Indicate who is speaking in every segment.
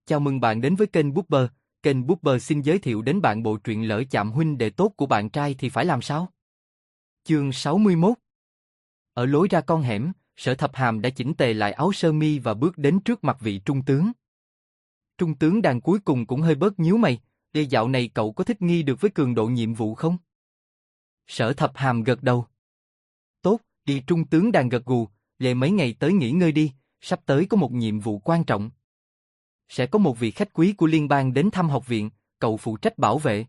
Speaker 1: Chào mừng bạn đến với kênh Booper. Kênh Booper xin giới thiệu đến bạn bộ truyện Lỡ chạm huynh đệ tốt của bạn trai thì phải làm sao? Chương 61. Ở lối ra con hẻm, Sở Thập Hàm đã chỉnh tề lại áo sơ mi và bước đến trước mặt vị trung tướng. Trung tướng Đàn cuối cùng cũng hơi bớt nhíu mày, dạo này cậu có thích nghi được với cường độ nhiệm vụ không? Sở Thập Hàm gật đầu. Tốt, Trung tướng Đàn gật gù, mấy ngày tới nghỉ ngơi đi, sắp tới có một nhiệm vụ quan trọng. Sẽ có một vị khách quý của liên bang đến thăm học viện, cậu phụ trách bảo vệ.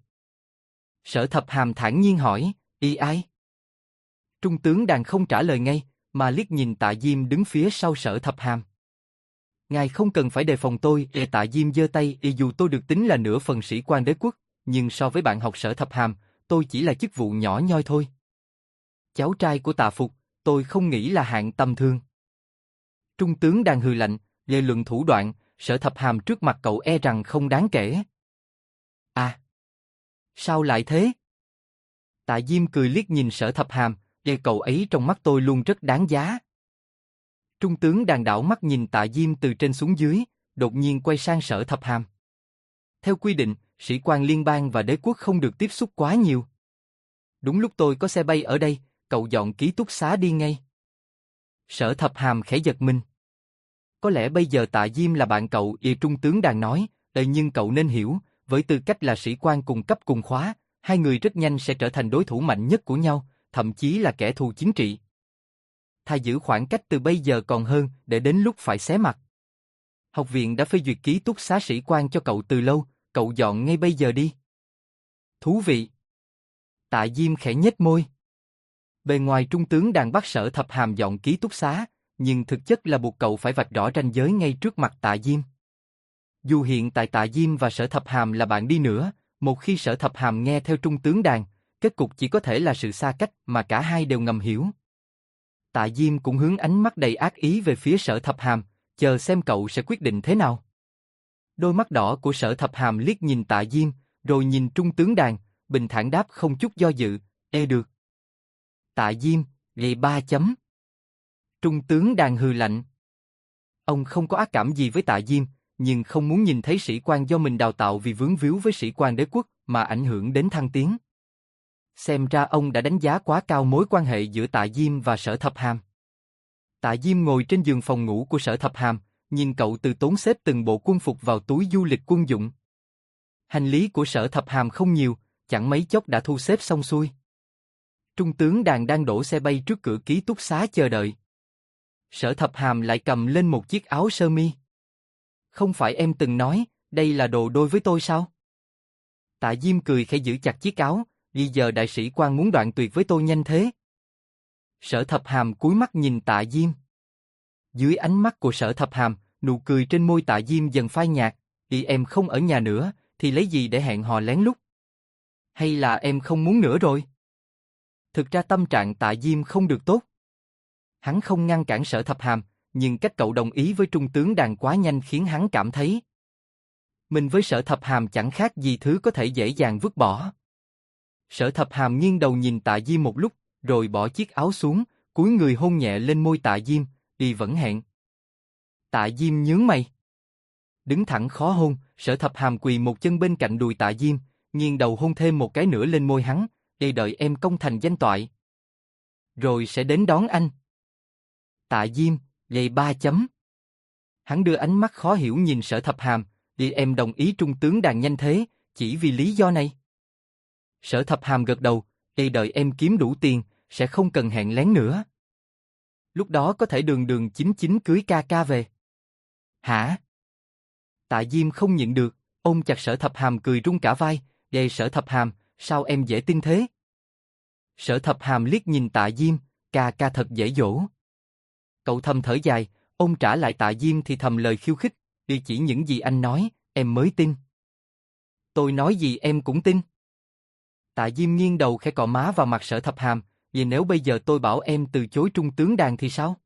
Speaker 1: Sở Thập Hàm thản nhiên hỏi, ai? Trung tướng Đàn không trả lời ngay, mà liếc nhìn Tạ Diêm đứng phía sau Sở Thập Hàm. Ngài không cần phải đề phòng tôi, Tạ Diêm giơ tay, dù tôi được tính là nửa phần sĩ quan đế quốc, nhưng so với bạn học Sở Thập Hàm, tôi chỉ là chức vụ nhỏ nhoi thôi. Cháu trai của Tạ Phục, tôi không nghĩ là hạng tầm thường. Trung tướng Đàn hừ lạnh, về luận thủ đoạn, Sở Thập Hàm trước mặt cậu e rằng không đáng kể. À, sao lại thế? Tạ Diêm cười liếc nhìn Sở Thập Hàm, cậu ấy trong mắt tôi luôn rất đáng giá. Trung tướng Đàn đảo mắt nhìn Tạ Diêm từ trên xuống dưới, đột nhiên quay sang Sở Thập Hàm. Theo quy định, sĩ quan liên bang và đế quốc không được tiếp xúc quá nhiều. Đúng lúc tôi có xe bay ở đây, cậu dọn ký túc xá đi ngay. Sở Thập Hàm khẽ giật mình. Có lẽ bây giờ Tạ Diêm là bạn cậu, Trung tướng Đàn nói, nhưng cậu nên hiểu, với tư cách là sĩ quan cùng cấp cùng khóa, hai người rất nhanh sẽ trở thành đối thủ mạnh nhất của nhau, thậm chí là kẻ thù chính trị. Thà giữ khoảng cách từ bây giờ còn hơn, để đến lúc phải xé mặt. Học viện đã phê duyệt ký túc xá sĩ quan cho cậu từ lâu, cậu dọn ngay bây giờ đi. Thú vị. Tạ Diêm khẽ nhếch môi. Bề ngoài trung tướng Đàn bắt Sở Thập Hàm dọn ký túc xá, nhưng thực chất là buộc cậu phải vạch rõ ranh giới ngay trước mặt Tạ Diêm. Dù hiện tại Tạ Diêm và Sở Thập Hàm là bạn đi nữa, một khi Sở Thập Hàm nghe theo trung tướng Đàn, kết cục chỉ có thể là sự xa cách mà cả hai đều ngầm hiểu. Tạ Diêm cũng hướng ánh mắt đầy ác ý về phía Sở Thập Hàm, chờ xem cậu sẽ quyết định thế nào. Đôi mắt đỏ của Sở Thập Hàm liếc nhìn Tạ Diêm, rồi nhìn trung tướng Đàn, bình thản đáp không chút do dự, được. Tạ Diêm, gậy 3 chấm. Trung tướng Đàn hừ lạnh. Ông không có ác cảm gì với Tạ Diêm, nhưng không muốn nhìn thấy sĩ quan do mình đào tạo vì vướng víu với sĩ quan đế quốc mà ảnh hưởng đến thăng tiến. Xem ra ông đã đánh giá quá cao mối quan hệ giữa Tạ Diêm và Sở Thập Hàm. Tạ Diêm ngồi trên giường phòng ngủ của Sở Thập Hàm, nhìn cậu từ tốn xếp từng bộ quân phục vào túi du lịch quân dụng. Hành lý của Sở Thập Hàm không nhiều, chẳng mấy chốc đã thu xếp xong xuôi. Trung tướng Đàn đang đổ xe bay trước cửa ký túc xá chờ đợi. Sở Thập Hàm lại cầm lên một chiếc áo sơ mi. Không phải em từng nói, đây là đồ đôi với tôi sao? Tạ Diêm cười khẽ giữ chặt chiếc áo, vì giờ đại sĩ quan muốn đoạn tuyệt với tôi nhanh thế. Sở Thập Hàm cúi mắt nhìn Tạ Diêm. Dưới ánh mắt của Sở Thập Hàm, nụ cười trên môi Tạ Diêm dần phai nhạt, em không ở nhà nữa, thì lấy gì để hẹn hò lén lút? Hay là em không muốn nữa rồi? Thực ra tâm trạng Tạ Diêm không được tốt. Hắn không ngăn cản Sở Thập Hàm, nhưng cách cậu đồng ý với trung tướng Đàn quá nhanh khiến hắn cảm thấy mình với Sở Thập Hàm chẳng khác gì thứ có thể dễ dàng vứt bỏ. Sở Thập Hàm nghiêng đầu nhìn Tạ Diêm một lúc, rồi bỏ chiếc áo xuống, cúi người hôn nhẹ lên môi Tạ Diêm, vẫn hẹn. Tạ Diêm nhướng mày. Đứng thẳng khó hôn, Sở Thập Hàm quỳ một chân bên cạnh đùi Tạ Diêm, nghiêng đầu hôn thêm một cái nữa lên môi hắn, đợi em công thành danh toại. Rồi sẽ đến đón anh. Tạ Diêm, gậy 3 chấm. Hắn đưa ánh mắt khó hiểu nhìn Sở Thập Hàm, em đồng ý trung tướng Đàn nhanh thế, chỉ vì lý do này. Sở Thập Hàm gật đầu, đợi em kiếm đủ tiền, sẽ không cần hẹn lén nữa. Lúc đó có thể đường đường chính chính cưới ca ca về. Hả? Tạ Diêm không nhịn được, ôm chặt Sở Thập Hàm cười rung cả vai, Sở Thập Hàm, sao em dễ tin thế? Sở Thập Hàm liếc nhìn Tạ Diêm, ca ca thật dễ dỗ. Cậu thầm thở dài, ôm trả lại Tạ Diêm thì thầm lời khiêu khích, chỉ những gì anh nói, em mới tin. Tôi nói gì em cũng tin. Tạ Diêm nghiêng đầu khẽ cọ má vào mặt Sở Thập Hàm, vì nếu bây giờ tôi bảo em từ chối trung tướng Đàn thì sao?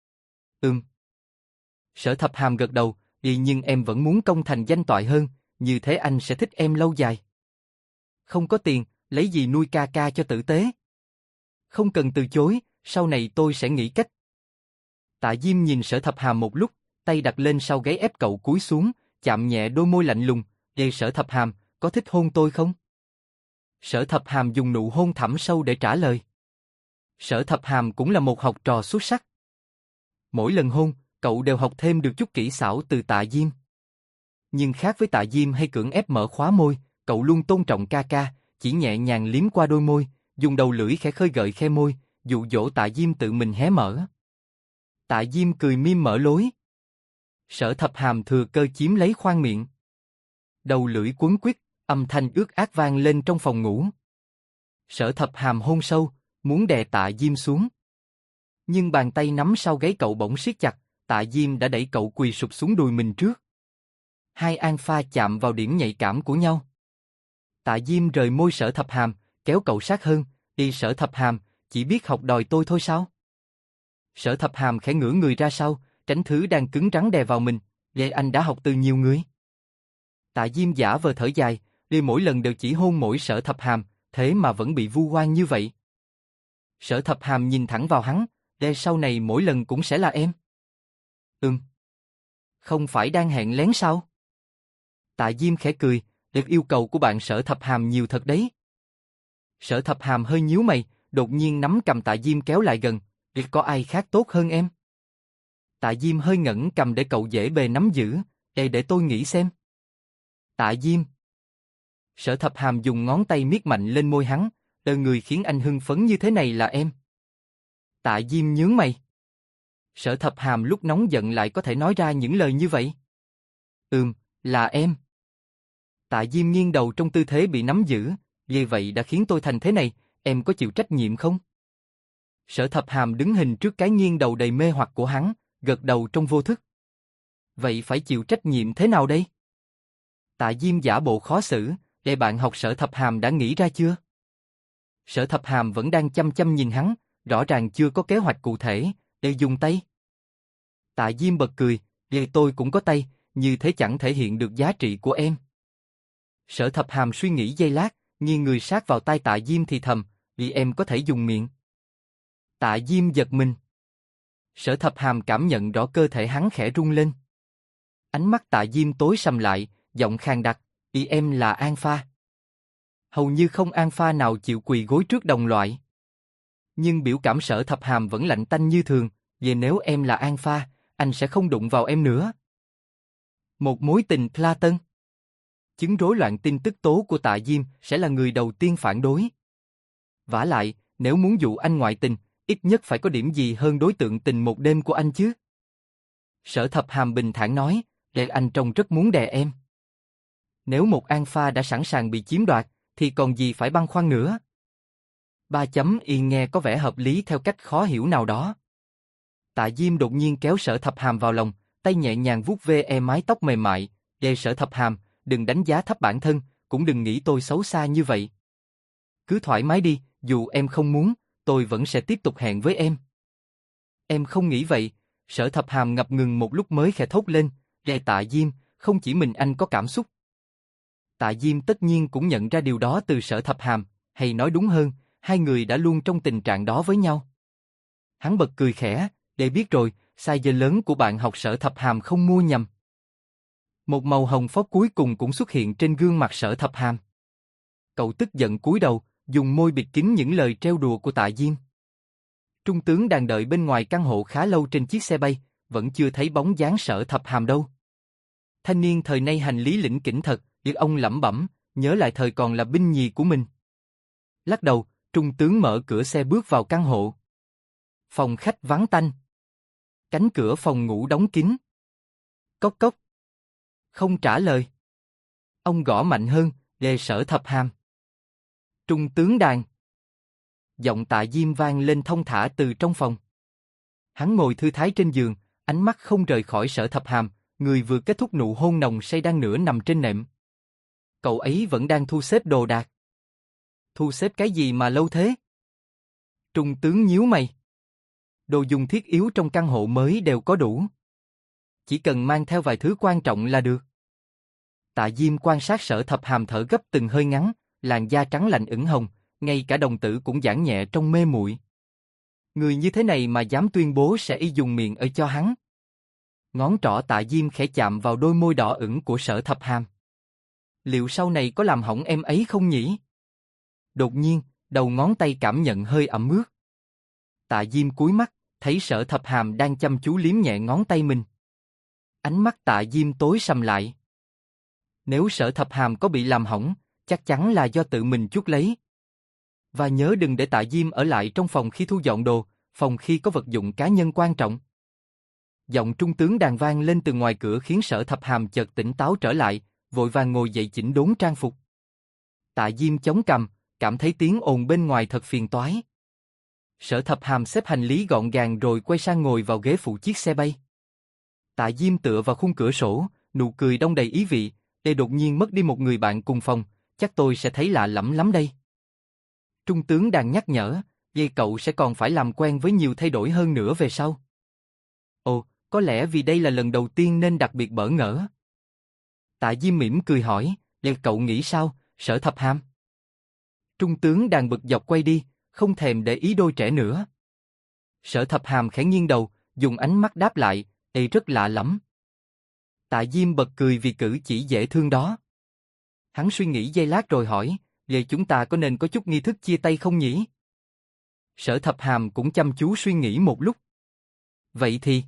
Speaker 1: Sở Thập Hàm gật đầu, nhưng em vẫn muốn công thành danh toại hơn, như thế anh sẽ thích em lâu dài. Không có tiền, lấy gì nuôi ca ca cho tử tế? Không cần từ chối, sau này tôi sẽ nghĩ cách. Tạ Diêm nhìn Sở Thập Hàm một lúc, tay đặt lên sau gáy ép cậu cúi xuống, chạm nhẹ đôi môi lạnh lùng, Sở Thập Hàm, có thích hôn tôi không? Sở Thập Hàm dùng nụ hôn thẳm sâu để trả lời. Sở Thập Hàm cũng là một học trò xuất sắc. Mỗi lần hôn, cậu đều học thêm được chút kỹ xảo từ Tạ Diêm. Nhưng khác với Tạ Diêm hay cưỡng ép mở khóa môi, cậu luôn tôn trọng ca ca, chỉ nhẹ nhàng liếm qua đôi môi, dùng đầu lưỡi khẽ khơi gợi khe môi, dụ dỗ Tạ Diêm tự mình hé mở. Tạ Diêm cười mím mở lối. Sở Thập Hàm thừa cơ chiếm lấy khoang miệng. Đầu lưỡi quấn quýt, âm thanh ướt át vang lên trong phòng ngủ. Sở Thập Hàm hôn sâu, muốn đè Tạ Diêm xuống. Nhưng bàn tay nắm sau gáy cậu bỗng siết chặt, Tạ Diêm đã đẩy cậu quỳ sụp xuống đùi mình trước. Hai an pha chạm vào điểm nhạy cảm của nhau. Tạ Diêm rời môi Sở Thập Hàm, kéo cậu sát hơn, Sở Thập Hàm, chỉ biết học đòi tôi thôi sao? Sở Thập Hàm khẽ ngửa người ra sau, tránh thứ đang cứng rắn đè vào mình, anh đã học từ nhiều người. Tạ Diêm giả vờ thở dài, mỗi lần đều chỉ hôn mỗi Sở Thập Hàm, thế mà vẫn bị vu oan như vậy. Sở Thập Hàm nhìn thẳng vào hắn, sau này mỗi lần cũng sẽ là em. Không phải đang hẹn lén sao? Tạ Diêm khẽ cười, yêu cầu của bạn Sở Thập Hàm nhiều thật đấy. Sở Thập Hàm hơi nhíu mày, đột nhiên nắm cầm Tạ Diêm kéo lại gần, có ai khác tốt hơn em? Tạ Diêm hơi ngẩng cầm để cậu dễ bề nắm giữ, để tôi nghĩ xem. Tạ Diêm. Sở Thập Hàm dùng ngón tay miết mạnh lên môi hắn, người khiến anh hưng phấn như thế này là em. Tạ Diêm nhướng mày. Sở Thập Hàm lúc nóng giận lại có thể nói ra những lời như vậy. Là em. Tạ Diêm nghiêng đầu trong tư thế bị nắm giữ, vì vậy đã khiến tôi thành thế này, em có chịu trách nhiệm không? Sở Thập Hàm đứng hình trước cái nghiêng đầu đầy mê hoặc của hắn, gật đầu trong vô thức. Vậy phải chịu trách nhiệm thế nào đây? Tạ Diêm giả bộ khó xử, bạn học Sở Thập Hàm đã nghĩ ra chưa? Sở Thập Hàm vẫn đang chăm chăm nhìn hắn, rõ ràng chưa có kế hoạch cụ thể, dùng tay. Tạ Diêm bật cười, tôi cũng có tay, như thế chẳng thể hiện được giá trị của em. Sở Thập Hàm suy nghĩ giây lát, nghiêng người sát vào tai Tạ Diêm thì thầm, em có thể dùng miệng. Tạ Diêm giật mình. Sở Thập Hàm cảm nhận rõ cơ thể hắn khẽ rung lên. Ánh mắt Tạ Diêm tối sầm lại, giọng khàn đặc, em là An Pha. Hầu như không An Pha nào chịu quỳ gối trước đồng loại. Nhưng biểu cảm Sở Thập Hàm vẫn lạnh tanh như thường, nếu em là An Pha, anh sẽ không đụng vào em nữa. Một mối tình Platon. Chứng rối loạn tin tức tố của Tạ Diêm sẽ là người đầu tiên phản đối. Vả lại, nếu muốn dụ anh ngoại tình, ít nhất phải có điểm gì hơn đối tượng tình một đêm của anh chứ. Sở Thập Hàm bình thản nói, anh trông rất muốn đè em. Nếu một An Pha đã sẵn sàng bị chiếm đoạt, thì còn gì phải băn khoăn nữa. Nghe có vẻ hợp lý theo cách khó hiểu nào đó. Tạ Diêm đột nhiên kéo Sở Thập Hàm vào lòng, tay nhẹ nhàng vuốt ve mái tóc mềm mại, Sở Thập Hàm, đừng đánh giá thấp bản thân, cũng đừng nghĩ tôi xấu xa như vậy. Cứ thoải mái đi, dù em không muốn, tôi vẫn sẽ tiếp tục hẹn với em. Em không nghĩ vậy, Sở Thập Hàm ngập ngừng một lúc mới khẽ thốt lên, Tạ Diêm, không chỉ mình anh có cảm xúc. Tạ Diêm tất nhiên cũng nhận ra điều đó từ Sở Thập Hàm, hay nói đúng hơn, hai người đã luôn trong tình trạng đó với nhau. Hắn bật cười khẽ, biết rồi, size lớn của bạn học Sở Thập Hàm không mua nhầm. Một màu hồng phóc cuối cùng cũng xuất hiện trên gương mặt Sở Thập Hàm. Cậu tức giận cúi đầu, dùng môi bịt kín những lời trêu đùa của Tạ Diêm. Trung tướng đang đợi bên ngoài căn hộ khá lâu trên chiếc xe bay, vẫn chưa thấy bóng dáng Sở Thập Hàm đâu. Thanh niên thời nay hành lý lỉnh kỉnh thật, ông lẩm bẩm, nhớ lại thời còn là binh nhì của mình. Lắc đầu, trung tướng mở cửa xe bước vào căn hộ. Phòng khách vắng tanh. Cánh cửa phòng ngủ đóng kín. Cốc cốc. Không trả lời. Ông gõ mạnh hơn, Sở Thập Hàm. Trung tướng đàn. Giọng Tạ Diêm vang lên thông thả từ trong phòng. Hắn ngồi thư thái trên giường, ánh mắt không rời khỏi Sở Thập Hàm, người vừa kết thúc nụ hôn nồng say đang nửa nằm trên nệm. Cậu ấy vẫn đang thu xếp đồ đạc. Thu xếp cái gì mà lâu thế? Trung tướng nhíu mày. Đồ dùng thiết yếu trong căn hộ mới đều có đủ. Chỉ cần mang theo vài thứ quan trọng là được. Tạ Diêm quan sát Sở Thập Hàm thở gấp từng hơi ngắn, làn da trắng lạnh ửng hồng, ngay cả đồng tử cũng giãn nhẹ trong mê muội. Người như thế này mà dám tuyên bố sẽ y dùng miệng ở cho hắn. Ngón trỏ Tạ Diêm khẽ chạm vào đôi môi đỏ ửng của Sở Thập Hàm. Liệu sau này có làm hỏng em ấy không nhỉ? Đột nhiên, đầu ngón tay cảm nhận hơi ẩm ướt. Tạ Diêm cúi mắt, thấy Sở Thập Hàm đang chăm chú liếm nhẹ ngón tay mình. Ánh mắt Tạ Diêm tối sầm lại. Nếu Sở Thập Hàm có bị làm hỏng, chắc chắn là do tự mình chuốc lấy. Và nhớ đừng để Tạ Diêm ở lại trong phòng khi thu dọn đồ, phòng khi có vật dụng cá nhân quan trọng. Giọng trung tướng đàn vang lên từ ngoài cửa khiến Sở Thập Hàm chợt tỉnh táo trở lại, vội vàng ngồi dậy chỉnh đốn trang phục. Tạ Diêm chống cằm, cảm thấy tiếng ồn bên ngoài thật phiền toái. Sở Thập Hàm xếp hành lý gọn gàng rồi quay sang ngồi vào ghế phụ chiếc xe bay. Tạ Diêm tựa vào khung cửa sổ, nụ cười đong đầy ý vị, để đột nhiên mất đi một người bạn cùng phòng, chắc tôi sẽ thấy lạ lẫm lắm đây. Trung tướng đàn nhắc nhở, vậy cậu sẽ còn phải làm quen với nhiều thay đổi hơn nữa về sau. Ồ, có lẽ vì đây là lần đầu tiên nên đặc biệt bỡ ngỡ. Tạ Diêm mỉm cười hỏi, vậy cậu nghĩ sao, Sở Thập Hàm? Trung tướng đàn bực dọc quay đi, không thèm để ý đôi trẻ nữa. Sở Thập Hàm khẽ nghiêng đầu, dùng ánh mắt đáp lại, rất lạ lắm. Tạ Diêm bật cười vì cử chỉ dễ thương đó. Hắn suy nghĩ giây lát rồi hỏi, vậy chúng ta có nên có chút nghi thức chia tay không nhỉ? Sở Thập Hàm cũng chăm chú suy nghĩ một lúc. Vậy thì...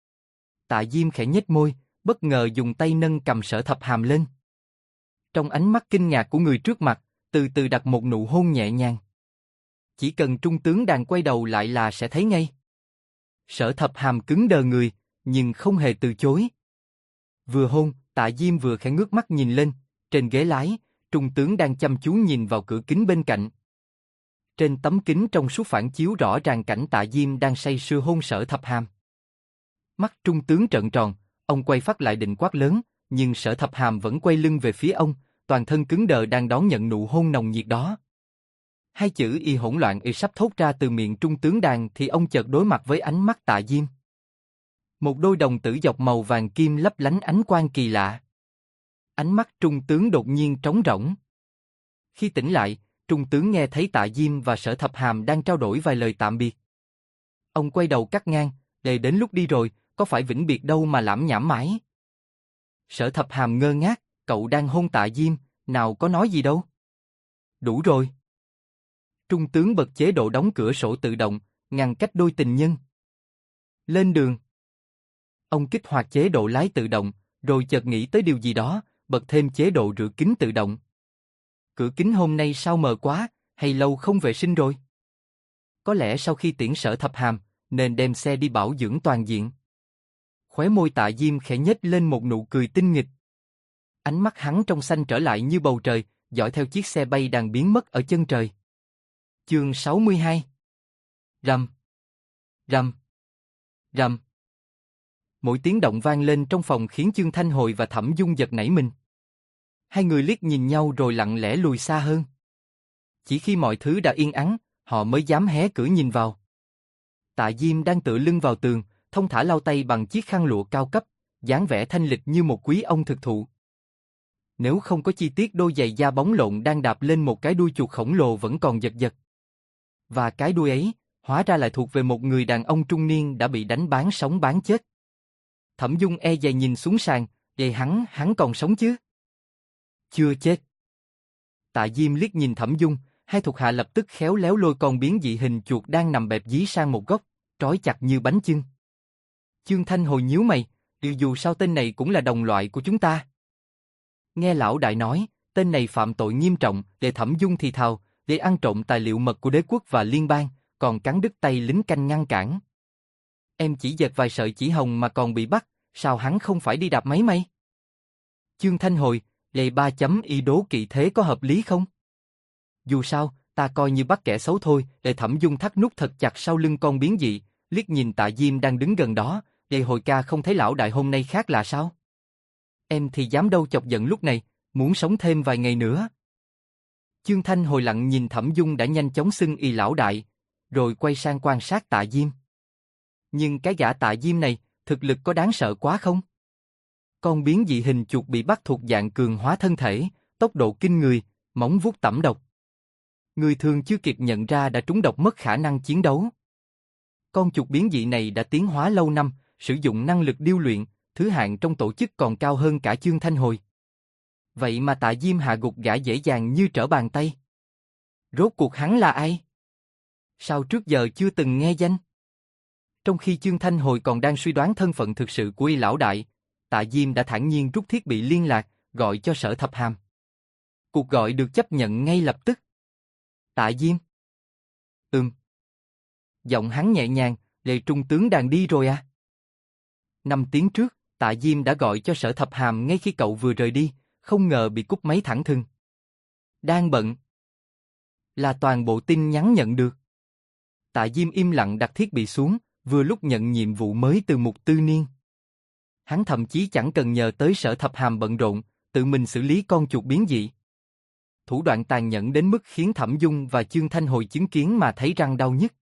Speaker 1: Tạ Diêm khẽ nhếch môi, bất ngờ dùng tay nâng cầm Sở Thập Hàm lên. Trong ánh mắt kinh ngạc của người trước mặt, từ từ đặt một nụ hôn nhẹ nhàng. Chỉ cần trung tướng đàn quay đầu lại là sẽ thấy ngay. Sở Thập Hàm cứng đờ người, nhưng không hề từ chối. Vừa hôn, Tạ Diêm vừa khẽ ngước mắt nhìn lên, trên ghế lái, trung tướng đang chăm chú nhìn vào cửa kính bên cạnh. Trên tấm kính trong suốt phản chiếu rõ ràng cảnh Tạ Diêm đang say sưa hôn Sở Thập Hàm. Mắt trung tướng trợn tròn, ông quay phát lại định quát lớn, nhưng Sở Thập Hàm vẫn quay lưng về phía ông, toàn thân cứng đờ đang đón nhận nụ hôn nồng nhiệt đó. Hai chữ y hỗn loạn sắp thốt ra từ miệng trung tướng đàn thì ông chợt đối mặt với ánh mắt Tạ Diêm. Một đôi đồng tử dọc màu vàng kim lấp lánh ánh quang kỳ lạ. Ánh mắt trung tướng đột nhiên trống rỗng. Khi tỉnh lại, trung tướng nghe thấy Tạ Diêm và Sở Thập Hàm đang trao đổi vài lời tạm biệt. Ông quay đầu cắt ngang, để đến lúc đi rồi, có phải vĩnh biệt đâu mà lảm nhảm mãi. Sở Thập Hàm ngơ ngác, cậu đang hôn Tạ Diêm, nào có nói gì đâu. Đủ rồi. Trung tướng bật chế độ đóng cửa sổ tự động, ngăn cách đôi tình nhân. Lên đường. Ông kích hoạt chế độ lái tự động, rồi chợt nghĩ tới điều gì đó, bật thêm chế độ rửa kính tự động. Cửa kính hôm nay sao mờ quá, hay lâu không vệ sinh rồi? Có lẽ sau khi tiễn Sở Thập Hàm, nên đem xe đi bảo dưỡng toàn diện. Khóe môi Tạ Diêm khẽ nhếch lên một nụ cười tinh nghịch. Ánh mắt hắn trong xanh trở lại như bầu trời, dõi theo chiếc xe bay đang biến mất ở chân trời. Chương 62. Rầm. Rầm. Rầm. Mỗi tiếng động vang lên trong phòng khiến Chương Thanh Hồi và Thẩm Dung giật nảy mình. Hai người liếc nhìn nhau rồi lặng lẽ lùi xa hơn. Chỉ khi mọi thứ đã yên ắng, họ mới dám hé cửa nhìn vào. Tạ Diêm đang tựa lưng vào tường, thong thả lau tay bằng chiếc khăn lụa cao cấp, dáng vẻ thanh lịch như một quý ông thực thụ. Nếu không có chi tiết đôi giày da bóng lộn đang đạp lên một cái đuôi chuột khổng lồ vẫn còn giật giật. Và cái đuôi ấy, hóa ra lại thuộc về một người đàn ông trung niên đã bị đánh bán sống bán chết. Thẩm Dung e dè nhìn xuống sàn, vậy hắn còn sống chứ? Chưa chết. Tạ Diêm liếc nhìn Thẩm Dung, hai thuộc hạ lập tức khéo léo lôi con biến dị hình chuột đang nằm bẹp dí sang một góc, trói chặt như bánh chưng. Chương Thanh Hồi nhíu mày, dù sao tên này cũng là đồng loại của chúng ta. Nghe lão đại nói, tên này phạm tội nghiêm trọng, để Thẩm Dung thì thào, để ăn trộm tài liệu mật của đế quốc và liên bang, còn cắn đứt tay lính canh ngăn cản. Em chỉ dệt vài sợi chỉ hồng mà còn bị bắt, sao hắn không phải đi đạp máy may? Chương Thanh Hồi, lệ 3.y đố kỵ thế có hợp lý không? Dù sao, ta coi như bắt kẻ xấu thôi, để Thẩm Dung thắt nút thật chặt sau lưng con biến dị, liếc nhìn Tạ Diêm đang đứng gần đó, để hồi ca không thấy lão đại hôm nay khác là sao? Em thì dám đâu chọc giận lúc này, muốn sống thêm vài ngày nữa. Chương Thanh Hồi lặng nhìn Thẩm Dung đã nhanh chóng xưng y lão đại, rồi quay sang quan sát Tạ Diêm. Nhưng cái gã Tạ Diêm này, thực lực có đáng sợ quá không? Con biến dị hình chuột bị bắt thuộc dạng cường hóa thân thể, tốc độ kinh người, móng vuốt tẩm độc. Người thường chưa kịp nhận ra đã trúng độc mất khả năng chiến đấu. Con chuột biến dị này đã tiến hóa lâu năm, sử dụng năng lực điêu luyện, thứ hạng trong tổ chức còn cao hơn cả Chương Thanh Hồi. Vậy mà Tạ Diêm hạ gục gã dễ dàng như trở bàn tay. Rốt cuộc hắn là ai? Sao trước giờ chưa từng nghe danh? Trong khi Chương Thanh Hồi còn đang suy đoán thân phận thực sự của Y lão đại, Tạ Diêm đã thản nhiên rút thiết bị liên lạc, gọi cho Sở Thập Hàm. Cuộc gọi được chấp nhận ngay lập tức. Tạ Diêm. Giọng hắn nhẹ nhàng, Lệ Trung tướng Đàn đi rồi à? 5 tiếng trước, Tạ Diêm đã gọi cho Sở Thập Hàm ngay khi cậu vừa rời đi, không ngờ bị cúp máy thẳng thừng. Đang bận. Là toàn bộ tin nhắn nhận được. Tạ Diêm im lặng đặt thiết bị xuống, vừa lúc nhận nhiệm vụ mới từ Mục Tư Niên. Hắn thậm chí chẳng cần nhờ tới Sở Thập Hàm bận rộn, tự mình xử lý con chuột biến dị. Thủ đoạn tàn nhẫn đến mức khiến Thẩm Dung và Chương Thanh Hồi chứng kiến mà thấy răng đau nhức.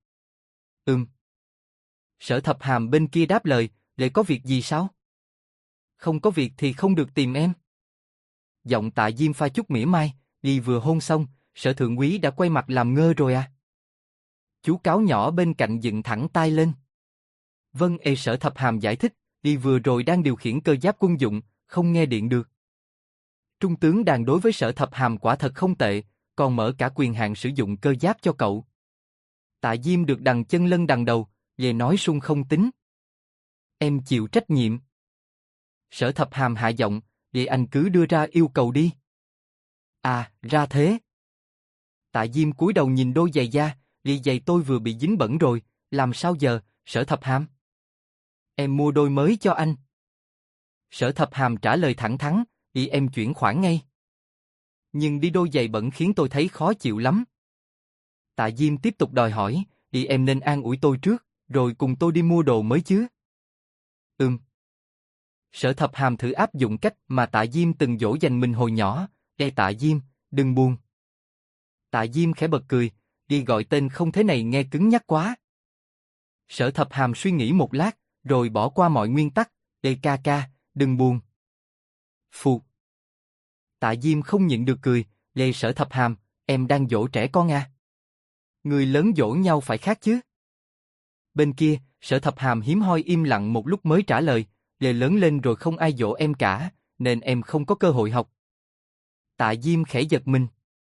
Speaker 1: Sở Thập Hàm bên kia đáp lời, Lệ có việc gì sao? Không có việc thì không được tìm em. Giọng Tạ Diêm pha chút mỉa mai, đi vừa hôn xong, Sở thượng úy đã quay mặt làm ngơ rồi à? Chú cáo nhỏ bên cạnh dựng thẳng tai lên. Vâng, Sở Thập Hàm giải thích, đi vừa rồi đang điều khiển cơ giáp quân dụng, không nghe điện được. Trung tướng Đàn đối với Sở Thập Hàm quả thật không tệ, còn mở cả quyền hạn sử dụng cơ giáp cho cậu. Tạ Diêm được đằng chân lân đằng đầu, về nói sung không tính. Em chịu trách nhiệm. Sở Thập Hàm hạ giọng, vậy anh cứ đưa ra yêu cầu đi. À, ra thế. Tạ Diêm cúi đầu nhìn đôi giày da, vì giày tôi vừa bị dính bẩn rồi, làm sao giờ, Sở Thập Hàm? Em mua đôi mới cho anh. Sở Thập Hàm trả lời thẳng thắn, vì em chuyển khoản ngay. Nhưng đi đôi giày bẩn khiến tôi thấy khó chịu lắm. Tạ Diêm tiếp tục đòi hỏi, vì em nên an ủi tôi trước, rồi cùng tôi đi mua đồ mới chứ. Sở Thập Hàm thử áp dụng cách mà Tạ Diêm từng dỗ dành mình hồi nhỏ, Tạ Diêm, đừng buồn. Tạ Diêm khẽ bật cười, đi gọi tên không thế này nghe cứng nhắc quá. Sở Thập Hàm suy nghĩ một lát, rồi bỏ qua mọi nguyên tắc, ca ca, đừng buồn. Phù. Tạ Diêm không nhịn được cười, Sở Thập Hàm, em đang dỗ trẻ con à? Người lớn dỗ nhau phải khác chứ. Bên kia, Sở Thập Hàm hiếm hoi im lặng một lúc mới trả lời, lớn lên rồi không ai dỗ em cả, nên em không có cơ hội học. Tạ Diêm khẽ giật mình.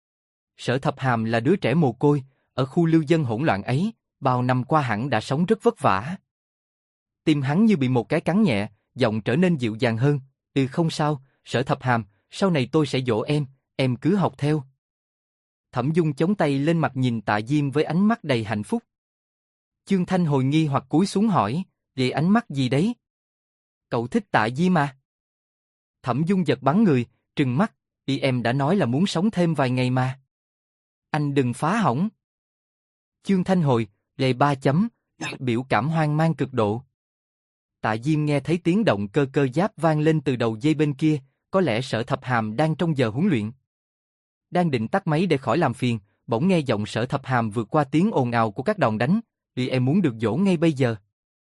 Speaker 1: Sở Thập Hàm là đứa trẻ mồ côi, ở khu lưu dân hỗn loạn ấy, bao năm qua hẳn đã sống rất vất vả. Tim hắn như bị một cái cắn nhẹ, giọng trở nên dịu dàng hơn, không sao, Sở Thập Hàm, sau này tôi sẽ dỗ em cứ học theo. Thẩm Dung chống tay lên mặt nhìn Tạ Diêm với ánh mắt đầy hạnh phúc. Chương Thanh Hồi nghi hoặc cúi xuống hỏi, vậy ánh mắt gì đấy? Cậu thích Tạ Diêm à? Thẩm Dung giật bắn người, trừng mắt, em đã nói là muốn sống thêm vài ngày mà. Anh đừng phá hỏng. Chương Thanh Hồi, lệ 3 chấm, biểu cảm hoang mang cực độ. Tạ Diêm nghe thấy tiếng động cơ giáp vang lên từ đầu dây bên kia, có lẽ Sở Thập Hàm đang trong giờ huấn luyện. Đang định tắt máy để khỏi làm phiền, bỗng nghe giọng Sở Thập Hàm vượt qua tiếng ồn ào của các đòn đánh, em muốn được dỗ ngay bây giờ.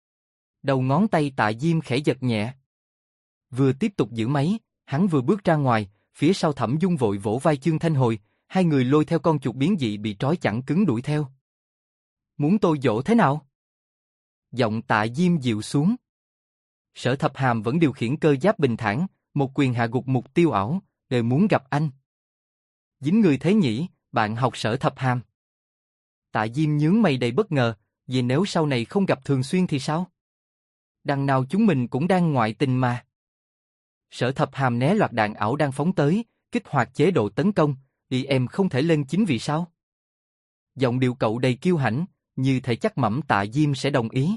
Speaker 1: Đầu ngón tay Tạ Diêm khẽ giật nhẹ. Vừa tiếp tục giữ máy, hắn vừa bước ra ngoài, phía sau Thẩm Dung vội vỗ vai Chương Thanh Hồi, hai người lôi theo con chuột biến dị bị trói chặt cứng đuổi theo. Muốn tôi dỗ thế nào? Giọng Tạ Diêm dịu xuống. Sở Thập Hàm vẫn điều khiển cơ giáp bình thản, một quyền hạ gục mục tiêu ảo, đều muốn gặp anh. Dính người thế nhỉ, bạn học Sở Thập Hàm. Tạ Diêm nhướng mày đầy bất ngờ, vì nếu sau này không gặp thường xuyên thì sao? Đằng nào chúng mình cũng đang ngoại tình mà. Sở Thập Hàm né loạt đạn ảo đang phóng tới, kích hoạt chế độ tấn công, em không thể lên chính vì sao? Giọng điệu cậu đầy kiêu hãnh, như thể chắc mẩm Tạ Diêm sẽ đồng ý.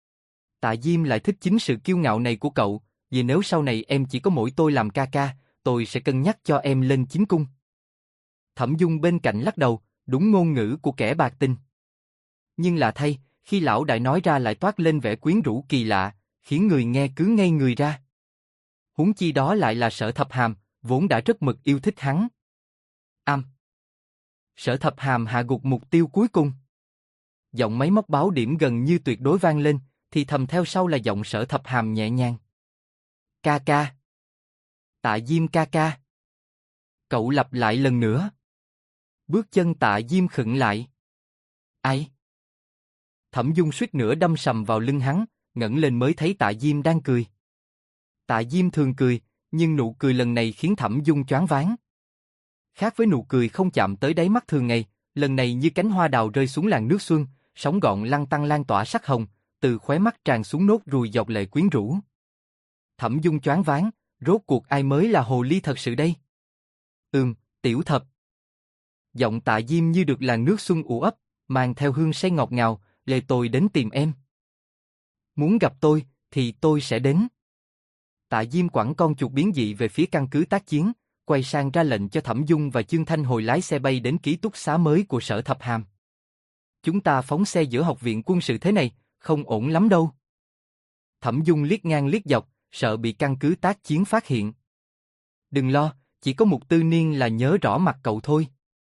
Speaker 1: Tạ Diêm lại thích chính sự kiêu ngạo này của cậu, vì nếu sau này em chỉ có mỗi tôi làm ca ca, tôi sẽ cân nhắc cho em lên chính cung. Thẩm Dung bên cạnh lắc đầu, đúng ngôn ngữ của kẻ bạc tình. Nhưng lạ thay, khi lão đại nói ra lại toát lên vẻ quyến rũ kỳ lạ, khiến người nghe cứ ngây người ra. Huống chi đó lại là Sở Thập Hàm, vốn đã rất mực yêu thích hắn. Sở Thập Hàm hạ gục mục tiêu cuối cùng. Giọng máy móc báo điểm gần như tuyệt đối vang lên, thì thầm theo sau là giọng Sở Thập Hàm nhẹ nhàng. Ca ca. Tạ Diêm ca ca. Cậu lặp lại lần nữa. Bước chân Tạ Diêm khựng lại. Ai? Thẩm Dung suýt nữa đâm sầm vào lưng hắn, ngẩng lên mới thấy Tạ Diêm đang cười. Tạ Diêm thường cười, nhưng nụ cười lần này khiến Thẩm Dung choáng váng. Khác với nụ cười không chạm tới đáy mắt thường ngày, lần này như cánh hoa đào rơi xuống làn nước xuân, sóng gọn lăn tăn lan tỏa sắc hồng, từ khóe mắt tràn xuống nốt ruồi dọc lệ quyến rũ. Thẩm Dung choáng váng, rốt cuộc ai mới là hồ ly thật sự đây? Tiểu Thập. Giọng Tạ Diêm như được làn nước xuân ủ ấp, mang theo hương say ngọt ngào, lề tôi đến tìm em. Muốn gặp tôi, thì tôi sẽ đến. Tạ Diêm quẳng con chuột biến dị về phía căn cứ tác chiến, quay sang ra lệnh cho Thẩm Dung và Chương Thanh Hồi lái xe bay đến ký túc xá mới của Sở Thập Hàm. Chúng ta phóng xe giữa học viện quân sự thế này, không ổn lắm đâu. Thẩm Dung liếc ngang liếc dọc, sợ bị căn cứ tác chiến phát hiện. Đừng lo, chỉ có một tư niên là nhớ rõ mặt cậu thôi.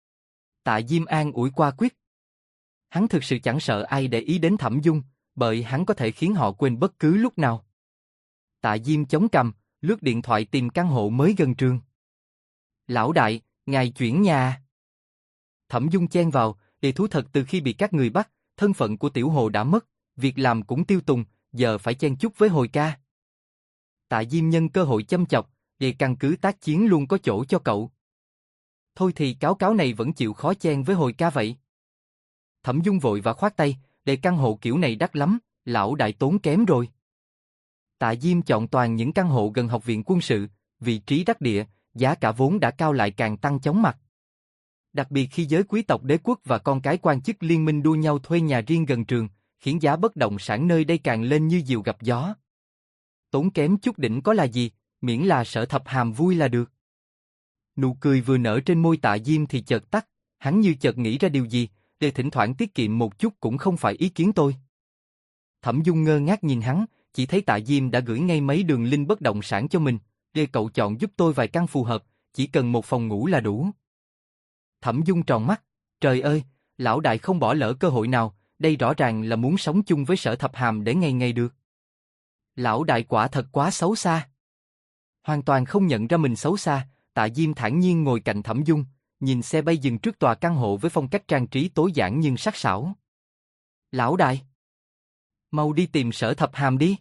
Speaker 1: Tạ Diêm an ủi qua quyết. Hắn thực sự chẳng sợ ai để ý đến Thẩm Dung, bởi hắn có thể khiến họ quên bất cứ lúc nào. Tạ Diêm chống cằm, lướt điện thoại tìm căn hộ mới gần trường. Lão đại, ngài chuyển nhà. Thẩm Dung chen vào, để thú thật từ khi bị các người bắt, thân phận của Tiểu Hồ đã mất, việc làm cũng tiêu tùng, giờ phải chen chúc với Hồi ca. Tạ Diêm nhân cơ hội châm chọc, để căn cứ tác chiến luôn có chỗ cho cậu. Thôi thì cáo này vẫn chịu khó chen với Hồi ca vậy. Thẩm Dung vội và khoát tay, để căn hộ kiểu này đắt lắm, lão đại tốn kém rồi. Tạ Diêm chọn toàn những căn hộ gần học viện quân sự, vị trí đắc địa, giá cả vốn đã cao lại càng tăng chóng mặt. Đặc biệt khi giới quý tộc đế quốc và con cái quan chức liên minh đua nhau thuê nhà riêng gần trường, khiến giá bất động sản nơi đây càng lên như diều gặp gió. Tốn kém chút đỉnh có là gì, miễn là Sở Thập Hàm vui là được. Nụ cười vừa nở trên môi Tạ Diêm thì chợt tắt, hắn như chợt nghĩ ra điều gì, để thỉnh thoảng tiết kiệm một chút cũng không phải ý kiến tôi. Thẩm Dung ngơ ngác nhìn hắn, chỉ thấy Tạ Diêm đã gửi ngay mấy đường link bất động sản cho mình, để cậu chọn giúp tôi vài căn phù hợp, chỉ cần một phòng ngủ là đủ. Thẩm Dung tròn mắt, trời ơi, lão đại không bỏ lỡ cơ hội nào, đây rõ ràng là muốn sống chung với Sở Thập Hàm để ngày ngày được. Lão đại quả thật quá xấu xa. Hoàn toàn không nhận ra mình xấu xa, Tạ Diêm thản nhiên ngồi cạnh Thẩm Dung, nhìn xe bay dừng trước tòa căn hộ với phong cách trang trí tối giản nhưng sắc sảo. Lão đại, mau đi tìm Sở Thập Hàm đi.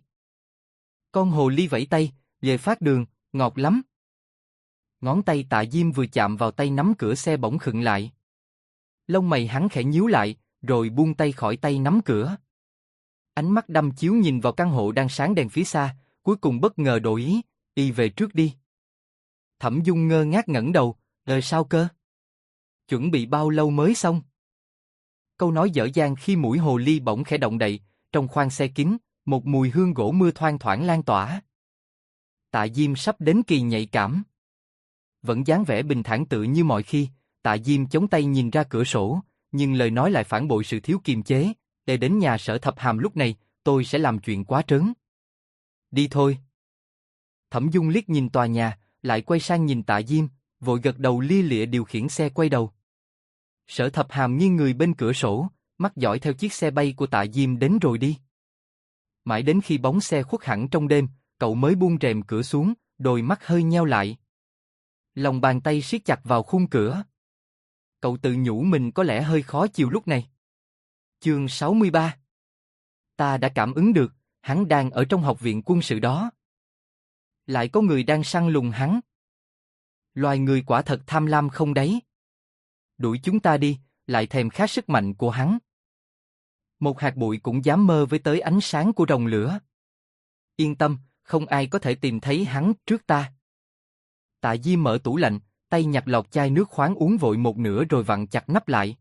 Speaker 1: Con hồ ly vẫy tay, về phát đường, ngọt lắm. Ngón tay Tạ Diêm vừa chạm vào tay nắm cửa xe bỗng khựng lại. Lông mày hắn khẽ nhíu lại, rồi buông tay khỏi tay nắm cửa. Ánh mắt đăm chiếu nhìn vào căn hộ đang sáng đèn phía xa, cuối cùng bất ngờ đổi ý, đi về trước đi. Thẩm Dung ngơ ngác ngẩng đầu, sao cơ? Chuẩn bị bao lâu mới xong? Câu nói dở dang khi mũi hồ ly bỗng khẽ động đậy, trong khoang xe kín, một mùi hương gỗ mưa thoang thoảng lan tỏa. Tạ Diêm sắp đến kỳ nhạy cảm. Vẫn dáng vẻ bình thản tự như mọi khi, Tạ Diêm chống tay nhìn ra cửa sổ, nhưng lời nói lại phản bội sự thiếu kiềm chế, để đến nhà Sở Thập Hàm lúc này, tôi sẽ làm chuyện quá trớn. Đi thôi. Thẩm Dung liếc nhìn tòa nhà, lại quay sang nhìn Tạ Diêm, vội gật đầu lia lịa điều khiển xe quay đầu. Sở Thập Hàm nghiêng người bên cửa sổ, mắt dõi theo chiếc xe bay của Tạ Diêm đến rồi đi. Mãi đến khi bóng xe khuất hẳn trong đêm, cậu mới buông rèm cửa xuống, đôi mắt hơi nheo lại. Lòng bàn tay siết chặt vào khung cửa. Cậu tự nhủ mình có lẽ hơi khó chịu lúc này. Chương 63. Ta đã cảm ứng được, hắn đang ở trong học viện quân sự đó. Lại có người đang săn lùng hắn. Loài người quả thật tham lam không đáy. Đuổi chúng ta đi, lại thèm khát sức mạnh của hắn. Một hạt bụi cũng dám mơ với tới ánh sáng của rồng lửa. Yên tâm, không ai có thể tìm thấy hắn trước ta. Tạ Diêm mở tủ lạnh, tay nhặt lọt chai nước khoáng uống vội một nửa rồi vặn chặt nắp lại.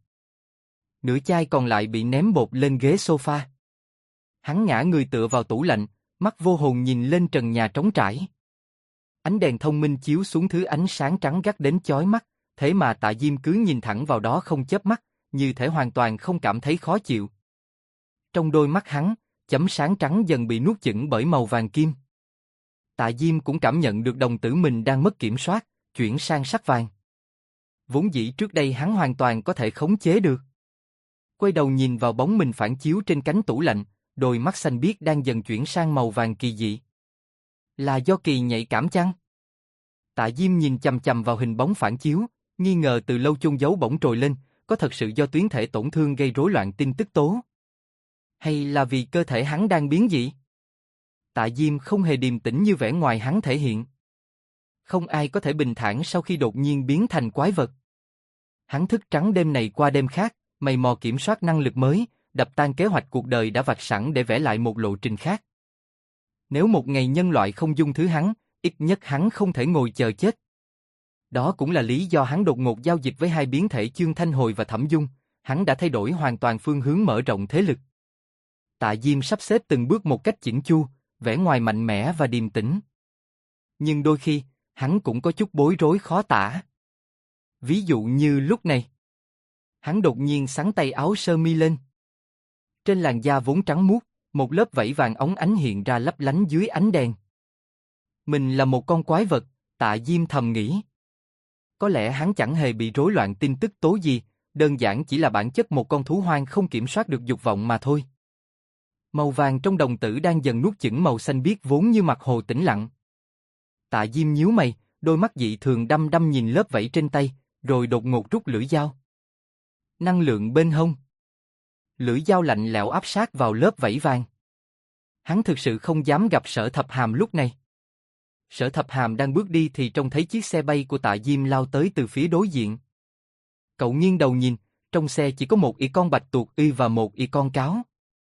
Speaker 1: Nửa chai còn lại bị ném bột lên ghế sofa. Hắn ngã người tựa vào tủ lạnh, mắt vô hồn nhìn lên trần nhà trống trải. Ánh đèn thông minh chiếu xuống thứ ánh sáng trắng gắt đến chói mắt, thế mà Tạ Diêm cứ nhìn thẳng vào đó không chớp mắt, như thể hoàn toàn không cảm thấy khó chịu. Trong đôi mắt hắn, chấm sáng trắng dần bị nuốt chửng bởi màu vàng kim. Tạ Diêm cũng cảm nhận được đồng tử mình đang mất kiểm soát, chuyển sang sắc vàng. Vốn dĩ trước đây hắn hoàn toàn có thể khống chế được. Quay đầu nhìn vào bóng mình phản chiếu trên cánh tủ lạnh, đôi mắt xanh biếc đang dần chuyển sang màu vàng kỳ dị. Là do kỳ nhạy cảm chăng? Tạ Diêm nhìn chằm chằm vào hình bóng phản chiếu, nghi ngờ từ lâu chôn giấu bỗng trồi lên, có thật sự do tuyến thể tổn thương gây rối loạn tin tức tố? Hay là vì cơ thể hắn đang biến dị? Tạ Diêm không hề điềm tĩnh như vẻ ngoài hắn thể hiện. Không ai có thể bình thản sau khi đột nhiên biến thành quái vật. Hắn thức trắng đêm này qua đêm khác, mày mò kiểm soát năng lực mới, đập tan kế hoạch cuộc đời đã vạch sẵn để vẽ lại một lộ trình khác. Nếu một ngày nhân loại không dung thứ hắn, ít nhất hắn không thể ngồi chờ chết. Đó cũng là lý do hắn đột ngột giao dịch với hai biến thể Chương Thanh Hồi và Thẩm Dung, hắn đã thay đổi hoàn toàn phương hướng mở rộng thế lực. Tạ Diêm sắp xếp từng bước một cách chỉnh chu, vẻ ngoài mạnh mẽ và điềm tĩnh. Nhưng đôi khi, hắn cũng có chút bối rối khó tả. Ví dụ như lúc này. Hắn đột nhiên xắn tay áo sơ mi lên. Trên làn da vốn trắng muốt, một lớp vảy vàng óng ánh hiện ra lấp lánh dưới ánh đèn. Mình là một con quái vật, Tạ Diêm thầm nghĩ. Có lẽ hắn chẳng hề bị rối loạn tin tức tố gì, đơn giản chỉ là bản chất một con thú hoang không kiểm soát được dục vọng mà thôi. Màu vàng trong đồng tử đang dần nuốt chửng màu xanh biếc vốn như mặt hồ tĩnh lặng. Tạ Diêm nhíu mày, đôi mắt dị thường đăm đăm nhìn lớp vảy trên tay, rồi đột ngột rút lưỡi dao. Năng lượng bên hông. Lưỡi dao lạnh lẽo áp sát vào lớp vảy vàng. Hắn thực sự không dám gặp Sở Thập Hàm lúc này. Sở Thập Hàm đang bước đi thì trông thấy chiếc xe bay của Tạ Diêm lao tới từ phía đối diện. Cậu nghiêng đầu nhìn, trong xe chỉ có một icon con bạch tuộc y và một icon con cáo.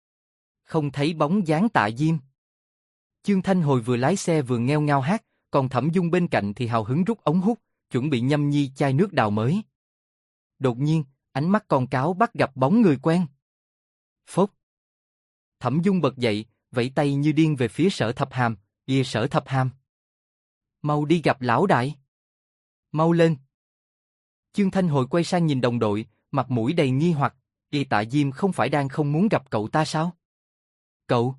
Speaker 1: Không thấy bóng dáng Tạ Diêm. Chương Thanh Hồi vừa lái xe vừa nghêu ngao hát, còn Thẩm Dung bên cạnh thì hào hứng rút ống hút, chuẩn bị nhâm nhi chai nước đào mới. Đột nhiên, ánh mắt con cáo bắt gặp bóng người quen. Phốc. Thẩm Dung bật dậy, vẫy tay như điên về phía Sở Thập Hàm, Sở Thập Hàm. Mau đi gặp lão đại. Mau lên. Chương Thanh Hồi quay sang nhìn đồng đội, mặt mũi đầy nghi hoặc, Tạ Diêm không phải đang không muốn gặp cậu ta sao? Cậu.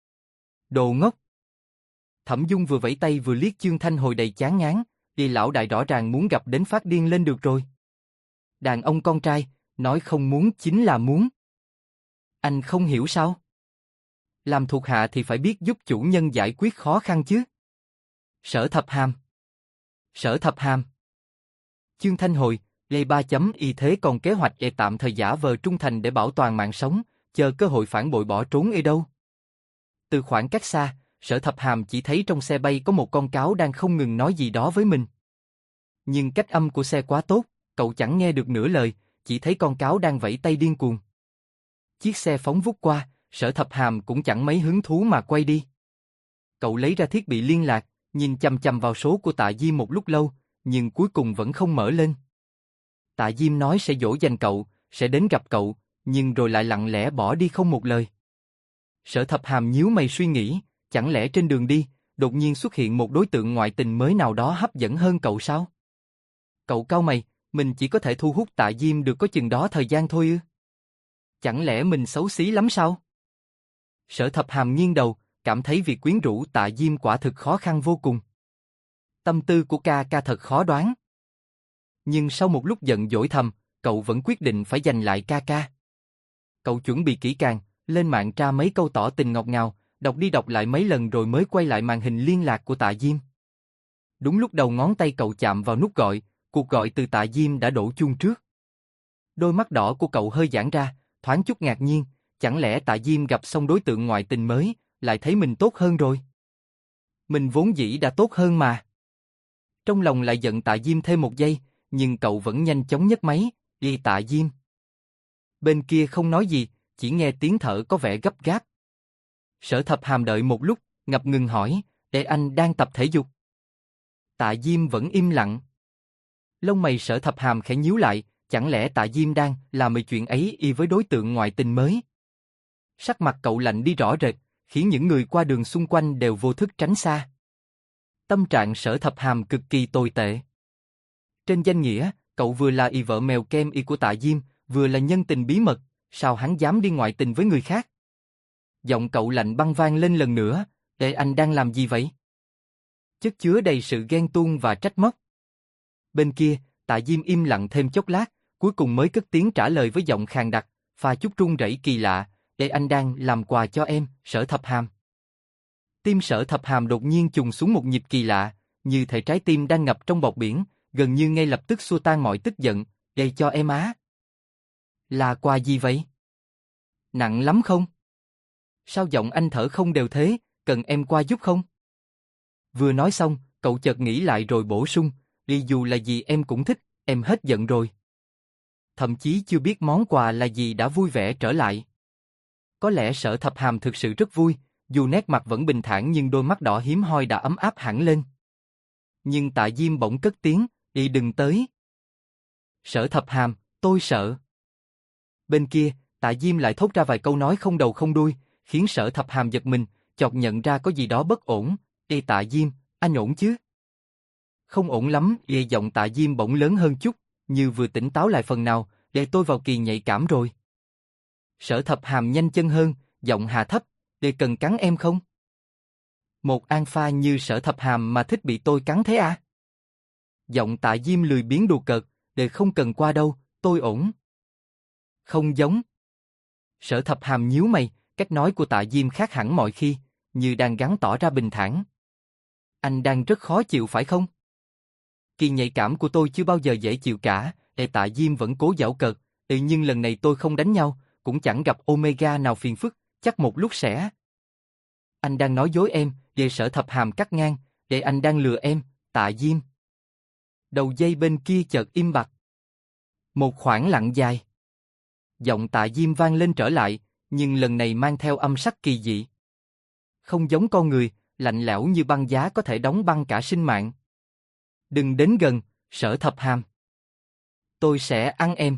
Speaker 1: Đồ ngốc. Thẩm Dung vừa vẫy tay vừa liếc Chương Thanh Hồi đầy chán ngán, lão đại rõ ràng muốn gặp đến phát điên lên được rồi. Đàn ông con trai, nói không muốn chính là muốn. Anh không hiểu sao? Làm thuộc hạ thì phải biết giúp chủ nhân giải quyết khó khăn chứ. Sở Thập Hàm. Sở Thập Hàm. Chương Thanh Hồi, Lê 3.y thế còn kế hoạch tạm thời giả vờ trung thành để bảo toàn mạng sống, chờ cơ hội phản bội bỏ trốn ở đâu. Từ khoảng cách xa, Sở Thập Hàm chỉ thấy trong xe bay có một con cáo đang không ngừng nói gì đó với mình. Nhưng cách âm của xe quá tốt, cậu chẳng nghe được nửa lời, chỉ thấy con cáo đang vẫy tay điên cuồng. Chiếc xe phóng vút qua, Sở Thập Hàm cũng chẳng mấy hứng thú mà quay đi. Cậu lấy ra thiết bị liên lạc, nhìn chằm chằm vào số của Tạ Diêm một lúc lâu, nhưng cuối cùng vẫn không mở lên. Tạ Diêm nói sẽ dỗ dành cậu, sẽ đến gặp cậu, nhưng rồi lại lặng lẽ bỏ đi không một lời. Sở Thập Hàm nhíu mày suy nghĩ, chẳng lẽ trên đường đi, đột nhiên xuất hiện một đối tượng ngoại tình mới nào đó hấp dẫn hơn cậu sao? Cậu cau mày, mình chỉ có thể thu hút Tạ Diêm được có chừng đó thời gian thôi ư? Chẳng lẽ mình xấu xí lắm sao? Sở Thập Hàm nghiêng đầu, cảm thấy việc quyến rũ Tạ Diêm quả thực khó khăn vô cùng. Tâm tư của ca ca thật khó đoán. Nhưng sau một lúc giận dỗi thầm, cậu vẫn quyết định phải giành lại ca ca. Cậu chuẩn bị kỹ càng, lên mạng tra mấy câu tỏ tình ngọt ngào, đọc đi đọc lại mấy lần rồi mới quay lại màn hình liên lạc của Tạ Diêm. Đúng lúc đầu ngón tay cậu chạm vào nút gọi, cuộc gọi từ Tạ Diêm đã đổ chuông trước. Đôi mắt đỏ của cậu hơi giãn ra, thoáng chút ngạc nhiên, chẳng lẽ Tạ Diêm gặp xong đối tượng ngoại tình mới, lại thấy mình tốt hơn rồi? Mình vốn dĩ đã tốt hơn mà. Trong lòng lại giận Tạ Diêm thêm một giây, nhưng cậu vẫn nhanh chóng nhấc máy, Tạ Diêm. Bên kia không nói gì, chỉ nghe tiếng thở có vẻ gấp gáp. Sở Thập Hàm đợi một lúc, ngập ngừng hỏi, anh đang tập thể dục? Tạ Diêm vẫn im lặng. Lông mày Sở Thập Hàm khẽ nhíu lại, chẳng lẽ Tạ Diêm đang làm mấy chuyện ấy với đối tượng ngoại tình mới? Sắc mặt cậu lạnh đi rõ rệt, khiến những người qua đường xung quanh đều vô thức tránh xa. Tâm trạng Sở Thập Hàm cực kỳ tồi tệ. Trên danh nghĩa, cậu vừa là vợ mèo kem của Tạ Diêm, vừa là nhân tình bí mật, sao hắn dám đi ngoại tình với người khác? Giọng cậu lạnh băng vang lên lần nữa, anh đang làm gì vậy? Chất chứa đầy sự ghen tuông và trách móc. Bên kia, Tạ Diêm im lặng thêm chốc lát, cuối cùng mới cất tiếng trả lời với giọng khàn đặc, pha chút run rẩy kỳ lạ, anh đang làm quà cho em, Sở Thập Hàm. Tim Sở Thập Hàm đột nhiên trùng xuống một nhịp kỳ lạ, như thể trái tim đang ngập trong bọt biển, gần như ngay lập tức xua tan mọi tức giận, cho em á. Là quà gì vậy? Nặng lắm không? Sao giọng anh thở không đều thế, cần em qua giúp không? Vừa nói xong, cậu chợt nghĩ lại rồi bổ sung, đi dù là gì em cũng thích, em hết giận rồi. Thậm chí chưa biết món quà là gì đã vui vẻ trở lại. Có lẽ Sở Thập Hàm thực sự rất vui, dù nét mặt vẫn bình thản nhưng đôi mắt đỏ hiếm hoi đã ấm áp hẳn lên. Nhưng Tạ Diêm bỗng cất tiếng, đi đừng tới. Sở Thập Hàm, tôi sợ. Bên kia, Tạ Diêm lại thốt ra vài câu nói không đầu không đuôi, khiến Sở Thập Hàm giật mình, chợt nhận ra có gì đó bất ổn. Ê Tạ Diêm, anh ổn chứ? Không ổn lắm, giọng Tạ Diêm bỗng lớn hơn chút, như vừa tỉnh táo lại phần nào, để tôi vào kỳ nhạy cảm rồi. Sở Thập Hàm nhanh chân hơn, giọng hạ thấp, để cần cắn em không? Một alpha như Sở Thập Hàm mà thích bị tôi cắn thế à? Giọng Tạ Diêm lười biếng đùa cợt, để không cần qua đâu, tôi ổn. Không giống. Sở Thập Hàm nhíu mày, cách nói của Tạ Diêm khác hẳn mọi khi, như đang gắng tỏ ra bình thản. Anh đang rất khó chịu phải không? Kỳ nhạy cảm của tôi chưa bao giờ dễ chịu cả, Tạ Diêm vẫn cố giảo cợt, nhưng lần này tôi không đánh nhau, cũng chẳng gặp Omega nào phiền phức, chắc một lúc sẽ. Anh đang nói dối em, về Sở Thập Hàm cắt ngang, để anh đang lừa em, Tạ Diêm. Đầu dây bên kia chợt im bặt. Một khoảng lặng dài. Giọng Tạ Diêm vang lên trở lại, nhưng lần này mang theo âm sắc kỳ dị. Không giống con người, lạnh lẽo như băng giá có thể đóng băng cả sinh mạng. Đừng đến gần, Sở Thập Hàm. Tôi sẽ ăn em.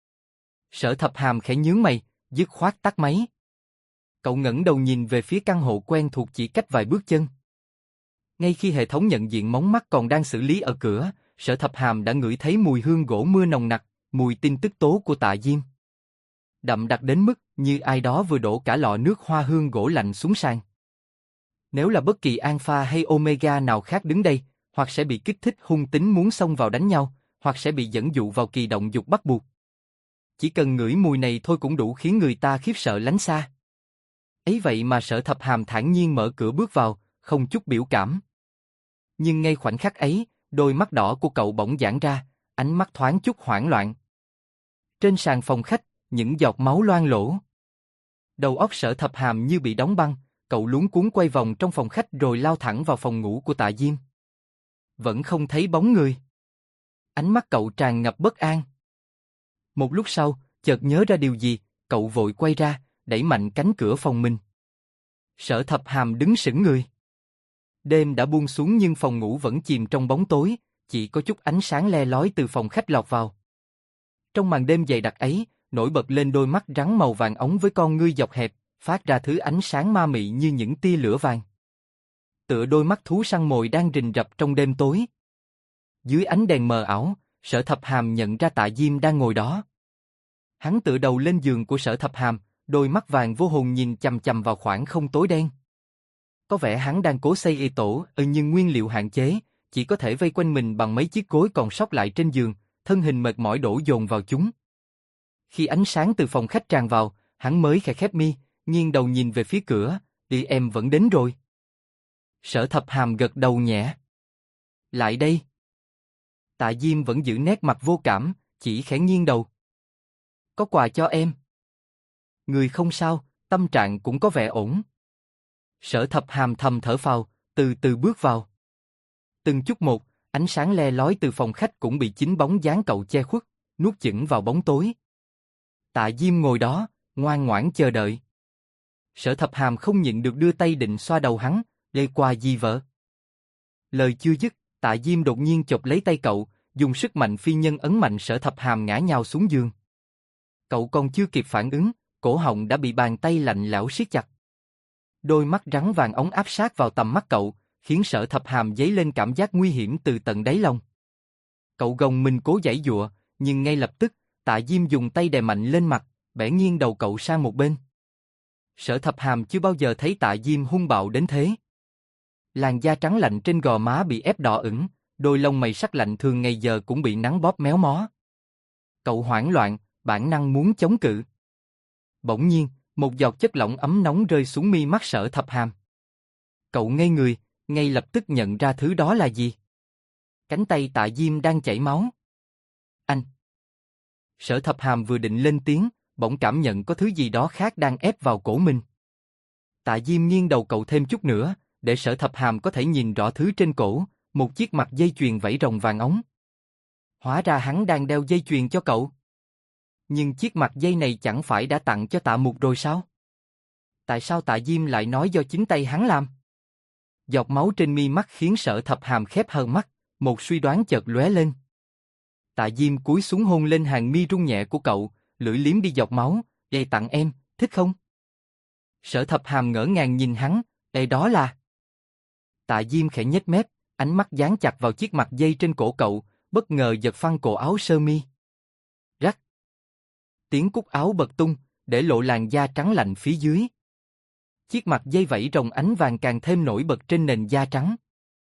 Speaker 1: Sở Thập Hàm khẽ nhướng mày, dứt khoát tắt máy. Cậu ngẩng đầu nhìn về phía căn hộ quen thuộc chỉ cách vài bước chân. Ngay khi hệ thống nhận diện mống mắt còn đang xử lý ở cửa, Sở Thập Hàm đã ngửi thấy mùi hương gỗ mưa nồng nặc, mùi tin tức tố của Tạ Diêm. Đậm đặc đến mức như ai đó vừa đổ cả lọ nước hoa hương gỗ lạnh xuống sàn. Nếu là bất kỳ alpha hay omega nào khác đứng đây, hoặc sẽ bị kích thích hung tính muốn xông vào đánh nhau, hoặc sẽ bị dẫn dụ vào kỳ động dục bắt buộc. Chỉ cần ngửi mùi này thôi cũng đủ khiến người ta khiếp sợ lánh xa. Ấy vậy mà Sở Thập Hàm thản nhiên mở cửa bước vào, không chút biểu cảm. Nhưng ngay khoảnh khắc ấy, đôi mắt đỏ của cậu bỗng giãn ra, ánh mắt thoáng chút hoảng loạn. Trên sàn phòng khách, những giọt máu loang lổ. Đầu óc Sở Thập Hàm như bị đóng băng, cậu luống cuống quay vòng trong phòng khách rồi lao thẳng vào phòng ngủ của Tạ Diêm. Vẫn không thấy bóng người. Ánh mắt cậu tràn ngập bất an. Một lúc sau, chợt nhớ ra điều gì, cậu vội quay ra, đẩy mạnh cánh cửa phòng mình. Sở Thập Hàm đứng sững người. Đêm đã buông xuống nhưng phòng ngủ vẫn chìm trong bóng tối, chỉ có chút ánh sáng le lói từ phòng khách lọt vào. Trong màn đêm dày đặc ấy, nổi bật lên đôi mắt rắn màu vàng óng với con ngươi dọc hẹp, phát ra thứ ánh sáng ma mị như những tia lửa vàng. Tựa đôi mắt thú săn mồi đang rình rập trong đêm tối. Dưới ánh đèn mờ ảo, Sở Thập Hàm nhận ra Tạ Diêm đang ngồi đó. Hắn tựa đầu lên giường của Sở Thập Hàm, đôi mắt vàng vô hồn nhìn chằm chằm vào khoảng không tối đen. Có vẻ hắn đang cố xây tổ, nhưng nguyên liệu hạn chế, chỉ có thể vây quanh mình bằng mấy chiếc gối còn sót lại trên giường, thân hình mệt mỏi đổ dồn vào chúng. Khi ánh sáng từ phòng khách tràn vào, hắn mới khẽ khép mi, nghiêng đầu nhìn về phía cửa, đi em vẫn đến rồi. Sở Thập Hàm gật đầu nhẹ. Lại đây. Tạ Diêm vẫn giữ nét mặt vô cảm, chỉ khẽ nghiêng đầu. Có quà cho em. Người không sao, tâm trạng cũng có vẻ ổn. Sở Thập Hàm thầm thở phào, từ từ bước vào. Từng chút một, ánh sáng le lói từ phòng khách cũng bị chính bóng dáng cậu che khuất, nuốt chửng vào bóng tối. Tạ Diêm ngồi đó, ngoan ngoãn chờ đợi. Sở Thập Hàm không nhịn được đưa tay định xoa đầu hắn, để quà gì vợ. Lời chưa dứt, Tạ Diêm đột nhiên chộp lấy tay cậu, dùng sức mạnh phi nhân ấn mạnh Sở Thập Hàm ngã nhào xuống giường. Cậu còn chưa kịp phản ứng, cổ họng đã bị bàn tay lạnh lẽo siết chặt. Đôi mắt rắn vàng óng áp sát vào tầm mắt cậu, khiến Sở Thập Hàm dấy lên cảm giác nguy hiểm từ tận đáy lòng. Cậu gồng mình cố giãy giụa, nhưng ngay lập tức, Tạ Diêm dùng tay đè mạnh lên mặt, bẻ nghiêng đầu cậu sang một bên. Sở Thập Hàm chưa bao giờ thấy Tạ Diêm hung bạo đến thế. Làn da trắng lạnh trên gò má bị ép đỏ ửng, đôi lông mày sắc lạnh thường ngày giờ cũng bị nắng bóp méo mó. Cậu hoảng loạn, bản năng muốn chống cự. Bỗng nhiên, một giọt chất lỏng ấm nóng rơi xuống mi mắt Sở Thập Hàm. Cậu ngây người, ngay lập tức nhận ra thứ đó là gì. Cánh tay Tạ Diêm đang chảy máu. Anh! Sở Thập Hàm vừa định lên tiếng, bỗng cảm nhận có thứ gì đó khác đang ép vào cổ mình. Tạ Diêm nghiêng đầu cậu thêm chút nữa, để Sở Thập Hàm có thể nhìn rõ thứ trên cổ, một chiếc mặt dây chuyền vảy rồng vàng óng. Hóa ra hắn đang đeo dây chuyền cho cậu. Nhưng chiếc mặt dây này chẳng phải đã tặng cho Tạ Mục rồi sao? Tại sao Tạ Diêm lại nói do chính tay hắn làm? Giọt máu trên mi mắt khiến Sở Thập Hàm khép hờ mắt, một suy đoán chợt lóe lên. Tạ Diêm cúi xuống hôn lên hàng mi rung nhẹ của cậu, lưỡi liếm đi giọt máu, "Đây tặng em, thích không?" Sở Thập Hàm ngỡ ngàng nhìn hắn, "Đây đó là..." Tạ Diêm khẽ nhếch mép, ánh mắt dán chặt vào chiếc mặt dây trên cổ cậu, bất ngờ giật phăng cổ áo sơ mi. Rắc. Tiếng cúc áo bật tung, để lộ làn da trắng lạnh phía dưới. Chiếc mặt dây vảy rồng ánh vàng càng thêm nổi bật trên nền da trắng.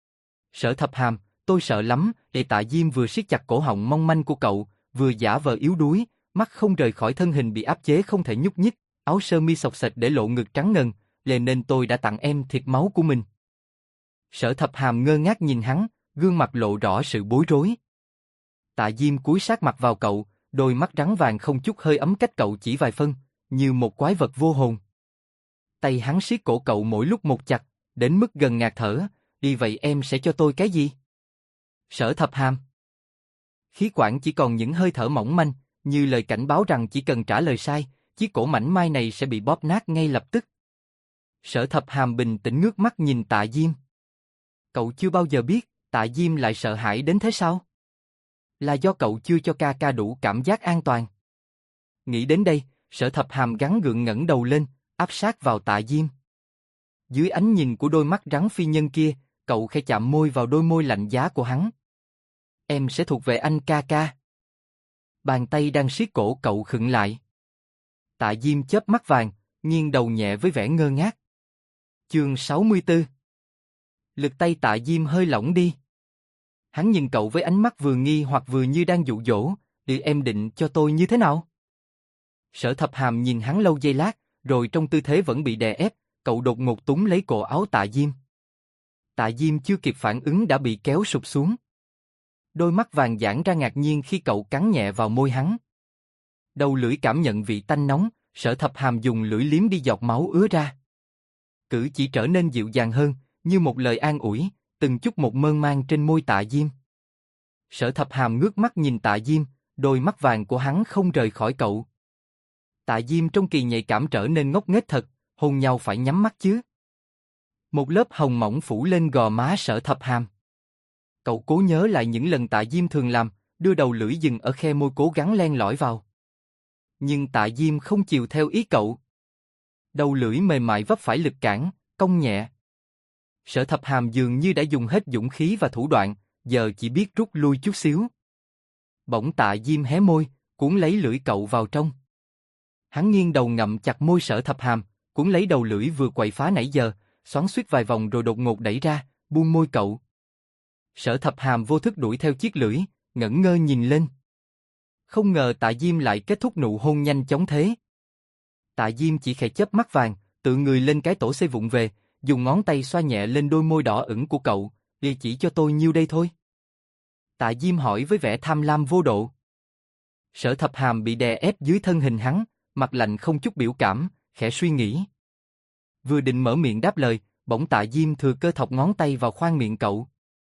Speaker 1: Sở Thập Hàm, tôi sợ lắm. Để Tạ Diêm vừa siết chặt cổ họng mong manh của cậu, vừa giả vờ yếu đuối, mắt không rời khỏi thân hình bị áp chế không thể nhúc nhích, áo sơ mi xộc xệch để lộ ngực trắng ngần, nên tôi đã tặng em thịt máu của mình. Sở Thập Hàm ngơ ngác nhìn hắn, gương mặt lộ rõ sự bối rối. Tạ Diêm cúi sát mặt vào cậu, đôi mắt trắng vàng không chút hơi ấm cách cậu chỉ vài phân, như một quái vật vô hồn. Tay hắn siết cổ cậu mỗi lúc một chặt, đến mức gần ngạt thở. "Đi vậy em sẽ cho tôi cái gì?" Sở Thập Hàm. Khí quản chỉ còn những hơi thở mỏng manh, như lời cảnh báo rằng chỉ cần trả lời sai, chiếc cổ mảnh mai này sẽ bị bóp nát ngay lập tức. Sở Thập Hàm bình tĩnh ngước mắt nhìn Tạ Diêm. Cậu chưa bao giờ biết, Tạ Diêm lại sợ hãi đến thế sao? Là do cậu chưa cho ca ca đủ cảm giác an toàn. Nghĩ đến đây, Sở Thập Hàm gắng gượng ngẩng đầu lên, áp sát vào Tạ Diêm. Dưới ánh nhìn của đôi mắt rắn phi nhân kia, cậu khẽ chạm môi vào đôi môi lạnh giá của hắn. "Em sẽ thuộc về anh ca ca." Bàn tay đang siết cổ cậu khựng lại. Tạ Diêm chớp mắt vàng, nghiêng đầu nhẹ với vẻ ngơ ngác. Chương 64. Lực tay Tạ Diêm hơi lỏng đi. Hắn nhìn cậu với ánh mắt vừa nghi hoặc vừa như đang dụ dỗ, "Thì em định cho tôi như thế nào?" Sở Thập Hàm nhìn hắn lâu giây lát, rồi trong tư thế vẫn bị đè ép, cậu đột ngột túm lấy cổ áo Tạ Diêm. Tạ Diêm chưa kịp phản ứng đã bị kéo sụp xuống. Đôi mắt vàng giãn ra ngạc nhiên khi cậu cắn nhẹ vào môi hắn. Đầu lưỡi cảm nhận vị tanh nóng, Sở Thập Hàm dùng lưỡi liếm đi giọt máu ứa ra. Cử chỉ trở nên dịu dàng hơn, như một lời an ủi, từng chút một mơn man trên môi Tạ Diêm. Sở Thập Hàm ngước mắt nhìn Tạ Diêm, đôi mắt vàng của hắn không rời khỏi cậu. Tạ Diêm trong kỳ nhạy cảm trở nên ngốc nghếch thật, hôn nhau phải nhắm mắt chứ. Một lớp hồng mỏng phủ lên gò má Sở Thập Hàm. Cậu cố nhớ lại những lần Tạ Diêm thường làm, đưa đầu lưỡi dừng ở khe môi cố gắng len lỏi vào. Nhưng Tạ Diêm không chiều theo ý cậu. Đầu lưỡi mềm mại vấp phải lực cản, cong nhẹ. Sở Thập Hàm dường như đã dùng hết dũng khí và thủ đoạn, giờ chỉ biết rút lui chút xíu. Bỗng Tạ Diêm hé môi, cuốn lấy lưỡi cậu vào trong. Hắn nghiêng đầu ngậm chặt môi Sở Thập Hàm, cuốn lấy đầu lưỡi vừa quậy phá nãy giờ, xoắn xuýt vài vòng rồi đột ngột đẩy ra, buông môi cậu. Sở Thập Hàm vô thức đuổi theo chiếc lưỡi, ngẩn ngơ nhìn lên. Không ngờ Tạ Diêm lại kết thúc nụ hôn nhanh chóng thế. Tạ Diêm chỉ khẽ chớp mắt vàng, tự người lên cái tổ xây vụng về, dùng ngón tay xoa nhẹ lên đôi môi đỏ ửng của cậu. "Đi chỉ cho tôi nhiêu đây thôi?" Tạ Diêm hỏi với vẻ tham lam vô độ. Sở Thập Hàm bị đè ép dưới thân hình hắn, mặt lạnh không chút biểu cảm, khẽ suy nghĩ. Vừa định mở miệng đáp lời, bỗng Tạ Diêm thừa cơ thọc ngón tay vào khoang miệng cậu.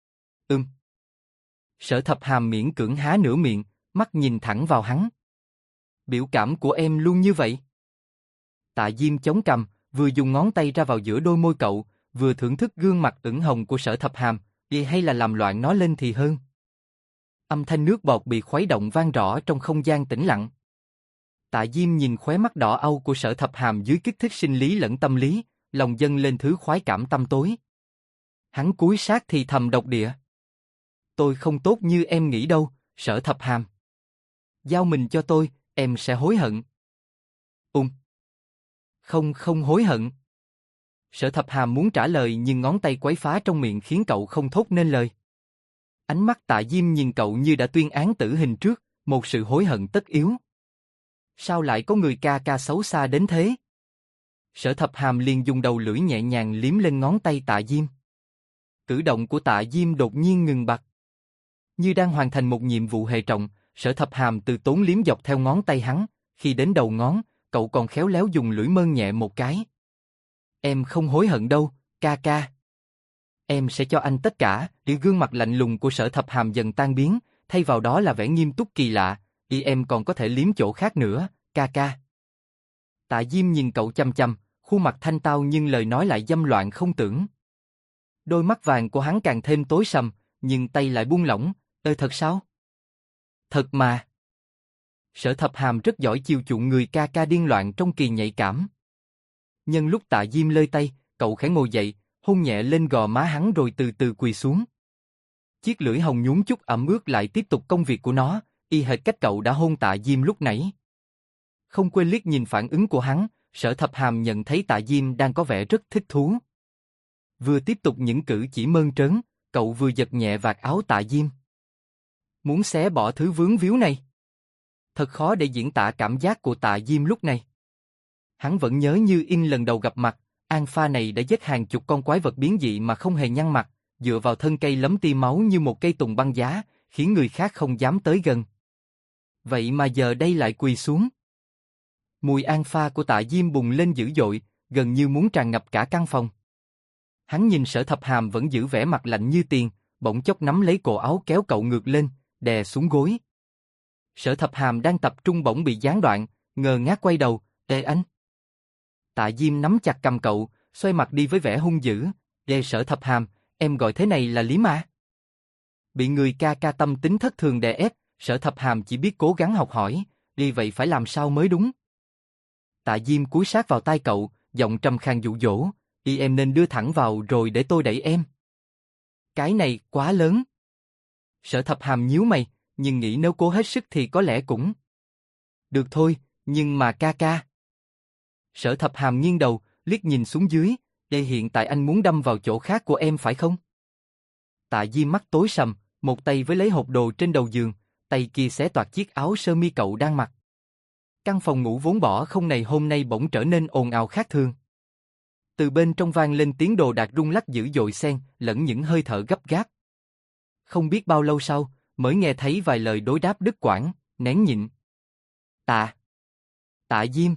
Speaker 1: Sở Thập Hàm miễn cưỡng há nửa miệng, mắt nhìn thẳng vào hắn. "Biểu cảm của em luôn như vậy." Tạ Diêm chống cằm, vừa dùng ngón tay ra vào giữa đôi môi cậu, vừa thưởng thức gương mặt ửng hồng của Sở Thập Hàm, "Đi hay là làm loạn nó lên thì hơn." Âm thanh nước bọt bị khuấy động vang rõ trong không gian tĩnh lặng. Tạ Diêm nhìn khóe mắt đỏ au của Sở Thập Hàm dưới kích thích sinh lý lẫn tâm lý, lòng dâng lên thứ khoái cảm tăm tối. Hắn cúi sát thì thầm độc địa. "Tôi không tốt như em nghĩ đâu, Sở Thập Hàm. Giao mình cho tôi, em sẽ hối hận." Không hối hận." Sở Thập Hàm muốn trả lời nhưng ngón tay quấy phá trong miệng khiến cậu không thốt nên lời. Ánh mắt Tạ Diêm nhìn cậu như đã tuyên án tử hình trước, một sự hối hận tất yếu. Sao lại có người ca ca xấu xa đến thế? Sở Thập Hàm liền dùng đầu lưỡi nhẹ nhàng liếm lên ngón tay Tạ Diêm. Cử động của Tạ Diêm đột nhiên ngừng bặt. Như đang hoàn thành một nhiệm vụ hệ trọng, Sở Thập Hàm từ tốn liếm dọc theo ngón tay hắn, khi đến đầu ngón, cậu còn khéo léo dùng lưỡi mơn nhẹ một cái. Em không hối hận đâu, ca ca. Em sẽ cho anh tất cả. Gương mặt lạnh lùng của Sở Thập Hàm dần tan biến, thay vào đó là vẻ nghiêm túc kỳ lạ. Em còn có thể liếm chỗ khác nữa, ca ca. Tạ Diêm nhìn cậu chăm chăm, khuôn mặt thanh tao nhưng lời nói lại dâm loạn không tưởng. Đôi mắt vàng của hắn càng thêm tối sầm, nhưng tay lại buông lỏng. Thật sao? Thật mà. Sở Thập Hàm rất giỏi chiều chuộng người ca ca điên loạn trong kỳ nhạy cảm. Nhân lúc Tạ Diêm lơi tay, cậu khẽ ngồi dậy, hôn nhẹ lên gò má hắn rồi từ từ quỳ xuống. Chiếc lưỡi hồng nhún chút ẩm ướt lại tiếp tục công việc của nó, y hệt cách cậu đã hôn Tạ Diêm lúc nãy. Không quên liếc nhìn phản ứng của hắn, Sở Thập Hàm nhận thấy Tạ Diêm đang có vẻ rất thích thú. Vừa tiếp tục những cử chỉ mơn trớn, cậu vừa giật nhẹ vạt áo Tạ Diêm. Muốn xé bỏ thứ vướng víu này. Thật khó để diễn tả cảm giác của Tạ Diêm lúc này. Hắn vẫn nhớ như in lần đầu gặp mặt, An Pha này đã giết hàng chục con quái vật biến dị mà không hề nhăn mặt, dựa vào thân cây lấm tia máu như một cây tùng băng giá, khiến người khác không dám tới gần. Vậy mà giờ đây lại quỳ xuống. Mùi An Pha của Tạ Diêm bùng lên dữ dội, gần như muốn tràn ngập cả căn phòng. Hắn nhìn Sở Thập Hàm vẫn giữ vẻ mặt lạnh như tiền, bỗng chốc nắm lấy cổ áo kéo cậu ngược lên, đè xuống gối. Sở Thập Hàm đang tập trung bỗng bị gián đoạn, ngơ ngác quay đầu, "Ê anh!" Tạ Diêm nắm chặt cầm cậu, xoay mặt đi với vẻ hung dữ, "Ê Sở Thập Hàm, em gọi thế này là lý mà?" Bị người ca ca tâm tính thất thường đè ép, Sở Thập Hàm chỉ biết cố gắng học hỏi, "Đi vậy phải làm sao mới đúng?" Tạ Diêm cúi sát vào tai cậu, giọng trầm khàn dụ dỗ, "Đi em nên đưa thẳng vào rồi để tôi đẩy em." Cái này quá lớn. Sở Thập Hàm nhíu mày, nhưng nghĩ nếu cố hết sức thì có lẽ cũng được thôi, nhưng mà ca ca. Sở Thập Hàm nghiêng đầu, liếc nhìn xuống dưới, "Đây hiện tại anh muốn đâm vào chỗ khác của em phải không?" Tạ Diêm mắt tối sầm, một tay với lấy hộp đồ trên đầu giường, tay kia xé toạc chiếc áo sơ mi cậu đang mặc. Căn phòng ngủ vốn bỏ không này hôm nay bỗng trở nên ồn ào khác thường. Từ bên trong vang lên tiếng đồ đạc rung lắc dữ dội xen lẫn những hơi thở gấp gáp. Không biết bao lâu sau, mới nghe thấy vài lời đối đáp đứt quãng, nén nhịn. Tạ Diêm.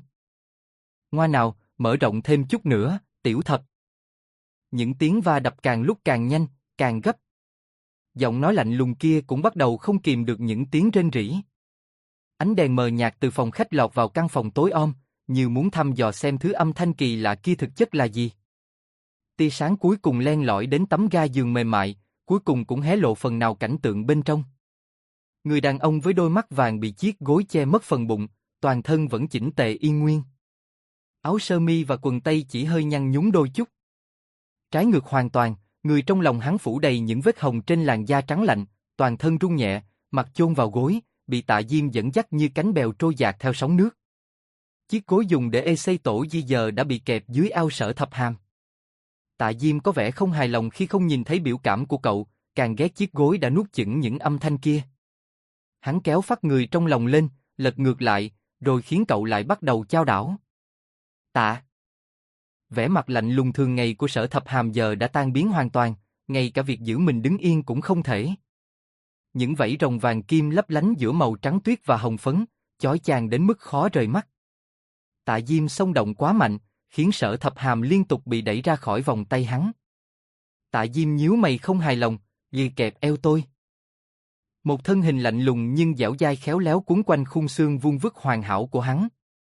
Speaker 1: Ngoan nào, mở rộng thêm chút nữa, tiểu thập." Những tiếng va đập càng lúc càng nhanh, càng gấp. Giọng nói lạnh lùng kia cũng bắt đầu không kìm được những tiếng rên rỉ. Ánh đèn mờ nhạt từ phòng khách lọt vào căn phòng tối om, như muốn thăm dò xem thứ âm thanh kỳ lạ kia thực chất là gì. Tia sáng cuối cùng len lỏi đến tấm ga giường mềm mại, cuối cùng cũng hé lộ phần nào cảnh tượng bên trong. Người đàn ông với đôi mắt vàng bị chiếc gối che mất phần bụng, toàn thân vẫn chỉnh tề y nguyên. Áo sơ mi và quần tây chỉ hơi nhăn nhúm đôi chút. Trái ngược hoàn toàn, người trong lòng hắn phủ đầy những vết hồng trên làn da trắng lạnh, toàn thân run nhẹ, mặt chôn vào gối, bị Tạ Diêm dẫn dắt như cánh bèo trôi dạt theo sóng nước. Chiếc gối dùng để xây tổ di giờ đã bị kẹp dưới eo Sở Thập Hàm. Tạ Diêm có vẻ không hài lòng khi không nhìn thấy biểu cảm của cậu, càng ghét chiếc gối đã nuốt chửng những âm thanh kia. Hắn kéo phát người trong lòng lên, lật ngược lại, rồi khiến cậu lại bắt đầu chao đảo. "Tạ." Vẻ mặt lạnh lùng thường ngày của Sở Thập Hàm giờ đã tan biến hoàn toàn, ngay cả việc giữ mình đứng yên cũng không thể. Những vảy rồng vàng kim lấp lánh giữa màu trắng tuyết và hồng phấn, chói chang đến mức khó rời mắt. Tạ Diêm xông động quá mạnh, khiến Sở Thập Hàm liên tục bị đẩy ra khỏi vòng tay hắn. Tạ Diêm nhíu mày không hài lòng, "Ghi kẹp eo tôi." Một thân hình lạnh lùng nhưng dẻo dai khéo léo quấn quanh khung xương vuông vức hoàn hảo của hắn.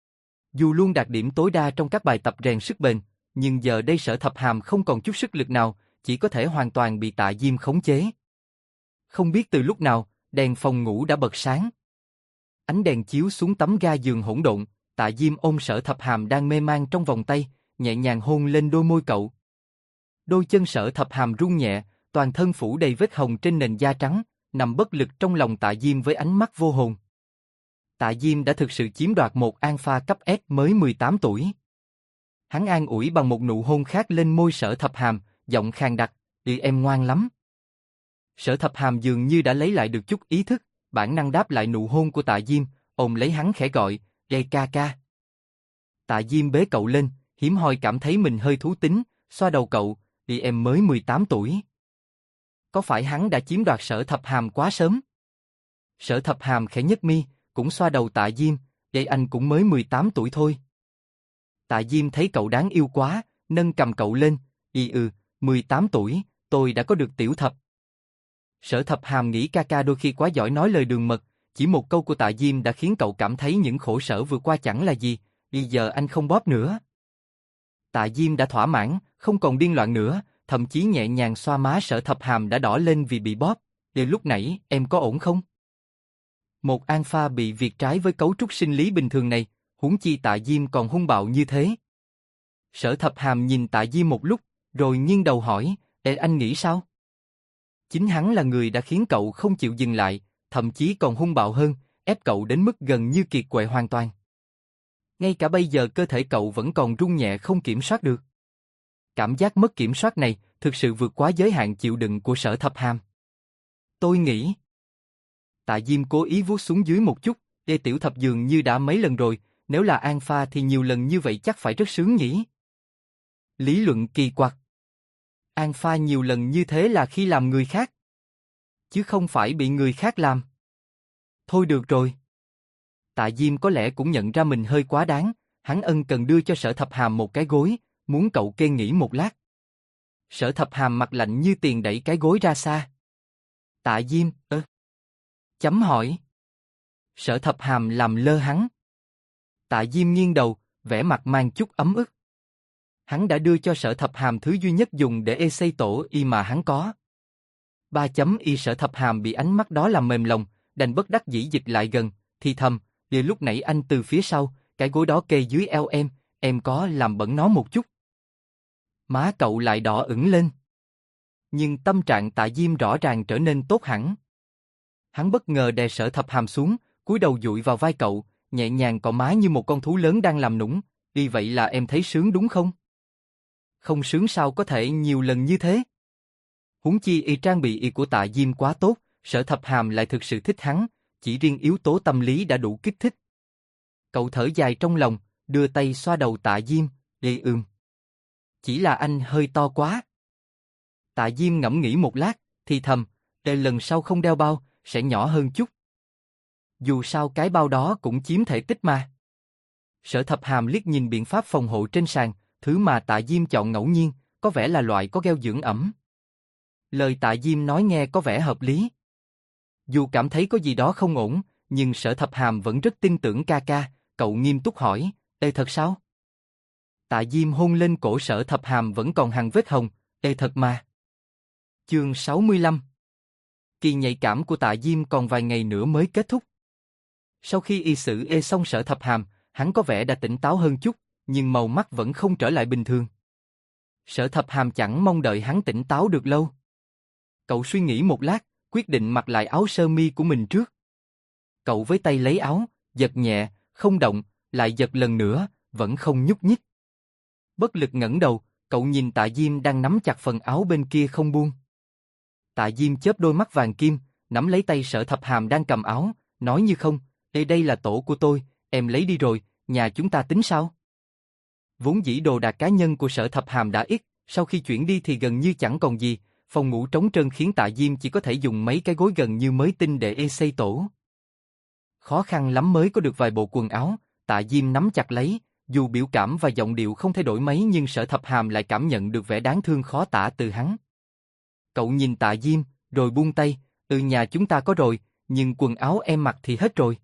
Speaker 1: Dù luôn đạt điểm tối đa trong các bài tập rèn sức bền, nhưng giờ đây Sở Thập Hàm không còn chút sức lực nào, chỉ có thể hoàn toàn bị Tạ Diêm khống chế. Không biết từ lúc nào, đèn phòng ngủ đã bật sáng. Ánh đèn chiếu xuống tấm ga giường hỗn độn, Tạ Diêm ôm Sở Thập Hàm đang mê man trong vòng tay, nhẹ nhàng hôn lên đôi môi cậu. Đôi chân Sở Thập Hàm run nhẹ, toàn thân phủ đầy vết hồng trên nền da trắng, nằm bất lực trong lòng Tạ Diêm với ánh mắt vô hồn. Tạ Diêm đã thực sự chiếm đoạt một alpha cấp S mới 18 tuổi. Hắn an ủi bằng một nụ hôn khác lên môi Sở Thập Hàm, giọng khàn đặc, Em ngoan lắm." Sở Thập Hàm dường như đã lấy lại được chút ý thức, bản năng đáp lại nụ hôn của Tạ Diêm, ôm lấy hắn khẽ gọi, "Ê ca ca." Tạ Diêm bế cậu lên, hiếm hoi cảm thấy mình hơi thú tính, xoa đầu cậu, Em mới 18 tuổi." Có phải hắn đã chiếm đoạt Sở Thập Hàm quá sớm? Sở Thập Hàm khẽ nhếch mi, cũng xoa đầu Tạ Diêm, anh cũng mới 18 tuổi thôi." Tạ Diêm thấy cậu đáng yêu quá, nâng cầm cậu lên, 18 tuổi, tôi đã có được tiểu thập. Sở Thập Hàm nghĩ ca ca đôi khi quá giỏi nói lời đường mật, chỉ một câu của Tạ Diêm đã khiến cậu cảm thấy những khổ sở vừa qua chẳng là gì, bây giờ anh không bóp nữa. Tạ Diêm đã thỏa mãn, không còn điên loạn nữa, thậm chí nhẹ nhàng xoa má Sở Thập Hàm đã đỏ lên vì bị bóp. Từ lúc nãy, em có ổn không? Một alpha bị việc trái với cấu trúc sinh lý bình thường này, huống chi Tạ Diêm còn hung bạo như thế. Sở Thập Hàm nhìn Tạ Diêm một lúc, rồi nghiêng đầu hỏi, anh nghĩ sao? Chính hắn là người đã khiến cậu không chịu dừng lại, thậm chí còn hung bạo hơn, ép cậu đến mức gần như kiệt quệ hoàn toàn. Ngay cả bây giờ cơ thể cậu vẫn còn rung nhẹ không kiểm soát được. Cảm giác mất kiểm soát này thực sự vượt quá giới hạn chịu đựng của Sở Thập Hàm. Tôi nghĩ. Tạ Diêm cố ý vuốt xuống dưới một chút, tiểu thập dường như đã mấy lần rồi, nếu là alpha thì nhiều lần như vậy chắc phải rất sướng nhỉ. Lý luận kỳ quặc. Alpha nhiều lần như thế là khi làm người khác, chứ không phải bị người khác làm. Thôi được rồi. Tạ Diêm có lẽ cũng nhận ra mình hơi quá đáng, hắn ân cần đưa cho Sở Thập Hàm một cái gối, muốn cậu kê nghỉ một lát. Sở Thập Hàm mặt lạnh như tiền đẩy cái gối ra xa. Tạ Diêm, chấm hỏi. Sở Thập Hàm làm lơ hắn. Tạ Diêm nghiêng đầu, vẻ mặt mang chút ấm ức. Hắn đã đưa cho Sở Thập Hàm thứ duy nhất dùng để xây tổ y mà hắn có. 3.y Sở Thập Hàm bị ánh mắt đó làm mềm lòng, đành bất đắc dĩ dịch lại gần, thì thầm, lúc nãy anh từ phía sau, cái gối đó kê dưới eo em có làm bẩn nó một chút. Má cậu lại đỏ ửng lên. Nhưng tâm trạng Tạ Diêm rõ ràng trở nên tốt hẳn. Hắn bất ngờ đè Sở Thập Hàm xuống, cúi đầu dụi vào vai cậu, nhẹ nhàng cọ má như một con thú lớn đang làm nũng, vì vậy là em thấy sướng đúng không? Không sướng sao có thể nhiều lần như thế? Huống chi trang bị của Tạ Diêm quá tốt, Sở Thập Hàm lại thực sự thích hắn, chỉ riêng yếu tố tâm lý đã đủ kích thích. Cậu thở dài trong lòng, đưa tay xoa đầu Tạ Diêm, chỉ là anh hơi to quá. Tạ Diêm ngẫm nghĩ một lát, thì thầm, lần sau không đeo bao, sẽ nhỏ hơn chút. Dù sao cái bao đó cũng chiếm thể tích mà. Sở Thập Hàm liếc nhìn biện pháp phòng hộ trên sàn, thứ mà Tạ Diêm chọn ngẫu nhiên, có vẻ là loại có gel dưỡng ẩm. Lời Tạ Diêm nói nghe có vẻ hợp lý. Dù cảm thấy có gì đó không ổn, nhưng Sở Thập Hàm vẫn rất tin tưởng ca ca, cậu nghiêm túc hỏi, thật sao? Tạ Diêm hôn lên cổ Sở Thập Hàm vẫn còn hằn vết hồng, thật mà. Chương 65. Kỳ nhạy cảm của Tạ Diêm còn vài ngày nữa mới kết thúc. Sau khi y xử xong Sở Thập Hàm, hắn có vẻ đã tỉnh táo hơn chút, nhưng màu mắt vẫn không trở lại bình thường. Sở Thập Hàm chẳng mong đợi hắn tỉnh táo được lâu. Cậu suy nghĩ một lát, quyết định mặc lại áo sơ mi của mình trước. Cậu với tay lấy áo, giật nhẹ, không động, lại giật lần nữa, vẫn không nhúc nhích. Bất lực ngẩng đầu, cậu nhìn Tạ Diêm đang nắm chặt phần áo bên kia không buông. Tạ Diêm chớp đôi mắt vàng kim, nắm lấy tay Sở Thập Hàm đang cầm áo, nói như không, đây là tổ của tôi, em lấy đi rồi, nhà chúng ta tính sao? Vốn dĩ đồ đạc cá nhân của Sở Thập Hàm đã ít, sau khi chuyển đi thì gần như chẳng còn gì, phòng ngủ trống trơn khiến Tạ Diêm chỉ có thể dùng mấy cái gối gần như mới tinh để xây tổ. Khó khăn lắm mới có được vài bộ quần áo, Tạ Diêm nắm chặt lấy, dù biểu cảm và giọng điệu không thay đổi mấy nhưng Sở Thập Hàm lại cảm nhận được vẻ đáng thương khó tả từ hắn. Cậu nhìn Tạ Diêm, rồi buông tay, nhà chúng ta có rồi, nhưng quần áo em mặc thì hết rồi.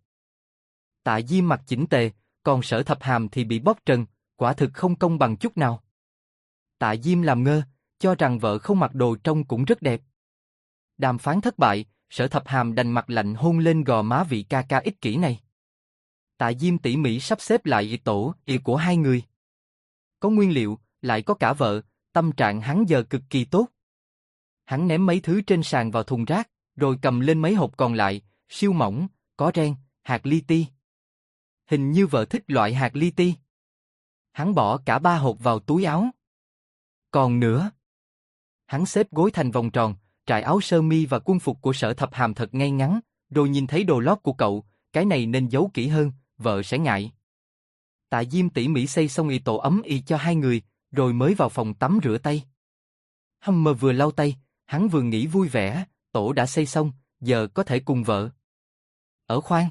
Speaker 1: Tạ Diêm mặc chỉnh tề, còn Sở Thập Hàm thì bị bóc trần, quả thực không công bằng chút nào. Tạ Diêm làm ngơ, cho rằng vợ không mặc đồ trông cũng rất đẹp. Đàm phán thất bại, Sở Thập Hàm đành mặt lạnh hôn lên gò má vị ca ca ích kỷ này. Tạ Diêm tỉ mỉ sắp xếp lại tổ của hai người. Có nguyên liệu, lại có cả vợ, tâm trạng hắn giờ cực kỳ tốt. Hắn ném mấy thứ trên sàn vào thùng rác, rồi cầm lên mấy hộp còn lại, siêu mỏng, có ren, hạt li ti. Hình như vợ thích loại hạt li ti. Hắn bỏ cả 3 hộp vào túi áo. Còn nữa. Hắn xếp gối thành vòng tròn, trải áo sơ mi và quân phục của Sở Thập Hàm thật ngay ngắn, rồi nhìn thấy đồ lót của cậu, cái này nên giấu kỹ hơn, vợ sẽ ngại. Tạ Diêm tỉ mỉ xây xong tổ ấm cho hai người, rồi mới vào phòng tắm rửa tay. Hummer vừa lau tay, hắn vừa nghĩ vui vẻ, tổ đã xây xong, giờ có thể cùng vợ. Ở khoan.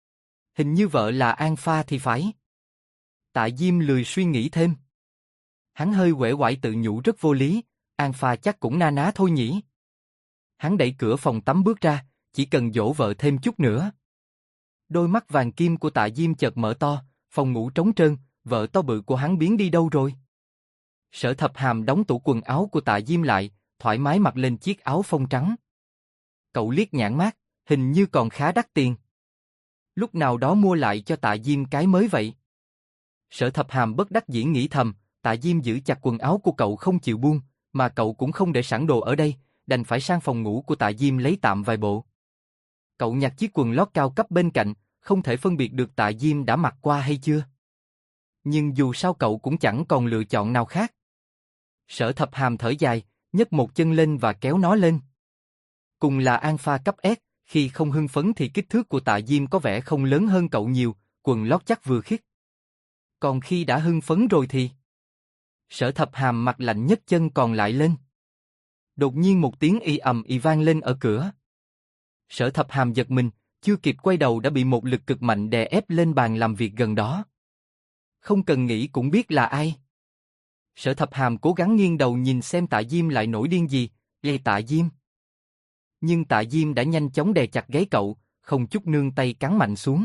Speaker 1: Hình như vợ là An Pha thì phải. Tạ Diêm lười suy nghĩ thêm. Hắn hơi uể oải tự nhủ rất vô lý, An Pha chắc cũng na ná thôi nhỉ. Hắn đẩy cửa phòng tắm bước ra, chỉ cần dỗ vợ thêm chút nữa. Đôi mắt vàng kim của Tạ Diêm chợt mở to, phòng ngủ trống trơn, vợ to bự của hắn biến đi đâu rồi? Sở Thập Hàm đóng tủ quần áo của Tạ Diêm lại, thoải mái mặc lên chiếc áo phông trắng. Cậu liếc nhãn mác, hình như còn khá đắt tiền. Lúc nào đó mua lại cho Tạ Diêm cái mới vậy. Sở Thập Hàm bất đắc dĩ nghĩ thầm, Tạ Diêm giữ chặt quần áo của cậu không chịu buông, mà cậu cũng không để sẵn đồ ở đây, đành phải sang phòng ngủ của Tạ Diêm lấy tạm vài bộ. Cậu nhặt chiếc quần lót cao cấp bên cạnh, không thể phân biệt được Tạ Diêm đã mặc qua hay chưa. Nhưng dù sao cậu cũng chẳng còn lựa chọn nào khác. Sở Thập Hàm thở dài, nhấc một chân lên và kéo nó lên. Cùng là An Pha cấp S, khi không hưng phấn thì kích thước của Tạ Diêm có vẻ không lớn hơn cậu nhiều, quần lót chắc vừa khít. Còn khi đã hưng phấn rồi thì... Sở Thập Hàm mặt lạnh nhấc chân còn lại lên. Đột nhiên một tiếng ì ầm ì vang lên ở cửa. Sở Thập Hàm giật mình, chưa kịp quay đầu đã bị một lực cực mạnh đè ép lên bàn làm việc gần đó. Không cần nghĩ cũng biết là ai. Sở Thập Hàm cố gắng nghiêng đầu nhìn xem Tạ Diêm lại nổi điên gì, Tạ Diêm. Nhưng Tạ Diêm đã nhanh chóng đè chặt gáy cậu, không chút nương tay cắn mạnh xuống.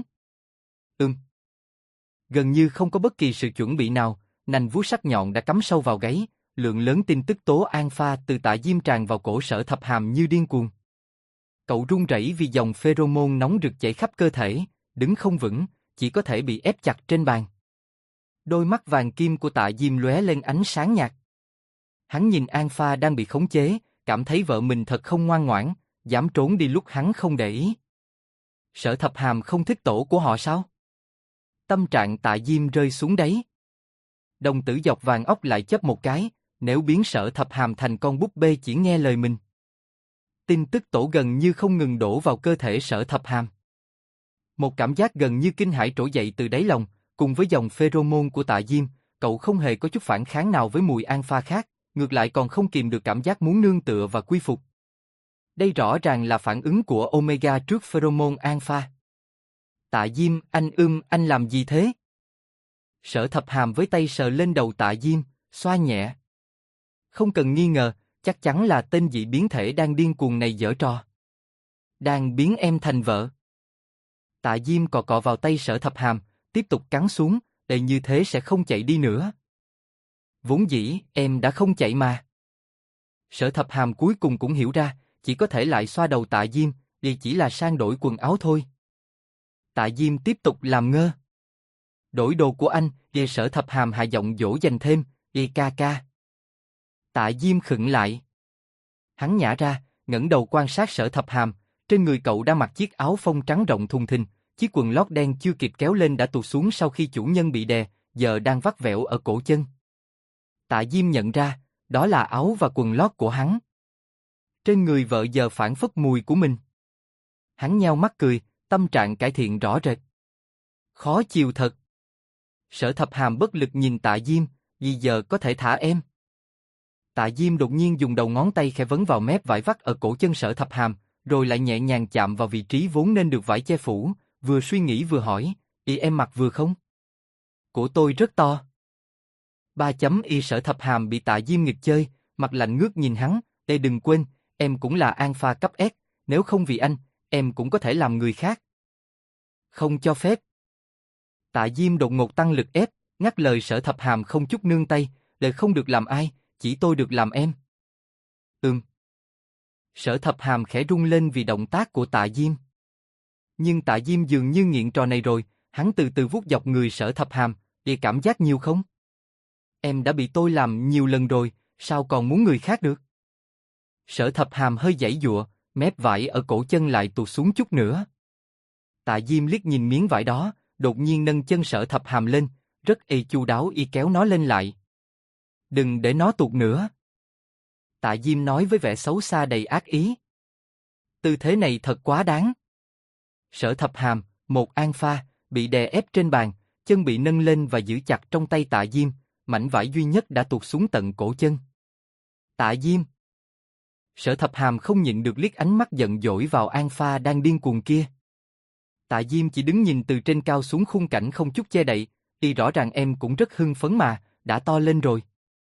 Speaker 1: Gần như không có bất kỳ sự chuẩn bị nào, nành vuốt sắc nhọn đã cắm sâu vào gáy, lượng lớn tin tức tố An Pha từ Tạ Diêm tràn vào cổ Sở Thập Hàm như điên cuồng. Cậu run rẩy vì dòng pheromone nóng rực chảy khắp cơ thể, đứng không vững, chỉ có thể bị ép chặt trên bàn. Đôi mắt vàng kim của Tạ Diêm lóe lên ánh sáng nhạt. Hắn nhìn An Pha đang bị khống chế, cảm thấy vợ mình thật không ngoan ngoãn, dám trốn đi lúc hắn không để ý. Sở Thập Hàm không thích tổ của họ sao? Tâm trạng Tạ Diêm rơi xuống đáy. Đồng tử dọc vàng ốc lại chớp một cái, nếu biến Sở Thập Hàm thành con búp bê chỉ nghe lời mình. Tin tức tổ gần như không ngừng đổ vào cơ thể Sở Thập Hàm. Một cảm giác gần như kinh hãi trỗi dậy từ đáy lòng, cùng với dòng pheromone của Tạ Diêm, cậu không hề có chút phản kháng nào với mùi An Pha khác, ngược lại còn không kìm được cảm giác muốn nương tựa và quy phục. Đây rõ ràng là phản ứng của Omega trước pheromone An Pha. Tạ Diêm, anh làm gì thế? Sở Thập Hàm với tay sờ lên đầu Tạ Diêm, xoa nhẹ. Không cần nghi ngờ, chắc chắn là tên dị biến thể đang điên cuồng này giở trò. Đang biến em thành vợ. Tạ Diêm cọ cọ vào tay Sở Thập Hàm, tiếp tục cắn xuống, để như thế sẽ không chạy đi nữa. Vốn dĩ, em đã không chạy mà. Sở Thập Hàm cuối cùng cũng hiểu ra, chỉ có thể lại xoa đầu Tạ Diêm, vì chỉ là sang đổi quần áo thôi. Tạ Diêm tiếp tục làm ngơ. Đổi đồ của anh, về Sở Thập Hàm hạ giọng dỗ dành thêm, ca ca. Tạ Diêm khựng lại. Hắn nhả ra, ngẩng đầu quan sát Sở Thập Hàm, trên người cậu đã mặc chiếc áo phông trắng rộng thùng thình, chiếc quần lót đen chưa kịp kéo lên đã tụt xuống sau khi chủ nhân bị đè, giờ đang vắt vẻo ở cổ chân. Tạ Diêm nhận ra, đó là áo và quần lót của hắn. Trên người vợ giờ phảng phất mùi của mình. Hắn nheo mắt cười, tâm trạng cải thiện rõ rệt. Khó chịu thật. Sở Thập Hàm bất lực nhìn Tạ Diêm, vì giờ có thể thả em. Tạ Diêm đột nhiên dùng đầu ngón tay khẽ vấn vào mép vải vắt ở cổ chân Sở Thập Hàm, rồi lại nhẹ nhàng chạm vào vị trí vốn nên được vải che phủ, vừa suy nghĩ vừa hỏi, em mặc vừa không? Của tôi rất to. 3.y Sở Thập Hàm bị Tạ Diêm nghịch chơi, mặt lạnh ngước nhìn hắn, đừng quên, em cũng là An Pha cấp S, nếu không vì anh, em cũng có thể làm người khác. Không cho phép. Tạ Diêm đột ngột tăng lực ép, ngắt lời Sở Thập Hàm không chút nương tay, lời không được làm ai, chỉ tôi được làm em. Sở Thập Hàm khẽ rung lên vì động tác của Tạ Diêm. Nhưng Tạ Diêm dường như nghiện trò này rồi, hắn từ từ vuốt dọc người Sở Thập Hàm, cảm giác nhiều không? Em đã bị tôi làm nhiều lần rồi, sao còn muốn người khác được? Sở Thập Hàm hơi giãy giụa, mép vải ở cổ chân lại tụt xuống chút nữa. Tạ Diêm liếc nhìn miếng vải đó, đột nhiên nâng chân Sở Thập Hàm lên, rất chu đáo kéo nó lên lại. Đừng để nó tụt nữa. Tạ Diêm nói với vẻ xấu xa đầy ác ý. Tư thế này thật quá đáng. Sở Thập Hàm, một An Pha, bị đè ép trên bàn, chân bị nâng lên và giữ chặt trong tay Tạ Diêm, mảnh vải duy nhất đã tụt xuống tận cổ chân. Tạ Diêm. Sở Thập Hàm không nhịn được liếc ánh mắt giận dỗi vào An Pha đang điên cuồng kia. Tạ Diêm chỉ đứng nhìn từ trên cao xuống khung cảnh không chút che đậy, rõ ràng em cũng rất hưng phấn mà, đã to lên rồi.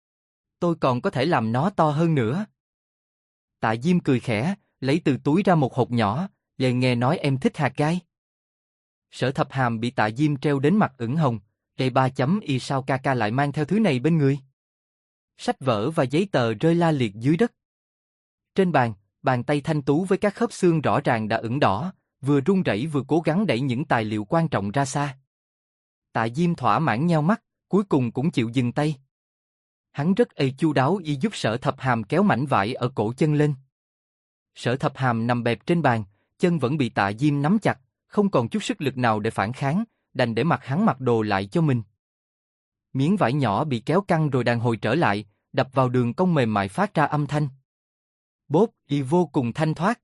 Speaker 1: Tôi còn có thể làm nó to hơn nữa. Tạ Diêm cười khẽ, lấy từ túi ra một hộp nhỏ, về nghe nói em thích hạt gai. Sở Thập Hàm bị Tạ Diêm treo đến mặt ửng hồng, đây 3.y sao ca ca lại mang theo thứ này bên người. Sách vở và giấy tờ rơi la liệt dưới đất. Trên bàn, bàn tay thanh tú với các khớp xương rõ ràng đã ửng đỏ, vừa run rẩy vừa cố gắng đẩy những tài liệu quan trọng ra xa. Tạ Diêm thỏa mãn nheo mắt, cuối cùng cũng chịu dừng tay. Hắn rất chu đáo y giúp Sở Thập Hàm kéo mảnh vải ở cổ chân lên. Sở Thập Hàm nằm bẹp trên bàn, chân vẫn bị Tạ Diêm nắm chặt, không còn chút sức lực nào để phản kháng, đành để mặc hắn mặc đồ lại cho mình. Miếng vải nhỏ bị kéo căng rồi đàn hồi trở lại, đập vào đường cong mềm mại phát ra âm thanh. Bốp, y vô cùng thanh thoát.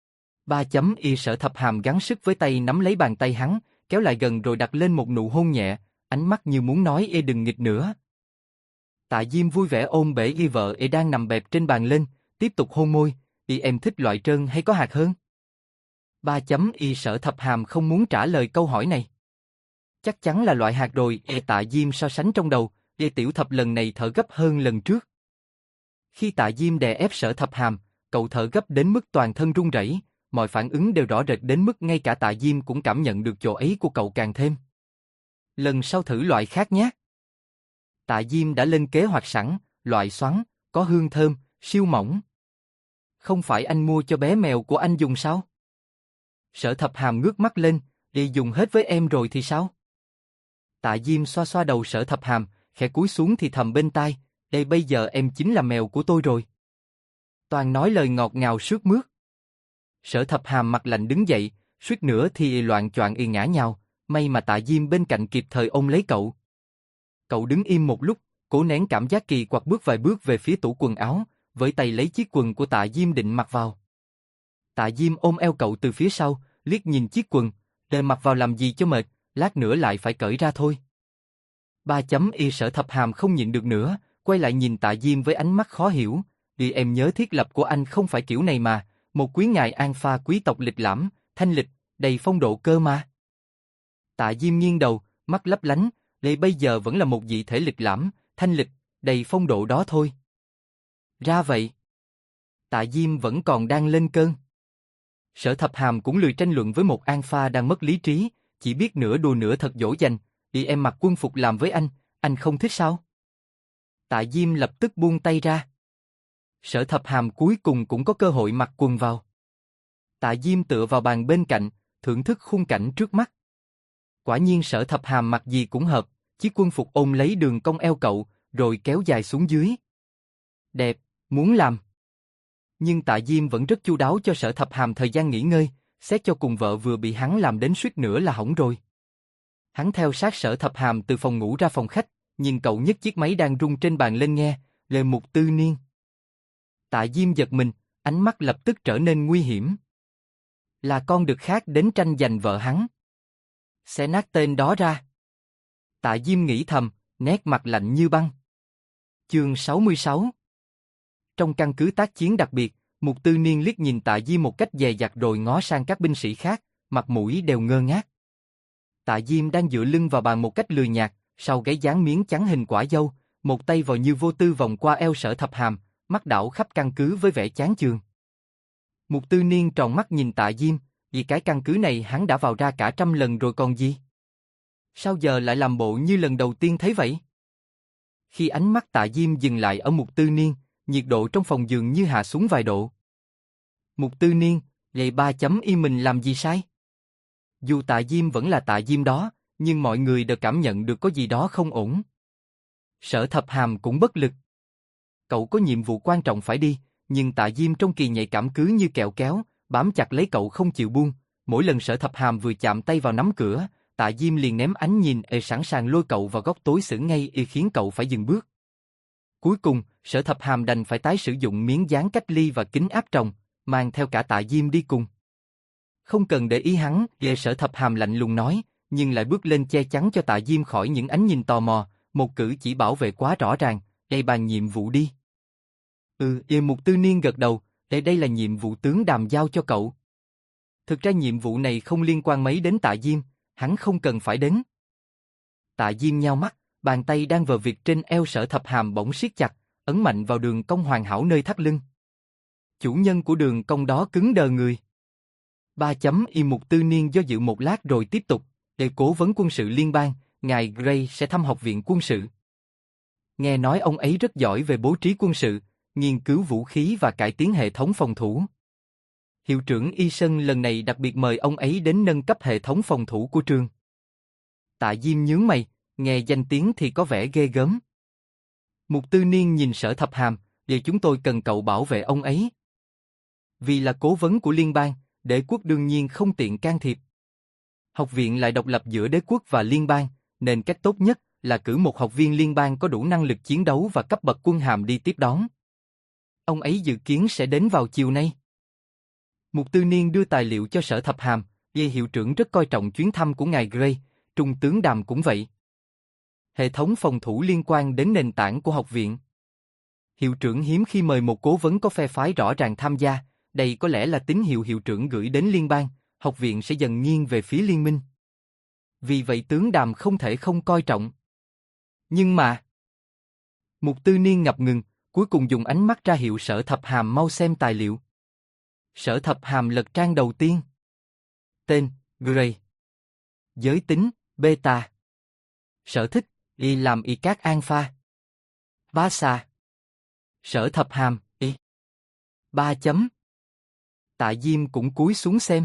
Speaker 1: 3.y Sở Thập Hàm gắng sức với tay nắm lấy bàn tay hắn, kéo lại gần rồi đặt lên một nụ hôn nhẹ, ánh mắt như muốn nói đừng nghịch nữa. Tạ Diêm vui vẻ ôm bể y vợ đang nằm bẹp trên bàn lên, tiếp tục hôn môi, em thích loại trơn hay có hạt hơn? 3.y Sở Thập Hàm không muốn trả lời câu hỏi này. Chắc chắn là loại hạt rồi, Tạ Diêm so sánh trong đầu, Tiểu Thập lần này thở gấp hơn lần trước. Khi Tạ Diêm đè ép Sở Thập Hàm, cậu thở gấp đến mức toàn thân run rẩy, mọi phản ứng đều rõ rệt đến mức ngay cả Tạ Diêm cũng cảm nhận được chỗ ấy của cậu càng thêm. Lần sau thử loại khác nhé. Tạ Diêm đã lên kế hoạch sẵn, loại xoắn, có hương thơm, siêu mỏng. Không phải anh mua cho bé mèo của anh dùng sao? Sở Thập Hàm ngước mắt lên, dùng hết với em rồi thì sao? Tạ Diêm xoa xoa đầu Sở Thập Hàm, khẽ cúi xuống thì thầm bên tai, bây giờ em chính là mèo của tôi rồi. Toàn nói lời ngọt ngào sướt mướt. Sở Thập Hàm mặt lạnh đứng dậy, suýt nữa thì loạng choạng ngã nhào, may mà Tạ Diêm bên cạnh kịp thời ôm lấy cậu. Cậu đứng im một lúc, cố nén cảm giác kỳ quặc bước vài bước về phía tủ quần áo, với tay lấy chiếc quần của Tạ Diêm định mặc vào. Tạ Diêm ôm eo cậu từ phía sau, liếc nhìn chiếc quần, để mặc vào làm gì cho mệt, lát nữa lại phải cởi ra thôi. 3.y Sở Thập Hàm không nhịn được nữa, quay lại nhìn Tạ Diêm với ánh mắt khó hiểu, em nhớ thiết lập của anh không phải kiểu này mà, một quý ngài an pha quý tộc lịch lãm, thanh lịch, đầy phong độ cơ mà. Tạ Diêm nghiêng đầu, mắt lấp lánh, bây giờ vẫn là một vị thể lịch lãm, thanh lịch, đầy phong độ đó thôi. Ra vậy. Tạ Diêm vẫn còn đang lên cơn. Sở Thập Hàm cũng lười tranh luận với một an pha đang mất lý trí, chỉ biết nửa đùa nửa thật dỗ dành, em mặc quân phục làm với anh không thích sao? Tạ Diêm lập tức buông tay ra. Sở Thập Hàm cuối cùng cũng có cơ hội mặc quần vào. Tạ Diêm tựa vào bàn bên cạnh, thưởng thức khung cảnh trước mắt. Quả nhiên Sở Thập Hàm mặc gì cũng hợp, chiếc quân phục ôm lấy đường cong eo cậu, rồi kéo dài xuống dưới. Đẹp, muốn làm. Nhưng Tạ Diêm vẫn rất chu đáo cho Sở Thập Hàm thời gian nghỉ ngơi, xét cho cùng vợ vừa bị hắn làm đến suýt nữa là hỏng rồi. Hắn theo sát Sở Thập Hàm từ phòng ngủ ra phòng khách, nhưng cậu nhấc chiếc máy đang rung trên bàn lên nghe, Lê Mục Tư Niên. Tạ Diêm giật mình, ánh mắt lập tức trở nên nguy hiểm. Là con đực khác đến tranh giành vợ hắn. Sẽ nát tên đó ra. Tạ Diêm nghĩ thầm, nét mặt lạnh như băng. Chương 66. Trong căn cứ tác chiến đặc biệt, Mục Tư Niên liếc nhìn Tạ Diêm một cách dè dặt rồi ngó sang các binh sĩ khác, mặt mũi đều ngơ ngác. Tạ Diêm đang dựa lưng vào bàn một cách lười nhác, sau gáy dán miếng chắn hình quả dâu, một tay vò như vô tư vòng qua eo Sở Thập Hàm, mắt đảo khắp căn cứ với vẻ chán chường. Mục Tư Niên tròn mắt nhìn Tạ Diêm, vì cái căn cứ này hắn đã vào ra cả 100 lần rồi còn gì. Sao giờ lại làm bộ như lần đầu tiên thấy vậy? Khi ánh mắt Tạ Diêm dừng lại ở Mục Tư Niên, nhiệt độ trong phòng dường như hạ xuống vài độ. Mục Tư Niên, vậy 3.y mình làm gì sai? Dù Tạ Diêm vẫn là Tạ Diêm đó, nhưng mọi người đều cảm nhận được có gì đó không ổn. Sở Thập Hàm cũng bất lực. Cậu có nhiệm vụ quan trọng phải đi, nhưng Tạ Diêm trong kỳ nhạy cảm cứ như kẹo kéo, bám chặt lấy cậu không chịu buông. Mỗi lần Sở Thập Hàm vừa chạm tay vào nắm cửa, Tạ Diêm liền ném ánh nhìn sẵn sàng lôi cậu vào góc tối xử ngay khiến cậu phải dừng bước. Cuối cùng, Sở Thập Hàm đành phải tái sử dụng miếng dán cách ly và kính áp tròng, mang theo cả Tạ Diêm đi cùng. Không cần để ý hắn, Sở Thập Hàm lạnh lùng nói, nhưng lại bước lên che chắn cho Tạ Diêm khỏi những ánh nhìn tò mò, một cử chỉ bảo vệ quá rõ ràng, bàn nhiệm vụ đi. Mục Tư Niên gật đầu, đây là nhiệm vụ tướng Đàm giao cho cậu. Thực ra nhiệm vụ này không liên quan mấy đến Tạ Diêm, hắn không cần phải đến. Tạ Diêm nhao mắt, bàn tay đang vờ việc trên eo Sở Thập Hàm bỗng siết chặt, ấn mạnh vào đường cong hoàn hảo nơi thắt lưng. Chủ nhân của đường cong đó cứng đờ người. 3.y Mục Tư Niên do dự một lát rồi tiếp tục, để cố vấn quân sự liên bang, ngài Gray sẽ thăm học viện quân sự. Nghe nói ông ấy rất giỏi về bố trí quân sự, nghiên cứu vũ khí và cải tiến hệ thống phòng thủ. Hiệu trưởng Y Sơn lần này đặc biệt mời ông ấy đến nâng cấp hệ thống phòng thủ của trường. Tạ Diêm nhướng mày, nghe danh tiếng thì có vẻ ghê gớm. Mục Tư Niên nhìn Sở Thập Hàm, vậy chúng tôi cần cậu bảo vệ ông ấy. Vì là cố vấn của liên bang, đế quốc đương nhiên không tiện can thiệp. Học viện lại độc lập giữa đế quốc và liên bang, nên cách tốt nhất là cử một học viên liên bang có đủ năng lực chiến đấu và cấp bậc quân hàm đi tiếp đón. Ông ấy dự kiến sẽ đến vào chiều nay. Mục Tư Niên đưa tài liệu cho Sở Thập Hàm, vì hiệu trưởng rất coi trọng chuyến thăm của ngài Gray, trung tướng Đàm cũng vậy. Hệ thống phòng thủ liên quan đến nền tảng của học viện. Hiệu trưởng hiếm khi mời một cố vấn có phe phái rõ ràng tham gia, đây có lẽ là tín hiệu hiệu trưởng gửi đến liên bang, học viện sẽ dần nghiêng về phía liên minh. Vì vậy tướng Đàm không thể không coi trọng. Nhưng mà... Mục Tư Niên ngập ngừng, cuối cùng dùng ánh mắt ra hiệu Sở Thập Hàm mau xem tài liệu. Sở Thập Hàm lật trang đầu tiên. Tên, Gray. Giới tính, Beta. Sở thích, y làm y cát alpha. Bá xà. Sở Thập Hàm, y. 3 chấm. Tạ Diêm cũng cúi xuống xem.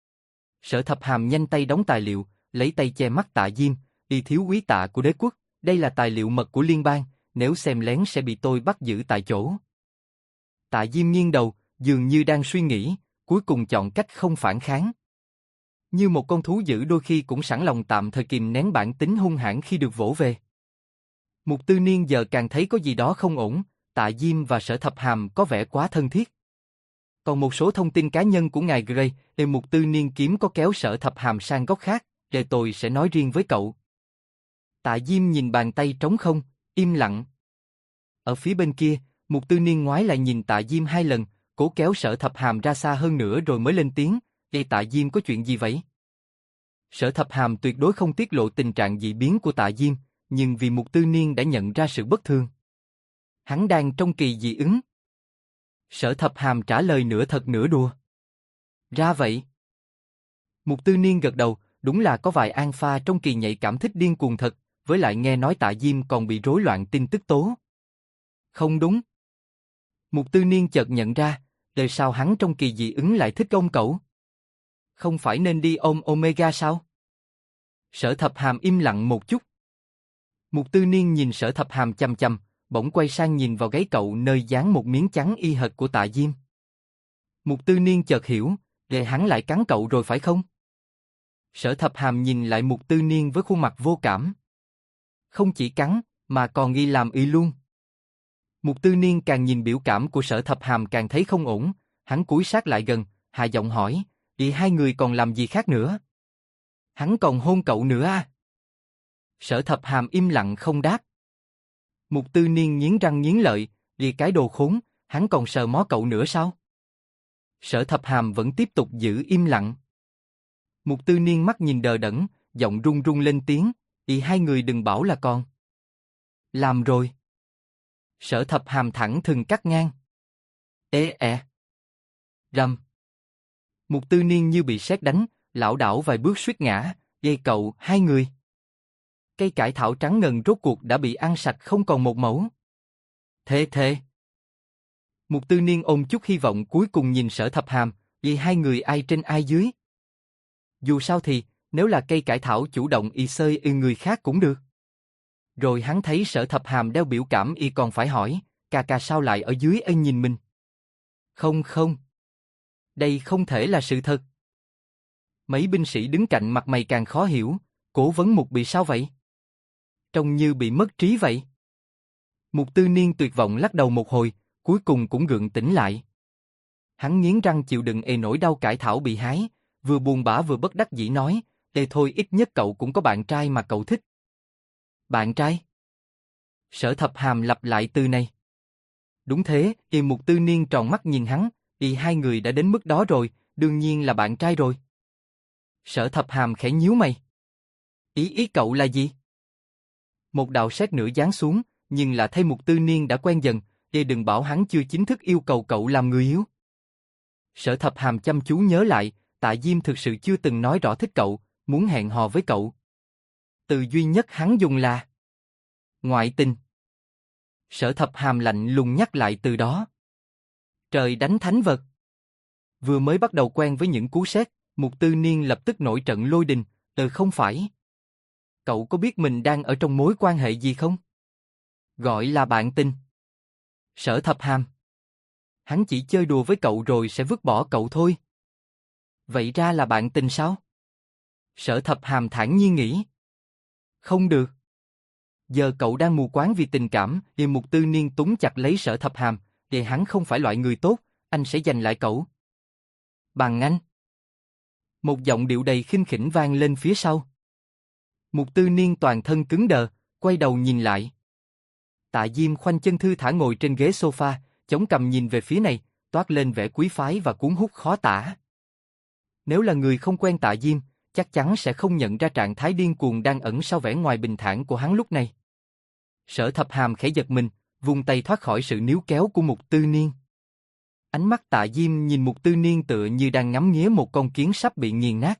Speaker 1: Sở Thập Hàm nhanh tay đóng tài liệu, lấy tay che mắt Tạ Diêm, y thiếu úy tạ của đế quốc, đây là tài liệu mật của liên bang, nếu xem lén sẽ bị tôi bắt giữ tại chỗ. Tạ Diêm nghiêng đầu, dường như đang suy nghĩ, cuối cùng chọn cách không phản kháng. Như một con thú dữ đôi khi cũng sẵn lòng tạm thời kìm nén bản tính hung hãn khi được vỗ về. Mục Tư Niên giờ càng thấy có gì đó không ổn, Tạ Diêm và Sở Thập Hàm có vẻ quá thân thiết. Còn một số thông tin cá nhân của ngài Gray, để Mục Tư Niên kiếm có kéo Sở Thập Hàm sang góc khác, để tôi sẽ nói riêng với cậu. Tạ Diêm nhìn bàn tay trống không, im lặng. Ở phía bên kia, Mục Tư Niên ngoái lại nhìn Tạ Diêm 2 lần, cố kéo Sở Thập Hàm ra xa hơn nữa rồi mới lên tiếng, "Ê Tạ Diêm có chuyện gì vậy?" Sở Thập Hàm tuyệt đối không tiết lộ tình trạng dị biến của Tạ Diêm, nhưng vì Mục Tư Niên đã nhận ra sự bất thường. Hắn đang trong kỳ dị ứng. Sở Thập Hàm trả lời nửa thật nửa đùa. Ra vậy. Mục Tư Niên gật đầu, đúng là có vài alpha trong kỳ nhạy cảm thích điên cuồng thật, với lại nghe nói Tạ Diêm còn bị rối loạn tin tức tố. Không đúng. Mục Tư Niên chợt nhận ra, đời sao hắn trong kỳ dị ứng lại thích ông cậu? Không phải nên đi ôm Omega sao? Sở Thập Hàm im lặng một chút. Mục Tư Niên nhìn Sở Thập Hàm chằm chằm, bỗng quay sang nhìn vào gáy cậu nơi dán một miếng trắng y hệt của Tạ Diêm. Mục Tư Niên chợt hiểu, để hắn lại cắn cậu rồi phải không? Sở Thập Hàm nhìn lại Mục Tư Niên với khuôn mặt vô cảm. Không chỉ cắn, mà còn y làm y luôn. Mục Tư Niên càng nhìn biểu cảm của Sở Thập Hàm càng thấy không ổn, hắn cúi sát lại gần, hạ giọng hỏi, "Y hai người còn làm gì khác nữa? Hắn còn hôn cậu nữa à?" Sở Thập Hàm im lặng không đáp. Mục Tư Niên nghiến răng nghiến lợi, "Vì cái đồ khốn, hắn còn sờ mó cậu nữa sao?" Sở Thập Hàm vẫn tiếp tục giữ im lặng. Mục Tư Niên mắt nhìn đờ đẫn, giọng run run lên tiếng, "Y hai người đừng bảo là con." "Làm rồi." Sở Thập Hàm thẳng thừng cắt ngang. "Ê ẹ." Rầm. Mục Tư Niên như bị sét đánh, lảo đảo vài bước suýt ngã, "Ê cậu, hai người." Cây cải thảo trắng ngần rốt cuộc đã bị ăn sạch không còn một mẩu. Thế. Mục Tư Niên ôm chút hy vọng cuối cùng nhìn Sở Thập Hàm, "Vì hai người ai trên ai dưới. Dù sao thì, nếu là cây cải thảo chủ động y xơi y người khác cũng được." Rồi hắn thấy Sở Thập Hàm đeo biểu cảm y còn phải hỏi, ca sao lại ở dưới y nhìn mình. Không. Đây không thể là sự thật. Mấy binh sĩ đứng cạnh mặt mày càng khó hiểu, cố vấn Mục bị sao vậy? Trông như bị mất trí vậy. Mục Tư Niên tuyệt vọng lắc đầu một hồi, cuối cùng cũng gượng tỉnh lại. Hắn nghiến răng chịu đựng nỗi đau cải thảo bị hái, vừa buồn bã vừa bất đắc dĩ nói, "Ê thôi ít nhất cậu cũng có bạn trai mà cậu thích." Bạn trai? Sở Thập Hàm lặp lại từ này. Đúng thế, Mục Tư Niên tròn mắt nhìn hắn, hai người đã đến mức đó rồi, đương nhiên là bạn trai rồi. Sở Thập Hàm khẽ nhíu mày. Ý cậu là gì? Một đạo sét nữa giáng xuống, nhưng là thay Mục Tư Niên đã quen dần, đừng bảo hắn chưa chính thức yêu cầu cậu làm người yêu. Sở Thập Hàm chăm chú nhớ lại, Tạ Diêm thực sự chưa từng nói rõ thích cậu, muốn hẹn hò với cậu. Từ duy nhất hắn dùng là ngoại tình. Sở Thập Hàm lạnh lùng nhắc lại từ đó. Trời đánh thánh vật. Vừa mới bắt đầu quen với những cú sét, Mục Tư Niên lập tức nổi trận lôi đình, không phải. Cậu có biết mình đang ở trong mối quan hệ gì không? Gọi là bạn tình. Sở Thập Hàm. Hắn chỉ chơi đùa với cậu rồi sẽ vứt bỏ cậu thôi. Vậy ra là bạn tình sao? Sở Thập Hàm thản nhiên nghĩ. Không được. Giờ cậu đang mù quáng vì tình cảm, Mục Tư Niên túm chặt lấy Sở Thập Hàm, hắn không phải loại người tốt, anh sẽ giành lại cậu. Bằng anh. Một giọng điệu đầy khinh khỉnh vang lên phía sau. Mục Tư Niên toàn thân cứng đờ, quay đầu nhìn lại. Tạ Diêm khoanh chân thư thả ngồi trên ghế sofa, chống cằm nhìn về phía này, toát lên vẻ quý phái và cuốn hút khó tả. Nếu là người không quen Tạ Diêm, chắc chắn sẽ không nhận ra trạng thái điên cuồng đang ẩn sau vẻ ngoài bình thản của hắn lúc này. Sở Thập Hàm khẽ giật mình, vung tay thoát khỏi sự níu kéo của Mục Tư Niên. Ánh mắt Tạ Diêm nhìn Mục Tư Niên tựa như đang ngắm nghía một con kiến sắp bị nghiền nát.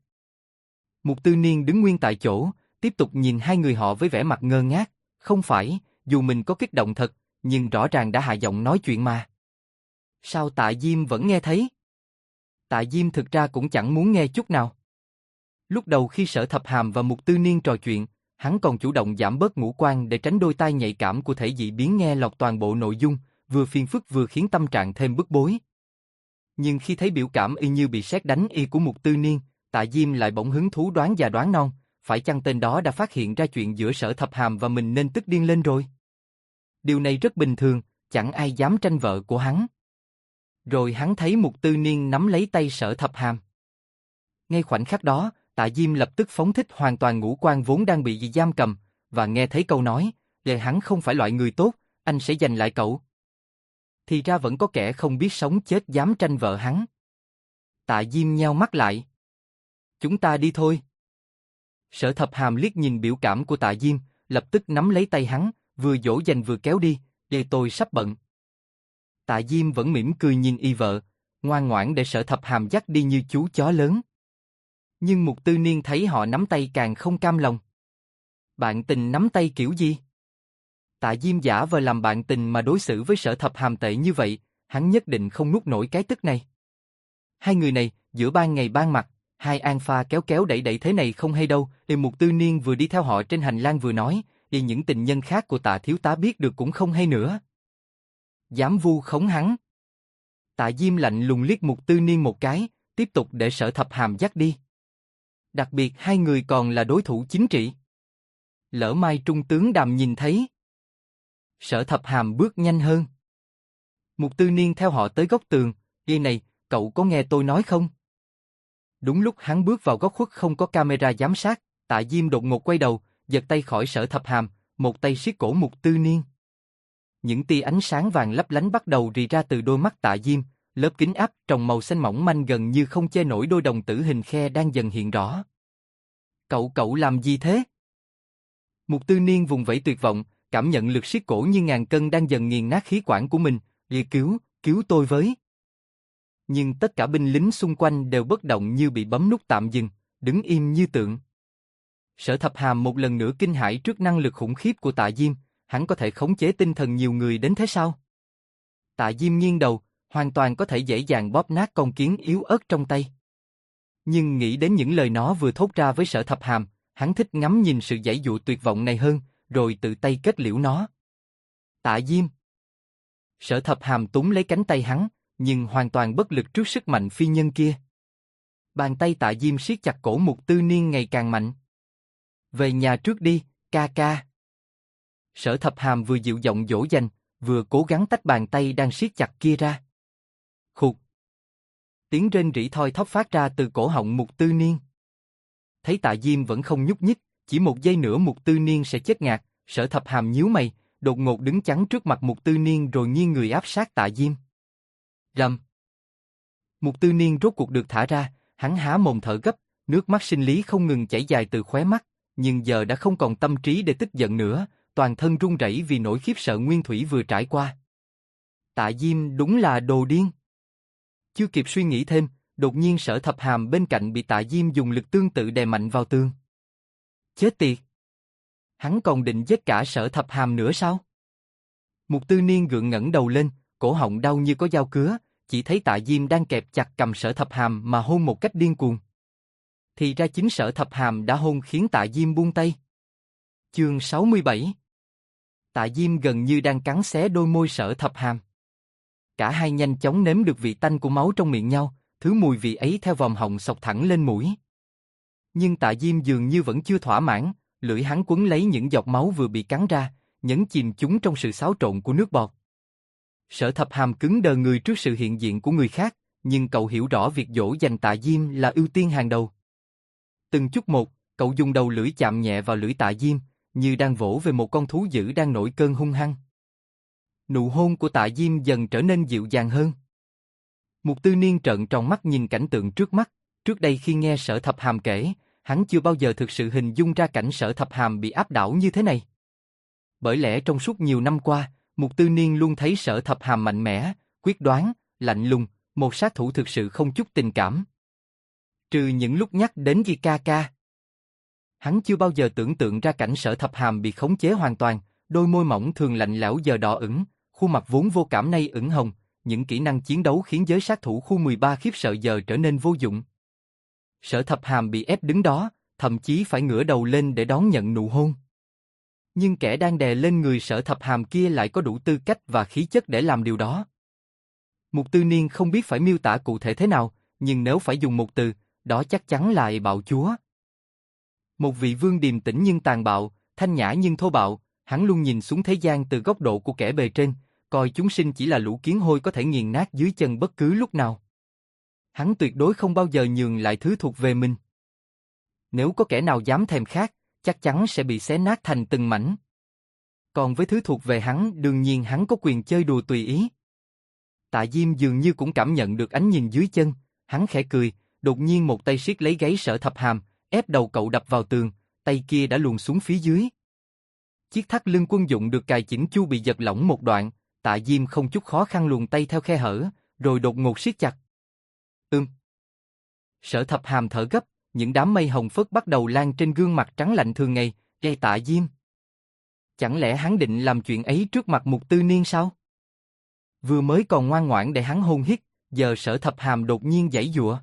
Speaker 1: Mục Tư Niên đứng nguyên tại chỗ, tiếp tục nhìn hai người họ với vẻ mặt ngơ ngác. Không phải, dù mình có kích động thật, nhưng rõ ràng đã hạ giọng nói chuyện mà. Sao Tạ Diêm vẫn nghe thấy? Tạ Diêm thực ra cũng chẳng muốn nghe chút nào. Lúc đầu khi Sở Thập Hàm và Mục Tư Niên trò chuyện, hắn còn chủ động giảm bớt ngũ quan để tránh đôi tai nhạy cảm của thể dị biến nghe lọt toàn bộ nội dung, vừa phiền phức vừa khiến tâm trạng thêm bức bối. Nhưng khi thấy biểu cảm y như bị sét đánh của Mục Tư Niên, Tạ Diêm lại bỗng hứng thú đoán già đoán non, phải chăng tên đó đã phát hiện ra chuyện giữa Sở Thập Hàm và mình nên tức điên lên rồi? Điều này rất bình thường, chẳng ai dám tranh vợ của hắn. Rồi hắn thấy Mục Tư Niên nắm lấy tay Sở Thập Hàm. Ngay khoảnh khắc đó, Tạ Diêm lập tức phóng thích hoàn toàn ngũ quan vốn đang bị giam cầm, và nghe thấy câu nói, hắn không phải loại người tốt, anh sẽ giành lại cậu. Thì ra vẫn có kẻ không biết sống chết dám tranh vợ hắn. Tạ Diêm nheo mắt lại. Chúng ta đi thôi. Sở Thập Hàm liếc nhìn biểu cảm của Tạ Diêm, lập tức nắm lấy tay hắn, vừa dỗ dành vừa kéo đi, tôi sắp bận. Tạ Diêm vẫn mỉm cười nhìn y vợ, ngoan ngoãn để Sở Thập Hàm dắt đi như chú chó lớn. Nhưng Mục Tư Niên thấy họ nắm tay càng không cam lòng. Bạn tình nắm tay kiểu gì? Tạ Diêm giả vờ làm bạn tình mà đối xử với Sở Thập Hàm tệ như vậy, hắn nhất định không nuốt nổi cái tức này. Hai người này, giữa ban ngày ban mặt, hai an pha kéo kéo đẩy đẩy thế này không hay đâu. Mục Tư Niên vừa đi theo họ trên hành lang vừa nói, những tình nhân khác của Tạ thiếu tá biết được cũng không hay nữa. Dám vu khống hắn. Tạ Diêm lạnh lùng liếc Mục Tư Niên một cái, tiếp tục để Sở Thập Hàm dắt đi. Đặc biệt hai người còn là đối thủ chính trị. Lỡ mai trung tướng Đàm nhìn thấy. Sở Thập Hàm bước nhanh hơn. Mục Tư Niên theo họ tới góc tường, này, cậu có nghe tôi nói không? Đúng lúc hắn bước vào góc khuất không có camera giám sát, Tạ Diêm đột ngột quay đầu, giật tay khỏi Sở Thập Hàm, một tay siết cổ Mục Tư Niên. Những tia ánh sáng vàng lấp lánh bắt đầu rì ra từ đôi mắt Tạ Diêm, lớp kính áp tròng màu xanh mỏng manh gần như không che nổi đôi đồng tử hình khe đang dần hiện rõ. Cậu làm gì thế? Mục Tư Niên vùng vẫy tuyệt vọng, cảm nhận lực siết cổ như ngàn cân đang dần nghiền nát khí quản của mình, cứu tôi với. Nhưng tất cả binh lính xung quanh đều bất động như bị bấm nút tạm dừng, đứng im như tượng. Sở Thập Hàm một lần nữa kinh hãi trước năng lực khủng khiếp của Tạ Diêm, hắn có thể khống chế tinh thần nhiều người đến thế sao? Tạ Diêm nghiêng đầu, hoàn toàn có thể dễ dàng bóp nát con kiến yếu ớt trong tay. Nhưng nghĩ đến những lời nó vừa thốt ra với Sở Thập Hàm, hắn thích ngắm nhìn sự giãy dụa tuyệt vọng này hơn, rồi tự tay kết liễu nó. Tạ Diêm. Sở Thập Hàm túm lấy cánh tay hắn, nhưng hoàn toàn bất lực trước sức mạnh phi nhân kia. Bàn tay Tạ Diêm siết chặt cổ Mục Tư Niên ngày càng mạnh. Về nhà trước đi, ca ca. Sở Thập Hàm vừa dịu giọng dỗ dành, vừa cố gắng tách bàn tay đang siết chặt kia ra. Khục. Tiếng rên rỉ thoi thóp phát ra từ cổ họng Mục Tư Niên. Thấy Tạ Diêm vẫn không nhúc nhích, chỉ một giây nữa Mục Tư Niên sẽ chết ngạt, Sở Thập Hàm nhíu mày, đột ngột đứng chắn trước mặt Mục Tư Niên rồi nghiêng người áp sát Tạ Diêm. Rầm. Mục Tư Niên rốt cuộc được thả ra, hắn há mồm thở gấp, nước mắt sinh lý không ngừng chảy dài từ khóe mắt, nhưng giờ đã không còn tâm trí để tức giận nữa, toàn thân run rẩy vì nỗi khiếp sợ nguyên thủy vừa trải qua. Tạ Diêm đúng là đồ điên. Chưa kịp suy nghĩ thêm, đột nhiên Sở Thập Hàm bên cạnh bị Tạ Diêm dùng lực tương tự đè mạnh vào tường. Chết tiệt! Hắn còn định giết cả Sở Thập Hàm nữa sao? Mục Tư Niên gượng ngẩng đầu lên, cổ họng đau như có dao cứa, chỉ thấy Tạ Diêm đang kẹp chặt cầm Sở Thập Hàm mà hôn một cách điên cuồng. Thì ra chính Sở Thập Hàm đã hôn khiến Tạ Diêm buông tay. Chương 67. Tạ Diêm gần như đang cắn xé đôi môi Sở Thập Hàm. Cả hai nhanh chóng nếm được vị tanh của máu trong miệng nhau, thứ mùi vị ấy theo vòm họng xộc thẳng lên mũi. Nhưng Tạ Diêm dường như vẫn chưa thỏa mãn, lưỡi hắn quấn lấy những giọt máu vừa bị cắn ra, nhấn chìm chúng trong sự xáo trộn của nước bọt. Sở Thập Hàm cứng đờ người trước sự hiện diện của người khác, nhưng cậu hiểu rõ việc dỗ dành Tạ Diêm là ưu tiên hàng đầu. Từng chút một, cậu dùng đầu lưỡi chạm nhẹ vào lưỡi Tạ Diêm, như đang vỗ về một con thú dữ đang nổi cơn hung hăng. Nụ hôn của Tạ Diêm dần trở nên dịu dàng hơn. Mục Tư Niên trợn tròn mắt nhìn cảnh tượng trước mắt, trước đây khi nghe Sở Thập Hàm kể, hắn chưa bao giờ thực sự hình dung ra cảnh Sở Thập Hàm bị áp đảo như thế này. Bởi lẽ trong suốt nhiều năm qua, Mục Tư Niên luôn thấy Sở Thập Hàm mạnh mẽ, quyết đoán, lạnh lùng, một sát thủ thực sự không chút tình cảm. Trừ những lúc nhắc đến Di ca ca. Hắn chưa bao giờ tưởng tượng ra cảnh Sở Thập Hàm bị khống chế hoàn toàn, đôi môi mỏng thường lạnh lẽo giờ đỏ ửng, khuôn mặt vốn vô cảm nay ửng hồng, những kỹ năng chiến đấu khiến giới sát thủ khu 13 khiếp sợ giờ trở nên vô dụng. Sở Thập Hàm bị ép đứng đó, thậm chí phải ngửa đầu lên để đón nhận nụ hôn. Nhưng kẻ đang đè lên người Sở Thập Hàm kia lại có đủ tư cách và khí chất để làm điều đó. Mục Tư Niên không biết phải miêu tả cụ thể thế nào, nhưng nếu phải dùng một từ, đó chắc chắn là bạo chúa. Một vị vương điềm tĩnh nhưng tàn bạo, thanh nhã nhưng thô bạo, hắn luôn nhìn xuống thế gian từ góc độ của kẻ bề trên, coi chúng sinh chỉ là lũ kiến hôi có thể nghiền nát dưới chân bất cứ lúc nào. Hắn tuyệt đối không bao giờ nhường lại thứ thuộc về mình. Nếu có kẻ nào dám thèm khát, chắc chắn sẽ bị xé nát thành từng mảnh. Còn với thứ thuộc về hắn, đương nhiên hắn có quyền chơi đùa tùy ý. Tạ Diêm dường như cũng cảm nhận được ánh nhìn dưới chân, hắn khẽ cười, đột nhiên một tay siết lấy gáy Sở Thập Hàm, ép đầu cậu đập vào tường, tay kia đã luồn xuống phía dưới. Chiếc thắt lưng quân dụng được cài chỉnh chu bị giật lỏng một đoạn, Tạ Diêm không chút khó khăn luồn tay theo khe hở, rồi đột ngột siết chặt. Sở Thập Hàm thở gấp, những đám mây hồng phớt bắt đầu lan trên gương mặt trắng lạnh thường ngày, gây Tạ Diêm. Chẳng lẽ hắn định làm chuyện ấy trước mặt Mục Tư Niên sao? Vừa mới còn ngoan ngoãn để hắn hôn hít, giờ Sở Thập Hàm đột nhiên giãy giụa.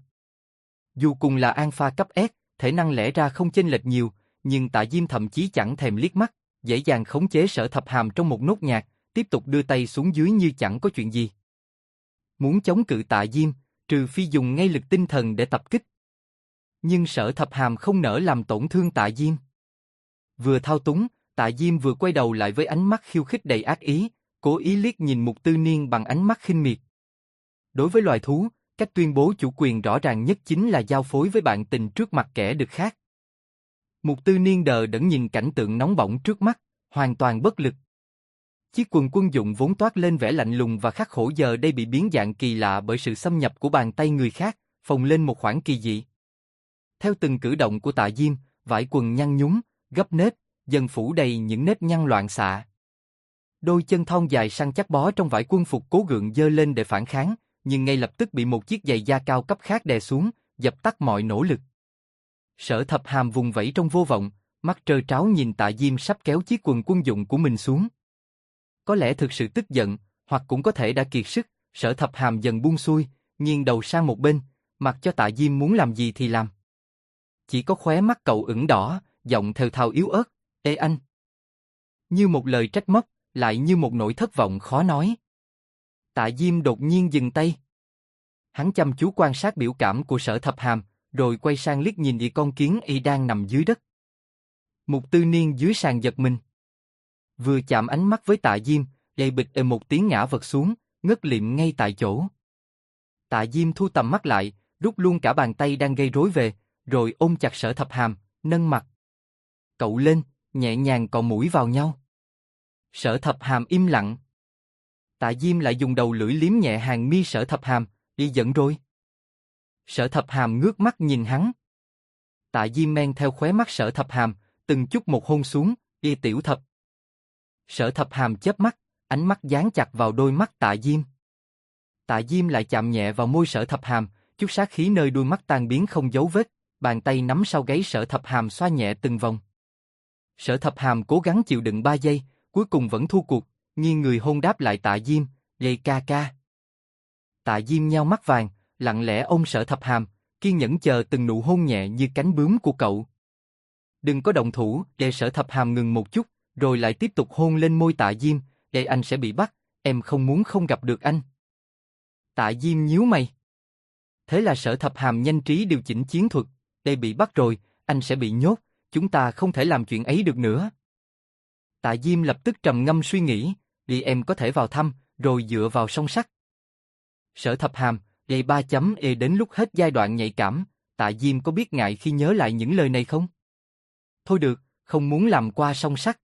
Speaker 1: Dù cùng là alpha cấp S, thể năng lẽ ra không chênh lệch nhiều, nhưng Tạ Diêm thậm chí chẳng thèm liếc mắt, dễ dàng khống chế Sở Thập Hàm trong một nốt nhạc, tiếp tục đưa tay xuống dưới như chẳng có chuyện gì. Muốn chống cự Tạ Diêm, trừ phi dùng ngay lực tinh thần để tập kích. Nhưng Sở Thập Hàm không nỡ làm tổn thương Tạ Diêm. Vừa thao túng, Tạ Diêm vừa quay đầu lại với ánh mắt khiêu khích đầy ác ý, cố ý liếc nhìn Mục Tư Niên bằng ánh mắt khinh miệt. Đối với loài thú, cách tuyên bố chủ quyền rõ ràng nhất chính là giao phối với bạn tình trước mặt kẻ địch khác. Mục Tư Niên đờ đẫn nhìn cảnh tượng nóng bỏng trước mắt, hoàn toàn bất lực. Chiếc quần quân dụng vốn toát lên vẻ lạnh lùng và khắc khổ giờ đây bị biến dạng kỳ lạ bởi sự xâm nhập của bàn tay người khác, phồng lên một khoảng kỳ dị. Theo từng cử động của Tạ Diêm, vải quần nhăn nhúm, gấp nếp, dần phủ đầy những nếp nhăn loạn xạ. Đôi chân thon dài săn chắc bó trong vải quân phục cố gượng giơ lên để phản kháng, nhưng ngay lập tức bị một chiếc giày da cao cấp khác đè xuống, dập tắt mọi nỗ lực. Sở Thập Hàm vùng vẫy trong vô vọng, mắt trơ tráo nhìn Tạ Diêm sắp kéo chiếc quần quân dụng của mình xuống. Có lẽ thực sự tức giận, hoặc cũng có thể đã kiệt sức, Sở Thập Hàm dần buông xuôi, nghiêng đầu sang một bên, mặc cho Tạ Diêm muốn làm gì thì làm. Chỉ có khóe mắt cậu ửng đỏ, giọng thều thào yếu ớt, "Ê anh." Như một lời trách móc, lại như một nỗi thất vọng khó nói. Tạ Diêm đột nhiên dừng tay. Hắn chăm chú quan sát biểu cảm của Sở Thập Hàm, rồi quay sang liếc nhìn con kiến y đang nằm dưới đất. Mục Tư Niên dưới sàn giật mình. Vừa chạm ánh mắt với Tạ Diêm, gây bịch một tiếng ngã vật xuống, ngất liệm ngay tại chỗ. Tạ Diêm thu tầm mắt lại, rút luôn cả bàn tay đang gây rối về, rồi ôm chặt Sở Thập Hàm, nâng mặt cậu lên, nhẹ nhàng cọ mũi vào nhau. Sở Thập Hàm im lặng. Tạ Diêm lại dùng đầu lưỡi liếm nhẹ hàng mi Sở Thập Hàm, y giận rồi. Sở Thập Hàm ngước mắt nhìn hắn. Tạ Diêm men theo khóe mắt Sở Thập Hàm, từng chút một hôn xuống, y tiểu thập. Sở Thập Hàm chớp mắt, ánh mắt dán chặt vào đôi mắt Tạ Diêm. Tạ Diêm lại chạm nhẹ vào môi Sở Thập Hàm, chút sát khí nơi đôi mắt tan biến không dấu vết, bàn tay nắm sau gáy Sở Thập Hàm xoa nhẹ từng vòng. Sở Thập Hàm cố gắng chịu đựng 3 giây, cuối cùng vẫn thua cuộc, nghiêng người hôn đáp lại Tạ Diêm, "Gây ca ca." Tạ Diêm nheo mắt vàng, lặng lẽ ôm Sở Thập Hàm, kiên nhẫn chờ từng nụ hôn nhẹ như cánh bướm của cậu. "Đừng có động thủ." Để Sở Thập Hàm ngừng một chút, rồi lại tiếp tục hôn lên môi Tạ Diêm, "Để anh sẽ bị bắt, em không muốn không gặp được anh." Tạ Diêm nhíu mày. Thế là Sở Thập Hàm nhanh trí điều chỉnh chiến thuật, "Đây bị bắt rồi, anh sẽ bị nhốt, chúng ta không thể làm chuyện ấy được nữa." Tạ Diêm lập tức trầm ngâm suy nghĩ, "Đi em có thể vào thăm, rồi dựa vào song sắt." Sở Thập Hàm, "Đây 3.E đến lúc hết giai đoạn nhạy cảm, Tạ Diêm có biết ngại khi nhớ lại những lời này không?" "Thôi được, không muốn làm qua song sắt."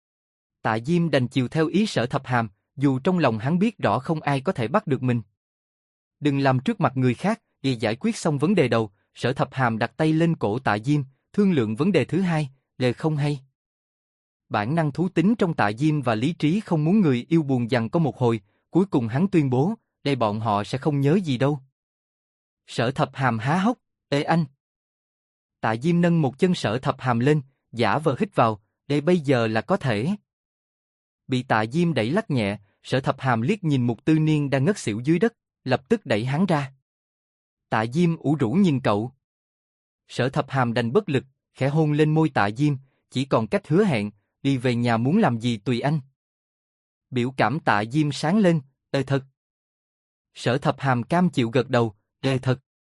Speaker 1: Tạ Diêm đành chiều theo ý Sở Thập Hàm, dù trong lòng hắn biết rõ không ai có thể bắt được mình. "Đừng làm trước mặt người khác." Để giải quyết xong vấn đề đầu, Sở Thập Hàm đặt tay lên cổ Tạ Diêm, thương lượng vấn đề thứ hai, "Đề không hay." Bản năng thú tính trong Tạ Diêm và lý trí không muốn người yêu buồn giằng có một hồi, cuối cùng hắn tuyên bố, "Đây bọn họ sẽ không nhớ gì đâu." Sở Thập Hàm há hốc, "Ê anh." Tạ Diêm nâng một chân Sở Thập Hàm lên, giả vờ hít vào, "Đây bây giờ là có thể." Bị Tạ Diêm đẩy lắc nhẹ, Sở Thập Hàm liếc nhìn Mục Tư Niên đang ngất xỉu dưới đất, lập tức đẩy hắn ra. Tạ Diêm ủ rũ nhìn cậu. Sở Thập Hàm đành bất lực, khẽ hôn lên môi Tạ Diêm, "Chỉ còn cách hứa hẹn, đi về nhà muốn làm gì tùy anh." Biểu cảm Tạ Diêm sáng lên, thật." Sở Thập Hàm cam chịu gật đầu, thật."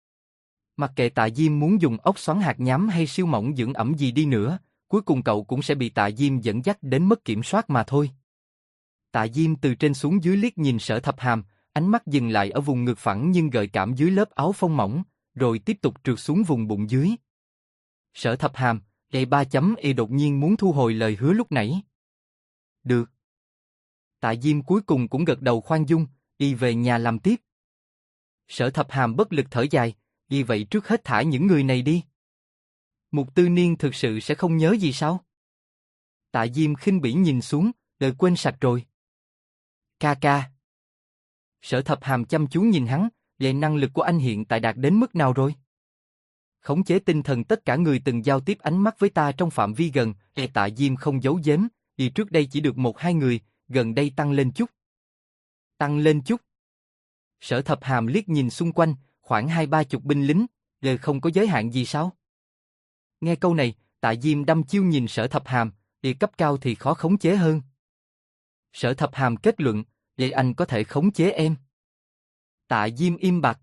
Speaker 1: Mặc kệ Tạ Diêm muốn dùng ốc xoắn hạt nhám hay siêu mỏng dưỡng ẩm gì đi nữa, cuối cùng cậu cũng sẽ bị Tạ Diêm dẫn dắt đến mất kiểm soát mà thôi. Tạ Diêm từ trên xuống dưới liếc nhìn Sở Thập Hàm, ánh mắt dừng lại ở vùng ngực phẳng nhưng gợi cảm dưới lớp áo phông mỏng, rồi tiếp tục trượt xuống vùng bụng dưới. Sở Thập Hàm, "Đây 3.E đột nhiên muốn thu hồi lời hứa lúc nãy." "Được." Tạ Diêm cuối cùng cũng gật đầu khoan dung, đi về nhà làm tiếp. Sở Thập Hàm bất lực thở dài, "Vì vậy trước hết thả những người này đi." Mục Tư Niên thực sự sẽ không nhớ gì sao? Tạ Diêm khinh bỉ nhìn xuống, "Đời quên sạch rồi." "Ca ca." Sở Thập Hàm chăm chú nhìn hắn, "Vậy năng lực của anh hiện tại đạt đến mức nào rồi?" "Khống chế tinh thần tất cả người từng giao tiếp ánh mắt với ta trong phạm vi gần." Tạ Diêm không giấu giếm, "Vì trước đây chỉ được 1-2 người, gần đây tăng lên chút." "Tăng lên chút?" Sở Thập Hàm liếc nhìn xung quanh, khoảng 20-30 binh lính, không có giới hạn gì sao?" Nghe câu này, Tạ Diêm đăm chiêu nhìn Sở Thập Hàm, "Địa cấp cao thì khó khống chế hơn." Sở Thập Hàm kết luận, "Vậy anh có thể khống chế em?" Tạ Diêm im bặt.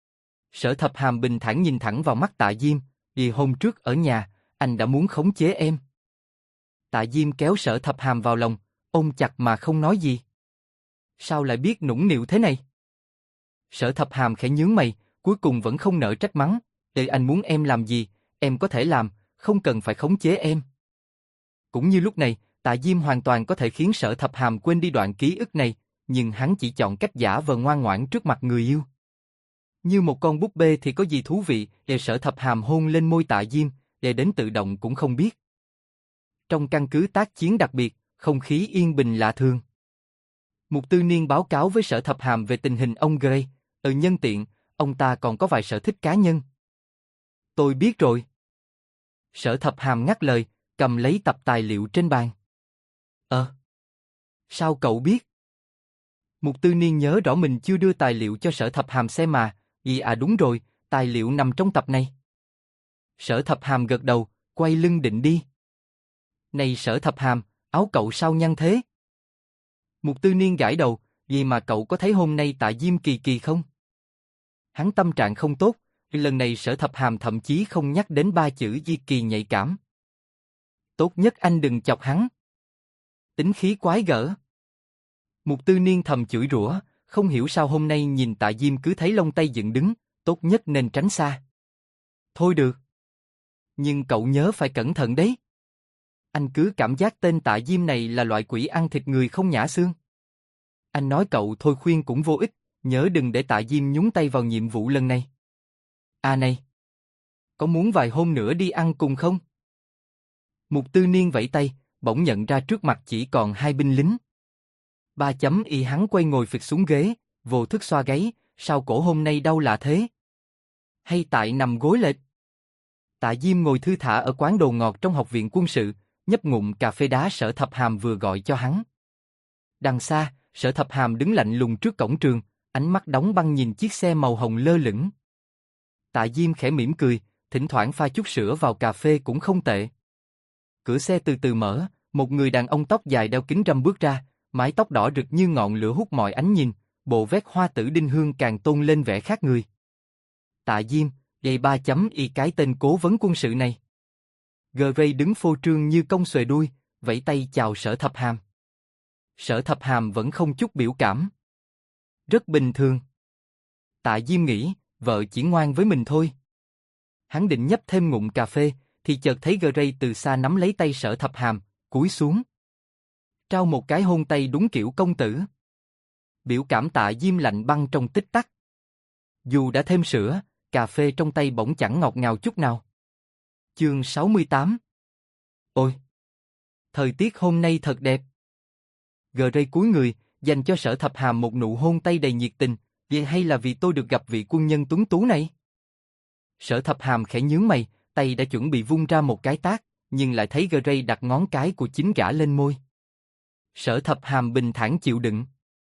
Speaker 1: Sở Thập Hàm bình thản nhìn thẳng vào mắt Tạ Diêm, "Vì hôm trước ở nhà, anh đã muốn khống chế em." Tạ Diêm kéo Sở Thập Hàm vào lòng, ôm chặt mà không nói gì. "Sao lại biết nũng nịu thế này?" Sở Thập Hàm khẽ nhướng mày, cuối cùng vẫn không nỡ trách mắng, Anh muốn em làm gì, em có thể làm, không cần phải khống chế em." Cũng như lúc này, Tạ Diêm hoàn toàn có thể khiến Sở Thập Hàm quên đi đoạn ký ức này, nhưng hắn chỉ chọn cách giả vờ ngoan ngoãn trước mặt người yêu. Như một con búp bê thì có gì thú vị, Sở Thập Hàm hôn lên môi Tạ Diêm, đến tự động cũng không biết. Trong căn cứ tác chiến đặc biệt, không khí yên bình lạ thường. Mục Tư Niên báo cáo với Sở Thập Hàm về tình hình ông Gray, nhân tiện, ông ta còn có vài sở thích cá nhân. "Tôi biết rồi." Sở Thập Hàm ngắt lời, cầm lấy tập tài liệu trên bàn. Sao cậu biết?" Mục Tư Niên nhớ rõ mình chưa đưa tài liệu cho Sở Thập Hàm xem mà, đúng rồi, tài liệu nằm trong tập này." Sở Thập Hàm gật đầu, quay lưng định đi. "Này Sở Thập Hàm, áo cậu sao nhăn thế?" Mục Tư Niên gãi đầu, "Vì mà cậu có thấy hôm nay Tạ Diêm kỳ kỳ không?" Hắn tâm trạng không tốt, lần này Sở Thập Hàm thậm chí không nhắc đến 3 chữ kỳ nhạy cảm. "Tốt nhất anh đừng chọc hắn." Tính khí quái gở. Mục Tư Niên thầm chửi rủa, không hiểu sao hôm nay nhìn Tạ Diêm cứ thấy lông tay dựng đứng, tốt nhất nên tránh xa. "Thôi được. Nhưng cậu nhớ phải cẩn thận đấy. Anh cứ cảm giác tên Tạ Diêm này là loại quỷ ăn thịt người không nhả xương." "Anh nói cậu thôi khuyên cũng vô ích, nhớ đừng để Tạ Diêm nhúng tay vào nhiệm vụ lần này." Này, có muốn vài hôm nữa đi ăn cùng không?" Mục Tư Niên vẫy tay, bỗng nhận ra trước mặt chỉ còn 2 binh lính. Ba chấm y hắn quay ngồi phịch xuống ghế, vô thức xoa gáy, sao cổ hôm nay đau lạ thế? Hay tại nằm gối lệch? Tạ Diêm ngồi thư thả ở quán đồ ngọt trong học viện quân sự, nhấp ngụm cà phê đá Sở Thập Hàm vừa gọi cho hắn. Đằng xa, Sở Thập Hàm đứng lạnh lùng trước cổng trường, ánh mắt đóng băng nhìn chiếc xe màu hồng lơ lửng. Tạ Diêm khẽ mỉm cười, thỉnh thoảng pha chút sữa vào cà phê cũng không tệ. Cửa xe từ từ mở, một người đàn ông tóc dài đeo kính râm bước ra, mái tóc đỏ rực như ngọn lửa hút mọi ánh nhìn, bộ vest hoa tử đinh hương càng tôn lên vẻ khác người. Tạ Diêm, đây ba chấm y cái tên cố vấn quân sự này. Gray đứng phô trương như công xuề đuôi, vẫy tay chào Sở Thập Hàm. Sở Thập Hàm vẫn không chút biểu cảm. Rất bình thường. Tạ Diêm nghĩ, vợ chỉ ngoan với mình thôi. Hắn định nhấp thêm ngụm cà phê, thì chợt thấy Gray từ xa nắm lấy tay Sở Thập Hàm, cúi xuống. Trao một cái hôn tay đúng kiểu công tử. Biểu cảm Tạ Diêm lạnh băng trong tích tắc. Dù đã thêm sữa, cà phê trong tay bỗng chẳng ngọt ngào chút nào. Chương 68. Ôi! Thời tiết hôm nay thật đẹp. Gray cúi người, dành cho Sở Thập Hàm một nụ hôn tay đầy nhiệt tình, vậy hay là vì tôi được gặp vị quân nhân tuấn tú này? Sở Thập Hàm khẽ nhướng mày, tay đã chuẩn bị vung ra một cái tát, nhưng lại thấy Gray đặt ngón cái của chính gã lên môi. Sở Thập Hàm bình thản chịu đựng.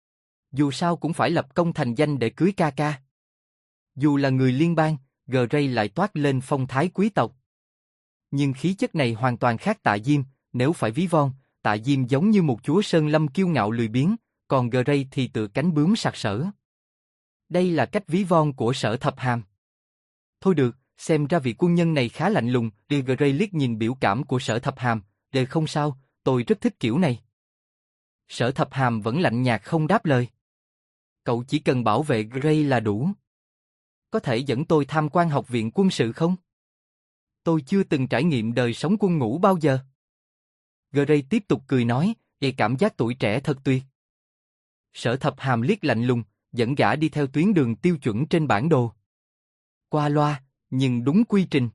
Speaker 1: Dù sao cũng phải lập công thành danh để cưới ca ca. Dù là người liên bang, Gray lại toát lên phong thái quý tộc. Nhưng khí chất này hoàn toàn khác Tạ Diêm, nếu phải ví von, Tạ Diêm giống như một chúa sơn lâm kiêu ngạo lười biếng, còn Gray thì tựa cánh bướm sặc sỡ. Đây là cách ví von của Sở Thập Hàm. Thôi được, xem ra vị quân nhân này khá lạnh lùng, Gray liếc nhìn biểu cảm của Sở Thập Hàm, đều không sao, tôi rất thích kiểu này. Sở Thập Hàm vẫn lạnh nhạt không đáp lời. Cậu chỉ cần bảo vệ Gray là đủ. Có thể dẫn tôi tham quan học viện quân sự không? Tôi chưa từng trải nghiệm đời sống quân ngũ bao giờ. Gray tiếp tục cười nói, cảm giác tuổi trẻ thật tuyệt. Sở Thập Hàm liếc lạnh lùng, dẫn gã đi theo tuyến đường tiêu chuẩn trên bản đồ. Qua loa, nhưng đúng quy trình.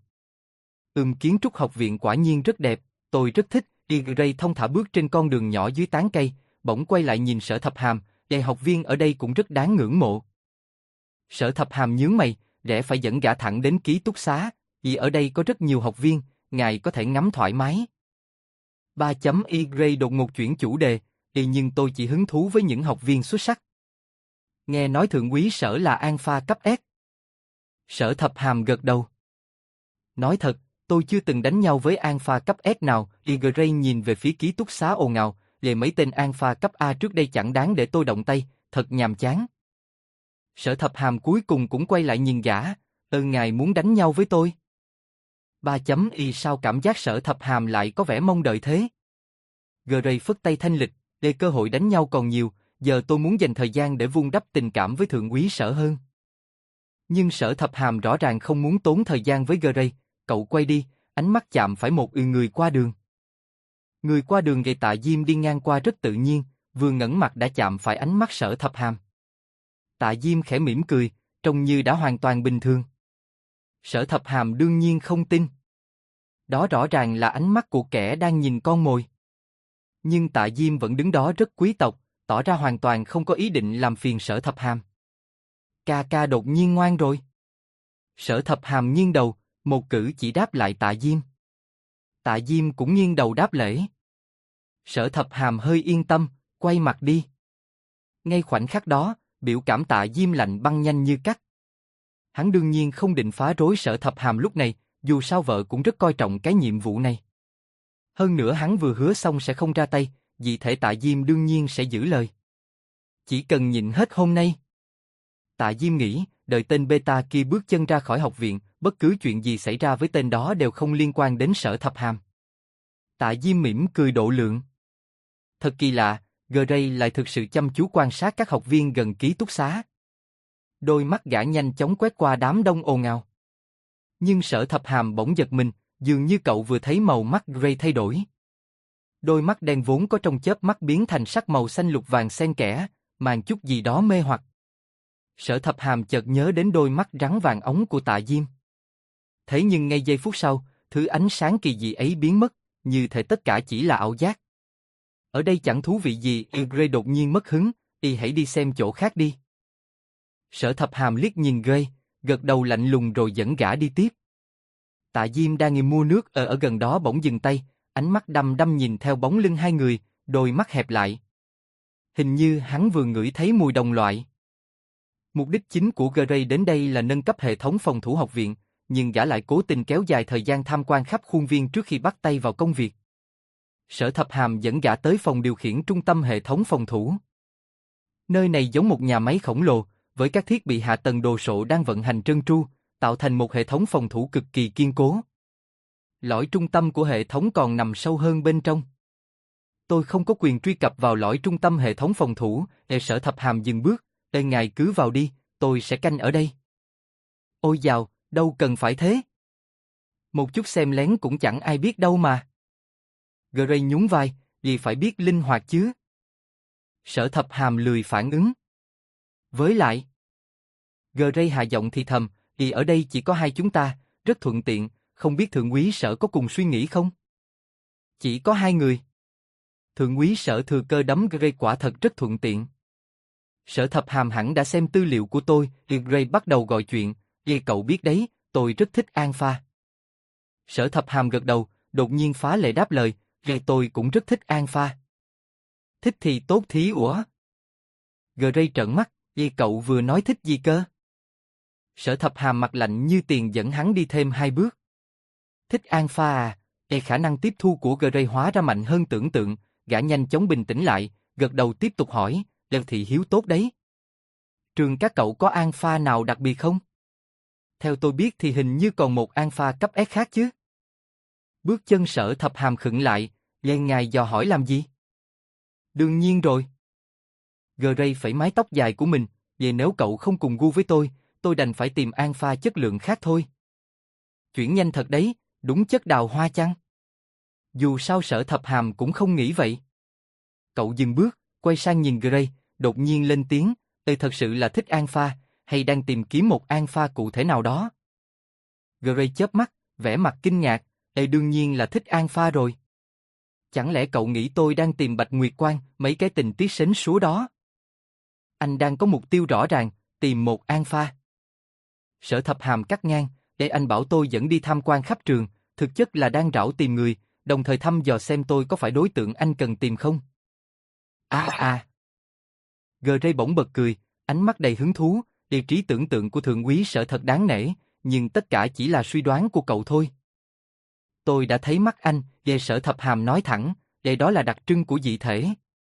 Speaker 1: Kiến trúc học viện quả nhiên rất đẹp, tôi rất thích. Gray thông thả bước trên con đường nhỏ dưới tán cây, bỗng quay lại nhìn Sở Thập Hàm, học viên ở đây cũng rất đáng ngưỡng mộ. Sở Thập Hàm nhướng mày, rẽ phải dẫn gã thẳng đến ký túc xá, vì ở đây có rất nhiều học viên, ngài có thể ngắm thoải mái. Ba chấm y Gray đột ngột chuyển chủ đề, nhưng tôi chỉ hứng thú với những học viên xuất sắc. Nghe nói thượng úy Sở là Alpha cấp S. Sở Thập Hàm gật đầu. Nói thật, tôi chưa từng đánh nhau với Alpha cấp S nào. Gray nhìn về phía ký túc xá ồn ào, mấy tên Alpha cấp A trước đây chẳng đáng để tôi động tay, thật nhàm chán. Sở Thập Hàm cuối cùng cũng quay lại nhìn gã, ngài muốn đánh nhau với tôi. Ba chấm y sao cảm giác Sở Thập Hàm lại có vẻ mong đợi thế? Gray phất tay thanh lịch, để cơ hội đánh nhau còn nhiều, giờ tôi muốn dành thời gian để vun đắp tình cảm với thượng úy Sở hơn. Nhưng Sở Thập Hàm rõ ràng không muốn tốn thời gian với Gray, cậu quay đi, ánh mắt chạm phải một người qua đường. Người qua đường gầy Tạ Diêm đi ngang qua rất tự nhiên, vừa ngẩng mặt đã chạm phải ánh mắt Sở Thập Hàm. Tạ Diêm khẽ mỉm cười, trông như đã hoàn toàn bình thường. Sở Thập Hàm đương nhiên không tin. Đó rõ ràng là ánh mắt của kẻ đang nhìn con mồi. Nhưng Tạ Diêm vẫn đứng đó rất quý tộc, tỏ ra hoàn toàn không có ý định làm phiền Sở Thập Hàm. Ca ca đột nhiên ngoan rồi. Sở Thập Hàm nghiêng đầu, một cử chỉ đáp lại Tạ Diêm. Tạ Diêm cũng nghiêng đầu đáp lễ. Sở Thập Hàm hơi yên tâm, quay mặt đi. Ngay khoảnh khắc đó, biểu cảm Tạ Diêm lạnh băng nhanh như cắt. Hắn đương nhiên không định phá rối Sở Thập Hàm lúc này, dù sao vợ cũng rất coi trọng cái nhiệm vụ này. Hơn nữa hắn vừa hứa xong sẽ không ra tay, vì thể Tạ Diêm đương nhiên sẽ giữ lời. Chỉ cần nhịn hết hôm nay. Tạ Diêm nghĩ, đợi tên beta kia bước chân ra khỏi học viện, bất cứ chuyện gì xảy ra với tên đó đều không liên quan đến Sở Thập Hàm. Tạ Diêm mỉm cười độ lượng. Thật kỳ lạ, Gray lại thực sự chăm chú quan sát các học viên gần ký túc xá. Đôi mắt gã nhanh chóng quét qua đám đông ồn ào. Nhưng Sở Thập Hàm bỗng giật mình, dường như cậu vừa thấy màu mắt Gray thay đổi. Đôi mắt đen vốn có trong chớp mắt biến thành sắc màu xanh lục vàng xen kẽ, mang chút gì đó mê hoặc. Sở Thập Hàm chợt nhớ đến đôi mắt rắn vàng óng của Tạ Diêm. Thế nhưng ngay giây phút sau, thứ ánh sáng kỳ dị ấy biến mất, như thể tất cả chỉ là ảo giác. Ở đây chẳng thú vị gì, Gray đột nhiên mất hứng, hãy đi xem chỗ khác đi. Sở Thập Hàm liếc nhìn Gray, gật đầu lạnh lùng rồi dẫn gã đi tiếp. Tạ Diêm đang ngồi mua nước ở gần đó bỗng dừng tay, ánh mắt đăm đăm nhìn theo bóng lưng hai người, đôi mắt hẹp lại. Hình như hắn vừa ngửi thấy mùi đồng loại. Mục đích chính của Gray đến đây là nâng cấp hệ thống phòng thủ học viện, nhưng gã lại cố tình kéo dài thời gian tham quan khắp khuôn viên trước khi bắt tay vào công việc. Sở Thập Hàm dẫn gã tới phòng điều khiển trung tâm hệ thống phòng thủ. Nơi này giống một nhà máy khổng lồ, với các thiết bị hạ tầng đồ sộ đang vận hành trơn tru, tạo thành một hệ thống phòng thủ cực kỳ kiên cố. Lõi trung tâm của hệ thống còn nằm sâu hơn bên trong. Tôi không có quyền truy cập vào lõi trung tâm hệ thống phòng thủ, Sở Thập Hàm dừng bước, ngài cứ vào đi, tôi sẽ canh ở đây. Ôi dào, đâu cần phải thế. Một chút xem lén cũng chẳng ai biết đâu mà. Gray nhún vai, vì phải biết linh hoạt chứ. Sở Thập Hàm lười phản ứng. Với lại, Gray hạ giọng thì thầm, ở đây chỉ có hai chúng ta, rất thuận tiện, không biết thượng úy Sở có cùng suy nghĩ không? Chỉ có hai người. Thượng úy Sở thừa cơ đấm Gray quả thật rất thuận tiện. Sở Thập Hàm hẳn đã xem tư liệu của tôi, Gray bắt đầu gọi chuyện, cậu biết đấy, tôi rất thích Alpha. Sở Thập Hàm gật đầu, đột nhiên phá lệ đáp lời, tôi cũng rất thích Alpha. Thích thì tốt thí ủa. Gray trợn mắt, cậu vừa nói thích gì cơ? Sở Thập Hàm mặt lạnh như tiền dẫn hắn đi thêm hai bước. Thích Alpha à? Khả năng tiếp thu của Gray hóa ra mạnh hơn tưởng tượng, gã nhanh chóng bình tĩnh lại, gật đầu tiếp tục hỏi, thì hiếu tốt đấy. Trường các cậu có Alpha nào đặc biệt không? Theo tôi biết thì hình như còn một Alpha cấp S khác chứ. Bước chân Sở Thập Hàm khựng lại, ngài dò hỏi làm gì? Đương nhiên rồi. Gray phẩy mái tóc dài của mình, nếu cậu không cùng gu với tôi đành phải tìm Alpha chất lượng khác thôi. Chuyển nhanh thật đấy, đúng chất đào hoa chăng? Dù sao Sở Thập Hàm cũng không nghĩ vậy. Cậu dừng bước, quay sang nhìn Gray, đột nhiên lên tiếng, thật sự là thích Alpha, hay đang tìm kiếm một Alpha cụ thể nào đó? Gray chớp mắt, vẻ mặt kinh ngạc, đương nhiên là thích Alpha rồi. Chẳng lẽ cậu nghĩ tôi đang tìm Bạch Nguyệt Quang, mấy cái tình tiết sến súa đó? Anh đang có mục tiêu rõ ràng, tìm một Alpha. Sở Thập Hàm cắt ngang, anh bảo tôi dẫn đi tham quan khắp trường, thực chất là đang rảo tìm người, đồng thời thăm dò xem tôi có phải đối tượng anh cần tìm không. Gray bỗng bật cười, ánh mắt đầy hứng thú, trí tưởng tượng của thượng úy Sở thật đáng nể, nhưng tất cả chỉ là suy đoán của cậu thôi. Tôi đã thấy mắt anh, Sở Thập Hàm nói thẳng, đó là đặc trưng của dị thể.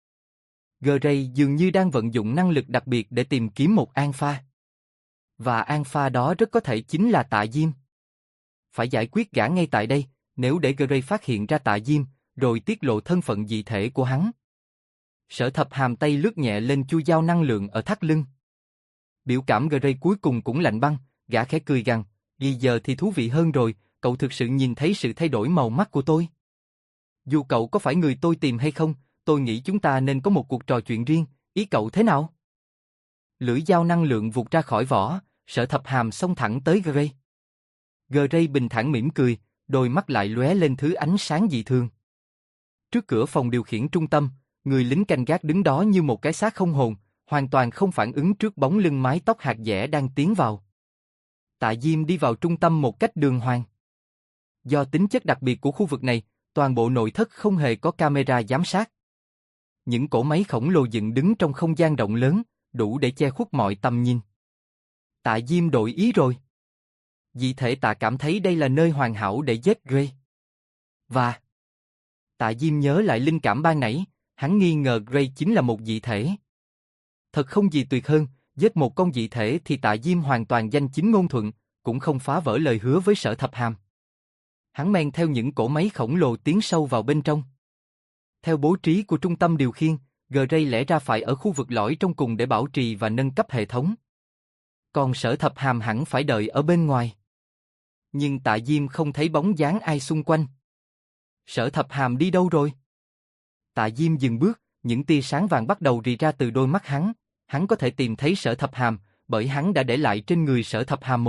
Speaker 1: Gray dường như đang vận dụng năng lực đặc biệt để tìm kiếm một Alpha. Và Alpha đó rất có thể chính là Tạ Diêm. Phải giải quyết gã ngay tại đây, nếu để Gray phát hiện ra Tạ Diêm, rồi tiết lộ thân phận dị thể của hắn. Sở Thập Hàm tay lướt nhẹ lên chui dao năng lượng ở thắt lưng. Biểu cảm Gray cuối cùng cũng lạnh băng, gã khẽ cười gằn, giờ thì thú vị hơn rồi, cậu thực sự nhìn thấy sự thay đổi màu mắt của tôi. Dù cậu có phải người tôi tìm hay không, tôi nghĩ chúng ta nên có một cuộc trò chuyện riêng, ý cậu thế nào? Lưỡi dao năng lượng vụt ra khỏi vỏ, Sở Thập Hàm xông thẳng tới Gray. Gray bình thản mỉm cười, đôi mắt lại lóe lên thứ ánh sáng dị thường. Trước cửa phòng điều khiển trung tâm, người lính canh gác đứng đó như một cái xác không hồn, hoàn toàn không phản ứng trước bóng lưng mái tóc hạt dẻ đang tiến vào. Tạ Diêm đi vào trung tâm một cách đường hoàng. Do tính chất đặc biệt của khu vực này, toàn bộ nội thất không hề có camera giám sát. Những cỗ máy khổng lồ dựng đứng trong không gian rộng lớn, đủ để che khuất mọi tầm nhìn. Tạ Diêm đổi ý rồi. Dị thể Tạ cảm thấy đây là nơi hoàn hảo để giết Gray. Và Tạ Diêm nhớ lại linh cảm ban nãy, hắn nghi ngờ Gray chính là một dị thể. Thật không gì tuyệt hơn, giết một con dị thể thì Tạ Diêm hoàn toàn danh chính ngôn thuận, cũng không phá vỡ lời hứa với Sở Thập Hàm. Hắn men theo những cỗ máy khổng lồ tiến sâu vào bên trong. Theo bố trí của trung tâm điều khiển, Gray lẽ ra phải ở khu vực lõi trong cùng để bảo trì và nâng cấp hệ thống. Còn Sở Thập Hàm hẳn phải đợi ở bên ngoài. Nhưng Tạ Diêm không thấy bóng dáng ai xung quanh. Sở Thập Hàm đi đâu rồi? Tạ Diêm dừng bước, những tia sáng vàng bắt đầu rì ra từ đôi mắt hắn. Hắn có thể tìm thấy Sở Thập Hàm, bởi hắn đã để lại trên người Sở Thập Hàm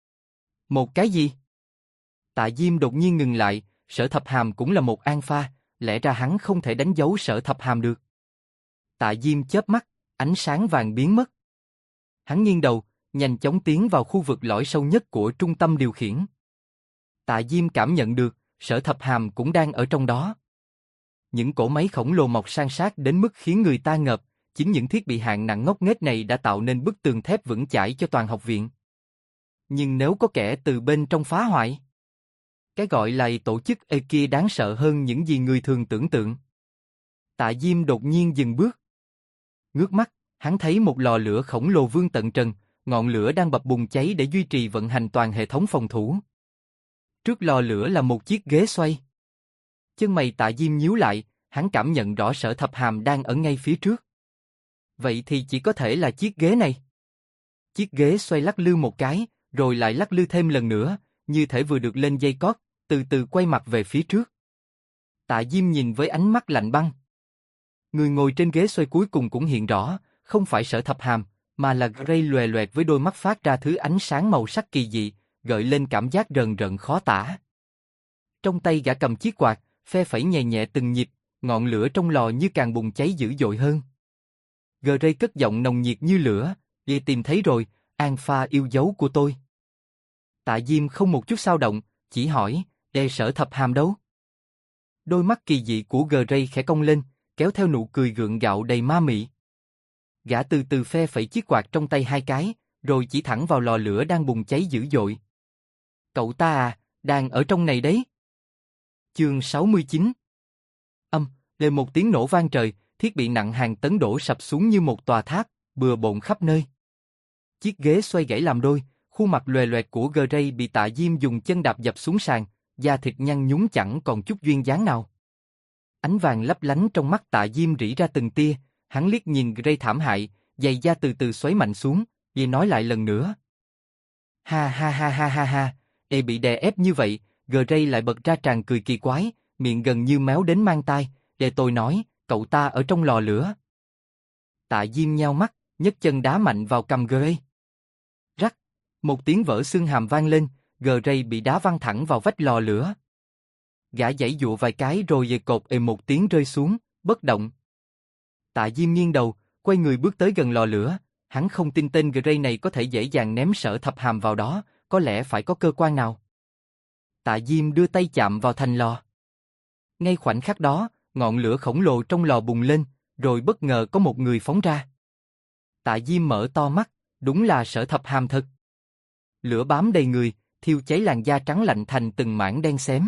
Speaker 1: một cái gì? Tạ Diêm đột nhiên ngừng lại, Sở Thập Hàm cũng là một Alpha, lẽ ra hắn không thể đánh dấu Sở Thập Hàm được. Tạ Diêm chớp mắt, ánh sáng vàng biến mất. Hắn nghiêng đầu, nhanh chóng tiến vào khu vực lõi sâu nhất của trung tâm điều khiển. Tạ Diêm cảm nhận được, Sở Thập Hàm cũng đang ở trong đó. Những cỗ máy khổng lồ mọc san sát đến mức khiến người ta ngợp, chính những thiết bị hạng nặng ngốc nghếch này đã tạo nên bức tường thép vững chãi cho toàn học viện. Nhưng nếu có kẻ từ bên trong phá hoại, cái gọi là tổ chức kia đáng sợ hơn những gì người thường tưởng tượng. Tạ Diêm đột nhiên dừng bước. Ngước mắt, hắn thấy một lò lửa khổng lồ vươn tận trần, ngọn lửa đang bập bùng cháy để duy trì vận hành toàn hệ thống phòng thủ. Trước lò lửa là một chiếc ghế xoay. Chân mày Tạ Diêm nhíu lại, hắn cảm nhận rõ Sở Thập Hàm đang ở ngay phía trước. Vậy thì chỉ có thể là chiếc ghế này. Chiếc ghế xoay lắc lư một cái, rồi lại lắc lư thêm lần nữa, như thể vừa được lên dây cót, từ từ quay mặt về phía trước. Tạ Diêm nhìn với ánh mắt lạnh băng. Người ngồi trên ghế xoay cuối cùng cũng hiện rõ, không phải Sở Thập Hàm, mà là Gray loè loẹt với đôi mắt phát ra thứ ánh sáng màu sắc kỳ dị, gợi lên cảm giác rờn rợn khó tả. Trong tay gã cầm chiếc quạt, phe phẩy nhẹ nhẹ từng nhịp, ngọn lửa trong lò như càng bùng cháy dữ dội hơn. Gray cất giọng nồng nhiệt như lửa, "Đi tìm thấy rồi, Alpha yêu dấu của tôi." Tạ Diêm không một chút xao động, chỉ hỏi, Sở Thập Hàm đâu?" Đôi mắt kỳ dị của Gray khẽ cong lên, kéo theo nụ cười gượng gạo đầy ma mị. Gã từ từ phe phẩy chiếc quạt trong tay hai cái, rồi chỉ thẳng vào lò lửa đang bùng cháy dữ dội. "Cậu ta à, đang ở trong này đấy." Chương 69. Lên một tiếng nổ vang trời, thiết bị nặng hàng tấn đổ sập xuống như một tòa tháp, bừa bộn khắp nơi. Chiếc ghế xoay gãy làm đôi, khuôn mặt loè loẹt của Gray bị Tạ Diêm dùng chân đạp dập xuống sàn, da thịt nhăn nhúm chẳng còn chút duyên dáng nào. Ánh vàng lấp lánh trong mắt Tạ Diêm rỉ ra từng tia, hắn liếc nhìn Gray thảm hại, giày da từ từ xoáy mạnh xuống, vì nói lại lần nữa. Ha ha ha ha ha ha, bị đè ép như vậy, Gray lại bật ra tràng cười kỳ quái, miệng gần như méo đến mang tai, tôi nói, cậu ta ở trong lò lửa. Tạ Diêm nheo mắt, nhấc chân đá mạnh vào cằm Gray. Rắc, một tiếng vỡ xương hàm vang lên, Gray bị đá văng thẳng vào vách lò lửa. Gã giãy giụa vài cái rồi cột một tiếng rơi xuống, bất động. Tạ Diêm nghiêng đầu, quay người bước tới gần lò lửa, hắn không tin tên Gray này có thể dễ dàng ném Sở Thập Hàm vào đó, có lẽ phải có cơ quan nào. Tạ Diêm đưa tay chạm vào thành lò. Ngay khoảnh khắc đó, ngọn lửa khổng lồ trong lò bùng lên, rồi bất ngờ có một người phóng ra. Tạ Diêm mở to mắt, đúng là Sở Thập Hàm thật. Lửa bám đầy người, thiêu cháy làn da trắng lạnh thành từng mảng đen xém.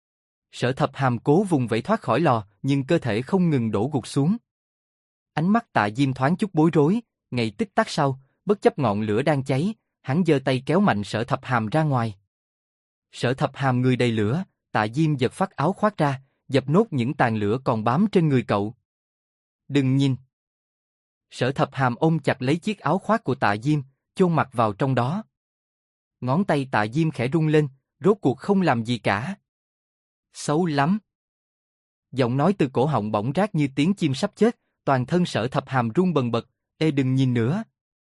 Speaker 1: Sở Thập Hàm cố vùng vẫy thoát khỏi lò, nhưng cơ thể không ngừng đổ gục xuống. Ánh mắt Tạ Diêm thoáng chút bối rối, ngay tích tắc sau, bất chấp ngọn lửa đang cháy, hắn giơ tay kéo mạnh Sở Thập Hàm ra ngoài. Sở Thập Hàm người đầy lửa, Tạ Diêm giật phắt áo khoác ra, dập nốt những tàn lửa còn bám trên người cậu. "Đừng nhìn." Sở Thập Hàm ôm chặt lấy chiếc áo khoác của Tạ Diêm, chôn mặt vào trong đó. Ngón tay Tạ Diêm khẽ rung lên, rốt cuộc không làm gì cả. "Xấu lắm." Giọng nói từ cổ họng bỗng rát như tiếng chim sắp chết, toàn thân Sở Thập Hàm run bần bật, đừng nhìn nữa."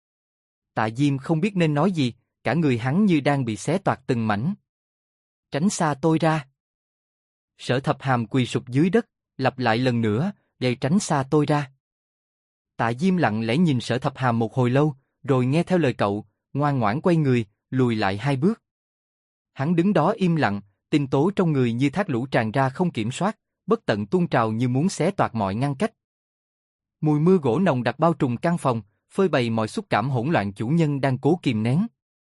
Speaker 1: Tạ Diêm không biết nên nói gì, cả người hắn như đang bị xé toạc từng mảnh. "Tránh xa tôi ra." Sở Thập Hàm quỳ sụp dưới đất, lặp lại lần nữa, tránh xa tôi ra." Tạ Diêm lặng lẽ nhìn Sở Thập Hàm một hồi lâu, rồi nghe theo lời cậu, ngoan ngoãn quay người, lùi lại 2 bước. Hắn đứng đó im lặng, tinh tố trong người như thác lũ tràn ra không kiểm soát, bất tận tuôn trào như muốn xé toạc mọi ngăn cách. Mùi mưa gỗ nồng đặc bao trùm căn phòng, phơi bày mọi xúc cảm hỗn loạn chủ nhân đang cố kìm nén.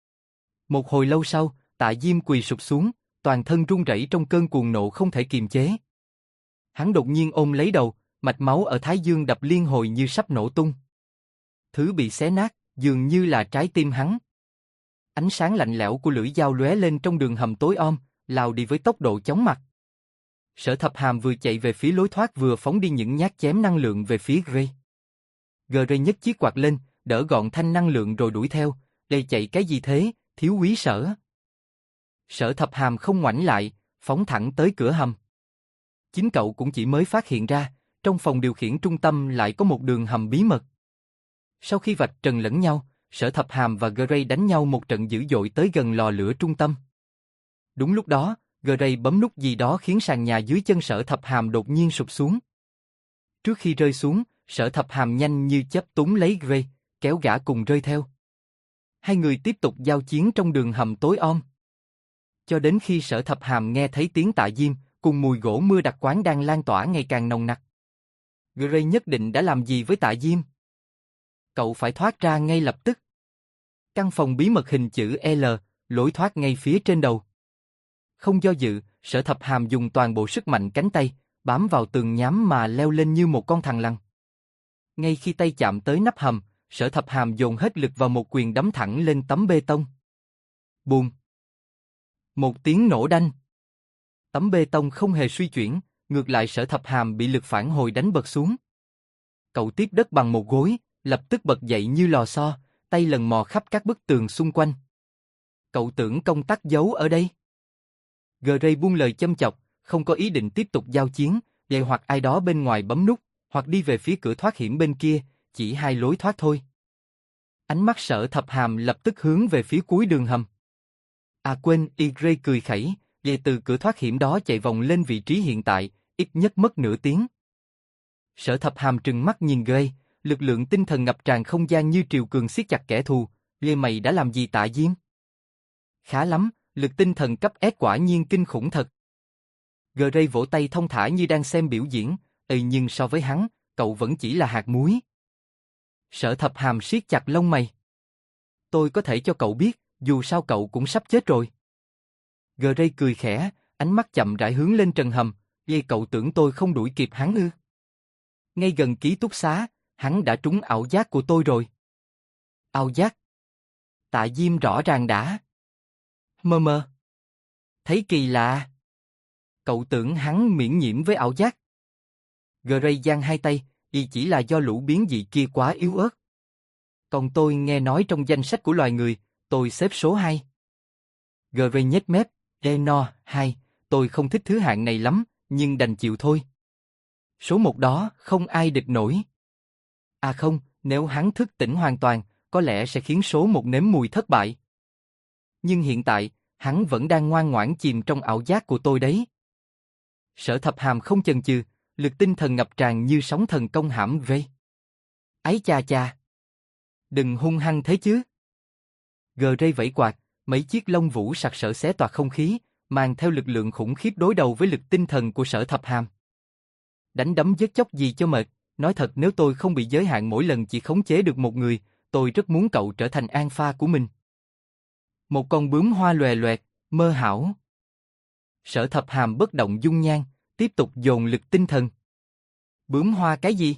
Speaker 1: Một hồi lâu sau, Tạ Diêm quỳ sụp xuống, toàn thân run rẩy trong cơn cuồng nộ không thể kiềm chế. Hắn đột nhiên ôm lấy đầu, mạch máu ở thái dương đập liên hồi như sắp nổ tung. Thứ bị xé nát, dường như là trái tim hắn. Ánh sáng lạnh lẽo của lưỡi dao lóe lên trong đường hầm tối om, lao đi với tốc độ chóng mặt. Sở Thập Hàm vừa chạy về phía lối thoát vừa phóng đi những nhát chém năng lượng về phía Gray. Gray nhấc chiếc quạt lên, đỡ gọn thanh năng lượng rồi đuổi theo. Chạy cái gì thế, thiếu úy Sở? Sở Thập Hàm không ngoảnh lại, phóng thẳng tới cửa hầm. Chính cậu cũng chỉ mới phát hiện ra, trong phòng điều khiển trung tâm lại có một đường hầm bí mật. Sau khi vạch trần lẫn nhau, Sở Thập Hàm và Gray đánh nhau một trận dữ dội tới gần lò lửa trung tâm. Đúng lúc đó, Gray bấm nút gì đó khiến sàn nhà dưới chân Sở Thập Hàm đột nhiên sụp xuống. Trước khi rơi xuống, Sở Thập Hàm nhanh như chớp túm lấy Gray, kéo gã cùng rơi theo. Hai người tiếp tục giao chiến trong đường hầm tối om. Cho đến khi Sở Thập Hàm nghe thấy tiếng Tạ Diêm, cùng mùi gỗ mưa đặc quán đang lan tỏa ngày càng nồng nặc. Gray nhất định đã làm gì với Tạ Diêm? Cậu phải thoát ra ngay lập tức. Căn phòng bí mật hình chữ L, lối thoát ngay phía trên đầu. Không do dự, Sở Thập Hàm dùng toàn bộ sức mạnh cánh tay, bám vào tường nhám mà leo lên như một con thằn lằn. Ngay khi tay chạm tới nắp hầm, Sở Thập Hàm dồn hết lực vào một quyền đấm thẳng lên tấm bê tông. Bùm! Một tiếng nổ đanh. Tấm bê tông không hề suy chuyển, ngược lại Sở Thập Hàm bị lực phản hồi đánh bật xuống. Cậu tiếp đất bằng một gối, lập tức bật dậy như lò xo, tay lần mò khắp các bức tường xung quanh. Cậu tưởng công tắc giấu ở đây? Gray buông lời châm chọc, không có ý định tiếp tục giao chiến, vậy hoặc ai đó bên ngoài bấm nút, hoặc đi về phía cửa thoát hiểm bên kia, chỉ hai lối thoát thôi. Ánh mắt Sở Thập Hàm lập tức hướng về phía cuối đường hầm. À quên, Gray cười khẩy, về từ cửa thoát hiểm đó chạy vòng lên vị trí hiện tại, ít nhất mất nửa tiếng. Sở Thập Hàm trừng mắt nhìn Gray, lực lượng tinh thần ngập tràn không gian như triều cường siết chặt kẻ thù. Ghê, mày đã làm gì Tạ Diêm? Khá lắm, lực tinh thần cấp S quả nhiên kinh khủng thật. Gray vỗ tay thông thả như đang xem biểu diễn, nhưng so với hắn, cậu vẫn chỉ là hạt muối. Sở Thập Hàm siết chặt lông mày. Tôi có thể cho cậu biết, dù sao cậu cũng sắp chết rồi. Gray cười khẽ, ánh mắt chậm rãi hướng lên trần hầm, cậu tưởng tôi không đuổi kịp hắn ư? Ngay gần ký túc xá, hắn đã trúng ảo giác của tôi rồi. Ảo giác? Tạ Diêm rõ ràng đã. Mơ. Thấy kỳ lạ. Cậu tưởng hắn miễn nhiễm với ảo giác. Gray giang hai tay, chỉ là do lũ biến dị kia quá yếu ớt. Còn tôi nghe nói trong danh sách của loài người, tôi xếp số 2. Gray nhếch mép, no, 2, tôi không thích thứ hạng này lắm, nhưng đành chịu thôi. Số 1 đó, không ai địch nổi. À không, nếu hắn thức tỉnh hoàn toàn, có lẽ sẽ khiến số 1 nếm mùi thất bại. Nhưng hiện tại, hắn vẫn đang ngoan ngoãn chìm trong ảo giác của tôi đấy. Sở Thập Hàm không chần chừ, lực tinh thần ngập tràn như sóng thần công hãm Gray. Ấy cha cha! Đừng hung hăng thế chứ! Gray vẫy quạt, mấy chiếc lông vũ sặc sỡ xé toạc không khí, mang theo lực lượng khủng khiếp đối đầu với lực tinh thần của Sở Thập Hàm. Đánh đấm giết chóc gì cho mệt, nói thật nếu tôi không bị giới hạn mỗi lần chỉ khống chế được một người, tôi rất muốn cậu trở thành alpha của mình. Một con bướm hoa lòe loẹt, mơ hão. Sở Thập Hàm bất động dung nhan, tiếp tục dồn lực tinh thần. Bướm hoa cái gì?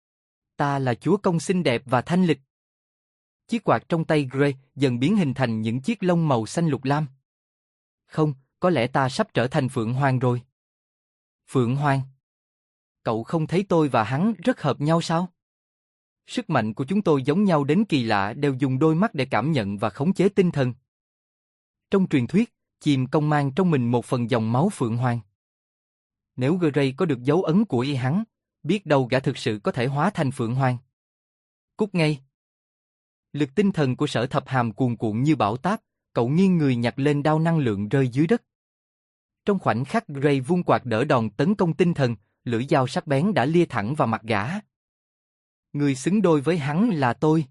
Speaker 1: Ta là chúa công xinh đẹp và thanh lịch. Chiếc quạt trong tay Gray dần biến hình thành những chiếc lông màu xanh lục lam. Không, có lẽ ta sắp trở thành Phượng Hoàng rồi. Phượng Hoàng? Cậu không thấy tôi và hắn rất hợp nhau sao? Sức mạnh của chúng tôi giống nhau đến kỳ lạ, đều dùng đôi mắt để cảm nhận và khống chế tinh thần. Trong truyền thuyết, chim công mang trong mình một phần dòng máu Phượng Hoàng. Nếu Gray có được dấu ấn của hắn, biết đâu gã thực sự có thể hóa thành Phượng Hoàng. Cút ngay! Lực tinh thần của Sở Thập Hàm cuồn cuộn như bão táp, cậu nghiêng người nhặt lên đao năng lượng rơi dưới đất. Trong khoảnh khắc Gray vung quạt đỡ đòn tấn công tinh thần, lưỡi dao sắc bén đã lia thẳng vào mặt gã. Người xứng đôi với hắn là tôi.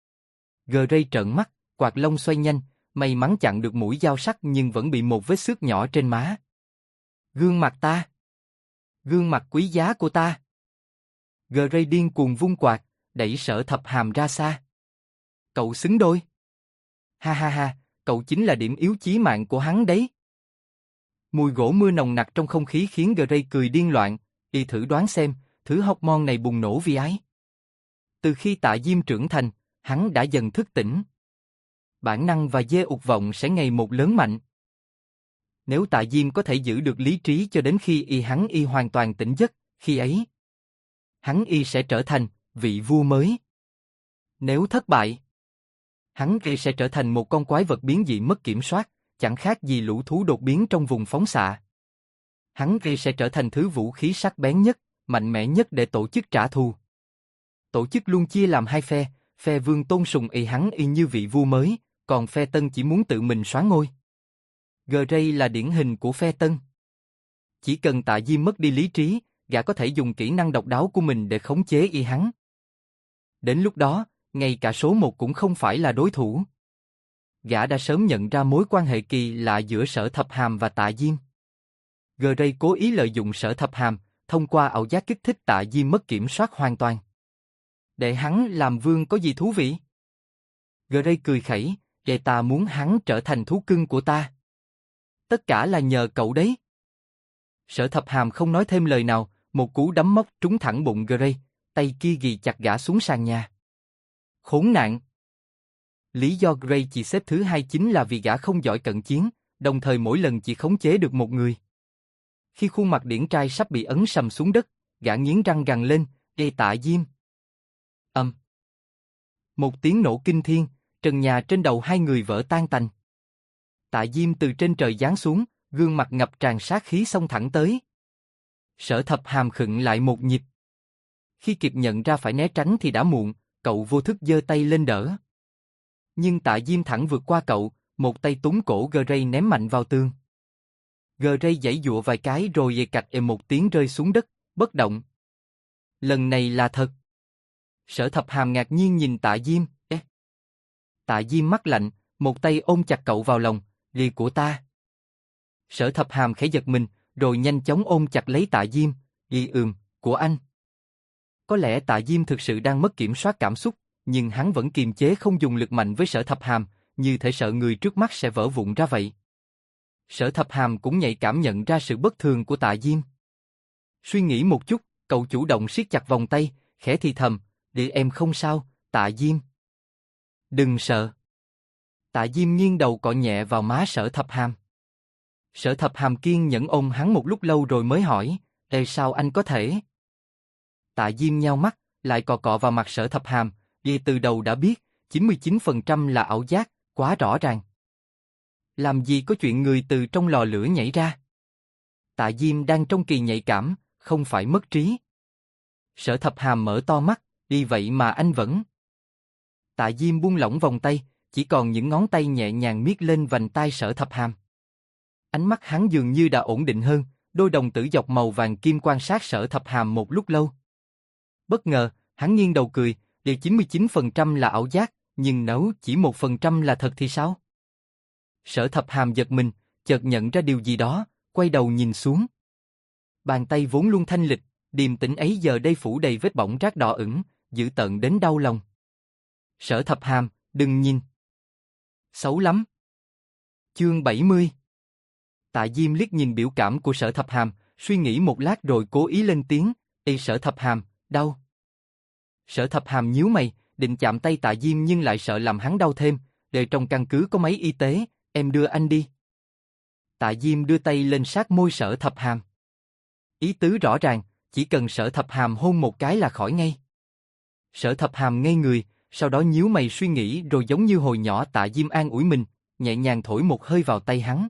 Speaker 1: Gray trợn mắt, quạt lông xoay nhanh, may mắn chặn được mũi dao sắc nhưng vẫn bị một vết xước nhỏ trên má. Gương mặt ta! Gương mặt quý giá của ta! Gray điên cuồng vung quạt, đẩy Sở Thập Hàm ra xa. Cậu xứng đôi. Ha ha ha, cậu chính là điểm yếu chí mạng của hắn đấy. Mùi gỗ mưa nồng nặc trong không khí khiến Gray cười điên loạn, thử đoán xem, thứ hormone này bùng nổ vì ái. Từ khi Tạ Diêm trưởng thành, hắn đã dần thức tỉnh. Bản năng và dê ụt vọng sẽ ngày một lớn mạnh. Nếu Tạ Diêm có thể giữ được lý trí cho đến khi hắn hoàn toàn tỉnh giấc, khi ấy, hắn sẽ trở thành vị vua mới. Nếu thất bại, hắn sẽ trở thành một con quái vật biến dị mất kiểm soát, chẳng khác gì lũ thú đột biến trong vùng phóng xạ. Hắn sẽ trở thành thứ vũ khí sắc bén nhất, mạnh mẽ nhất để tổ chức trả thù. Tổ chức luôn chia làm hai phe vương tôn sùng hắn như vị vua mới, còn phe tân chỉ muốn tự mình soán ngôi. Gray là điển hình của phe Tân. Chỉ cần Tạ Diêm mất đi lý trí, gã có thể dùng kỹ năng độc đáo của mình để khống chế y hắn. Đến lúc đó, ngay cả số 1 cũng không phải là đối thủ. Gã đã sớm nhận ra mối quan hệ kỳ lạ giữa Sở Thập Hàm và Tạ Diêm. Gray cố ý lợi dụng Sở Thập Hàm, thông qua ảo giác kích thích Tạ Diêm mất kiểm soát hoàn toàn. Để hắn làm vương có gì thú vị? Gray cười khẩy, để ta muốn hắn trở thành thú cưng của ta. Tất cả là nhờ cậu đấy. Sở Thập Hàm không nói thêm lời nào, một cú đấm móc trúng thẳng bụng Gray, tay kia ghì chặt gã xuống sàn nhà. Khốn nạn! Lý do Gray chỉ xếp thứ 2 chính là vì gã không giỏi cận chiến, đồng thời mỗi lần chỉ khống chế được một người. Khi khuôn mặt điển trai sắp bị ấn sầm xuống đất, gã nghiến răng gằn lên, "Ê Tạ Diêm!" Một tiếng nổ kinh thiên, trần nhà trên đầu hai người vỡ tan tành. Tạ Diêm từ trên trời giáng xuống, gương mặt ngập tràn sát khí xông thẳng tới. Sở Thập Hàm khựng lại một nhịp. Khi kịp nhận ra phải né tránh thì đã muộn, cậu vô thức giơ tay lên đỡ. Nhưng Tạ Diêm thẳng vượt qua cậu, một tay túm cổ Gray ném mạnh vào tường. Gray giãy giụa vài cái rồi cạch một tiếng rơi xuống đất, bất động. Lần này là thật. Sở Thập Hàm ngạc nhiên nhìn Tạ Diêm, Tạ Diêm mắt lạnh, một tay ôm chặt cậu vào lòng, "Lì của ta." Sở Thập Hàm khẽ giật mình, rồi nhanh chóng ôm chặt lấy Tạ Diêm, của anh." Có lẽ Tạ Diêm thực sự đang mất kiểm soát cảm xúc, nhưng hắn vẫn kiềm chế không dùng lực mạnh với Sở Thập Hàm, như thể sợ người trước mắt sẽ vỡ vụn ra vậy. Sở Thập Hàm cũng nhạy cảm nhận ra sự bất thường của Tạ Diêm. Suy nghĩ một chút, cậu chủ động siết chặt vòng tay, khẽ thì thầm, "Để em không sao, Tạ Diêm." "Đừng sợ." Tạ Diêm nghiêng đầu cọ nhẹ vào má Sở Thập Hàm. Sở Thập Hàm kiên nhẫn ôm hắn một lúc lâu rồi mới hỏi, sao anh có thể?" Tạ Diêm nheo mắt, lại cọ cọ vào mặt Sở Thập Hàm, từ đầu đã biết, 99% là ảo giác, quá rõ ràng. Làm gì có chuyện người từ trong lò lửa nhảy ra? Tạ Diêm đang trong kỳ nhạy cảm, không phải mất trí. Sở Thập Hàm mở to mắt, vậy mà anh vẫn... Tạ Diêm buông lỏng vòng tay, chỉ còn những ngón tay nhẹ nhàng miết lên vành tai Sở Thập Hàm. Ánh mắt hắn dường như đã ổn định hơn, đôi đồng tử dọc màu vàng kim quan sát Sở Thập Hàm một lúc lâu. Bất ngờ, hắn nghiêng đầu cười, 99% là ảo giác, nhưng nếu chỉ 1% là thật thì sao? Sở Thập Hàm giật mình, chợt nhận ra điều gì đó, quay đầu nhìn xuống. Bàn tay vốn luôn thanh lịch, điềm tĩnh ấy giờ đây phủ đầy vết bỏng rát đỏ ửng, dữ tợn đến đau lòng. Sở Thập Hàm, đừng nhìn. Xấu lắm. Chương 70. Tạ Diêm liếc nhìn biểu cảm của Sở Thập Hàm, suy nghĩ một lát rồi cố ý lên tiếng, Sở Thập Hàm, đau. Sở Thập Hàm nhíu mày, định chạm tay Tạ Diêm nhưng lại sợ làm hắn đau thêm, để trong căn cứ có máy y tế, em đưa anh đi. Tạ Diêm đưa tay lên sát môi Sở Thập Hàm. Ý tứ rõ ràng, chỉ cần Sở Thập Hàm hôn một cái là khỏi ngay. Sở Thập Hàm ngây người, sau đó nhíu mày suy nghĩ rồi giống như hồi nhỏ Tạ Diêm an ủi mình, nhẹ nhàng thổi một hơi vào tay hắn.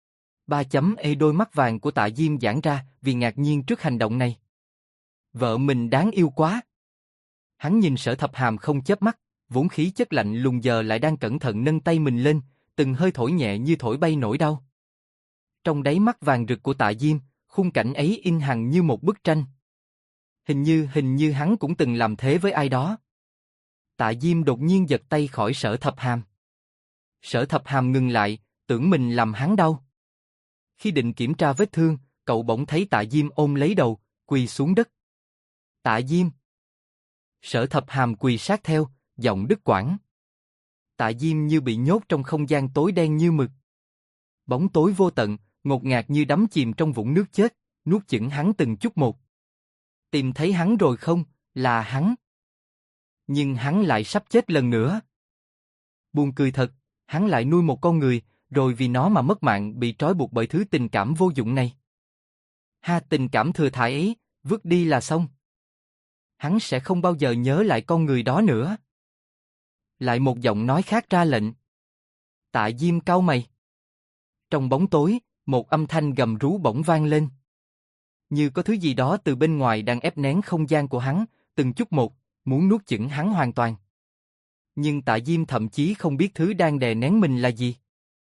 Speaker 1: Đôi mắt vàng của Tạ Diêm giãn ra vì ngạc nhiên trước hành động này. Vợ mình đáng yêu quá. Hắn nhìn Sở Thập Hàm không chớp mắt, vốn khí chất lạnh lùng giờ lại đang cẩn thận nâng tay mình lên, từng hơi thổi nhẹ như thổi bay nỗi đau. Trong đáy mắt vàng rực của Tạ Diêm, khung cảnh ấy in hằn như một bức tranh. Hình như hắn cũng từng làm thế với ai đó. Tạ Diêm đột nhiên giật tay khỏi Sở Thập Hàm. Sở Thập Hàm ngừng lại, tưởng mình làm hắn đau. Khi định kiểm tra vết thương, cậu bỗng thấy Tạ Diêm ôm lấy đầu, quỳ xuống đất. Tạ Diêm. Sở Thập Hàm quỳ sát theo, giọng đứt quãng. Tạ Diêm như bị nhốt trong không gian tối đen như mực. Bóng tối vô tận, ngột ngạt như đắm chìm trong vũng nước chết, nuốt chửng hắn từng chút một. Tìm thấy hắn rồi không, là hắn. Nhưng hắn lại sắp chết lần nữa. Buồn cười thật, hắn lại nuôi một con người, rồi vì nó mà mất mạng bị trói buộc bởi thứ tình cảm vô dụng này. Tình cảm thừa thãi ấy, vứt đi là xong. Hắn sẽ không bao giờ nhớ lại con người đó nữa. Lại một giọng nói khác ra lệnh. Tạ Diêm cau mày. Trong bóng tối, một âm thanh gầm rú bỗng vang lên. Như có thứ gì đó từ bên ngoài đang ép nén không gian của hắn, từng chút một, muốn nuốt chửng hắn hoàn toàn. Nhưng Tạ Diêm thậm chí không biết thứ đang đè nén mình là gì.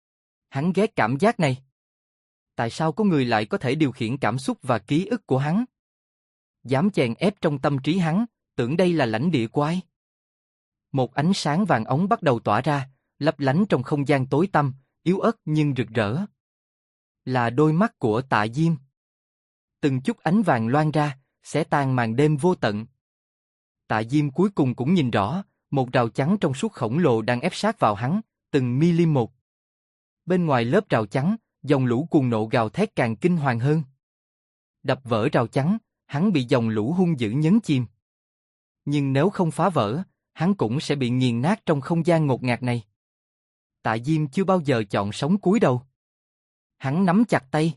Speaker 1: Hắn ghét cảm giác này. Tại sao có người lại có thể điều khiển cảm xúc và ký ức của hắn? Dám chèn ép trong tâm trí hắn, tưởng đây là lãnh địa của ai? Một ánh sáng vàng óng bắt đầu tỏa ra, lấp lánh trong không gian tối tăm, yếu ớt nhưng rực rỡ. Là đôi mắt của Tạ Diêm. Từng chút ánh vàng loan ra, xé tan màn đêm vô tận. Tạ Diêm cuối cùng cũng nhìn rõ, một rào chắn trong suốt khổng lồ đang ép sát vào hắn, từng mm một. Bên ngoài lớp rào chắn, dòng lũ cuồng nộ gào thét càng kinh hoàng hơn. Đập vỡ rào chắn, hắn bị dòng lũ hung dữ nhấn chìm. Nhưng nếu không phá vỡ, hắn cũng sẽ bị nghiền nát trong không gian ngột ngạt này. Tạ Diêm chưa bao giờ chọn sống cúi đầu. Hắn nắm chặt tay.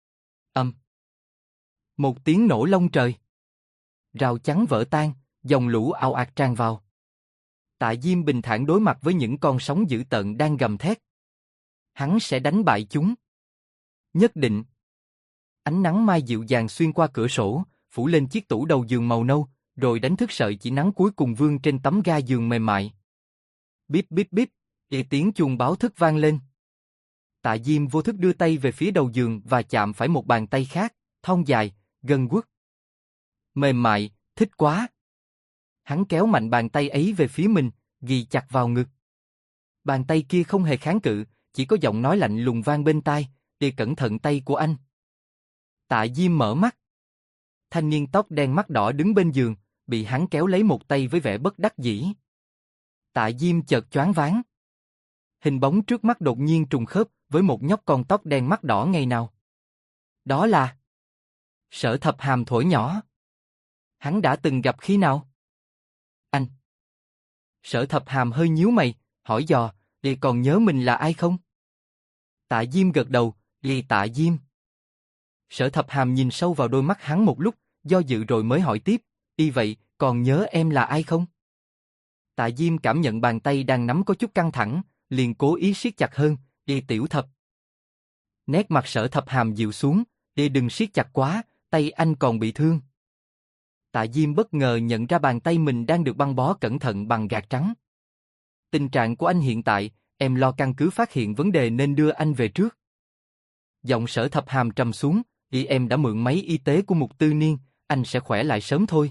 Speaker 1: Một tiếng nổ long trời. Rào chắn vỡ tan, dòng lũ ào ạt tràn vào. Tạ Diêm bình thản đối mặt với những con sóng dữ tợn đang gầm thét. Hắn sẽ đánh bại chúng. Nhất định. Ánh nắng mai dịu dàng xuyên qua cửa sổ, phủ lên chiếc tủ đầu giường màu nâu, rồi đánh thức sợi chỉ nắng cuối cùng vương trên tấm ga giường mềm mại. Bíp bíp bíp, tiếng chuông báo thức vang lên. Tạ Diêm vô thức đưa tay về phía đầu giường và chạm phải một bàn tay khác, thon dài, gân guốc. Mềm mại, thích quá. Hắn kéo mạnh bàn tay ấy về phía mình, ghì chặt vào ngực. Bàn tay kia không hề kháng cự, chỉ có giọng nói lạnh lùng vang bên tai, "Đi cẩn thận tay của anh." Tạ Diêm mở mắt. Thanh niên tóc đen mắt đỏ đứng bên giường, bị hắn kéo lấy một tay với vẻ bất đắc dĩ. Tạ Diêm chợt choáng váng. Hình bóng trước mắt đột nhiên trùng khớp với một nhóc con tóc đen mắt đỏ ngày nào. Đó là Sở Thập Hàm thuở nhỏ. Hắn đã từng gặp khi nào? Anh. Sở Thập Hàm hơi nhíu mày, hỏi dò, "Đi còn nhớ mình là ai không?" Tạ Diêm gật đầu, "Đi Tạ Diêm." Sở Thập Hàm nhìn sâu vào đôi mắt hắn một lúc, do dự rồi mới hỏi tiếp, "Y vậy, còn nhớ em là ai không?" Tạ Diêm cảm nhận bàn tay đang nắm có chút căng thẳng, liền cố ý siết chặt hơn, "Đi Tiểu Thập." Nét mặt Sở Thập Hàm dịu xuống, "Đi đừng siết chặt quá, tay anh còn bị thương." Tạ Diêm bất ngờ nhận ra bàn tay mình đang được băng bó cẩn thận bằng gạc trắng. "Tình trạng của anh hiện tại, em lo căn cứ phát hiện vấn đề nên đưa anh về trước." Giọng Sở Thập Hàm trầm xuống, Em đã mượn máy y tế của Mục Tư Niên, anh sẽ khỏe lại sớm thôi."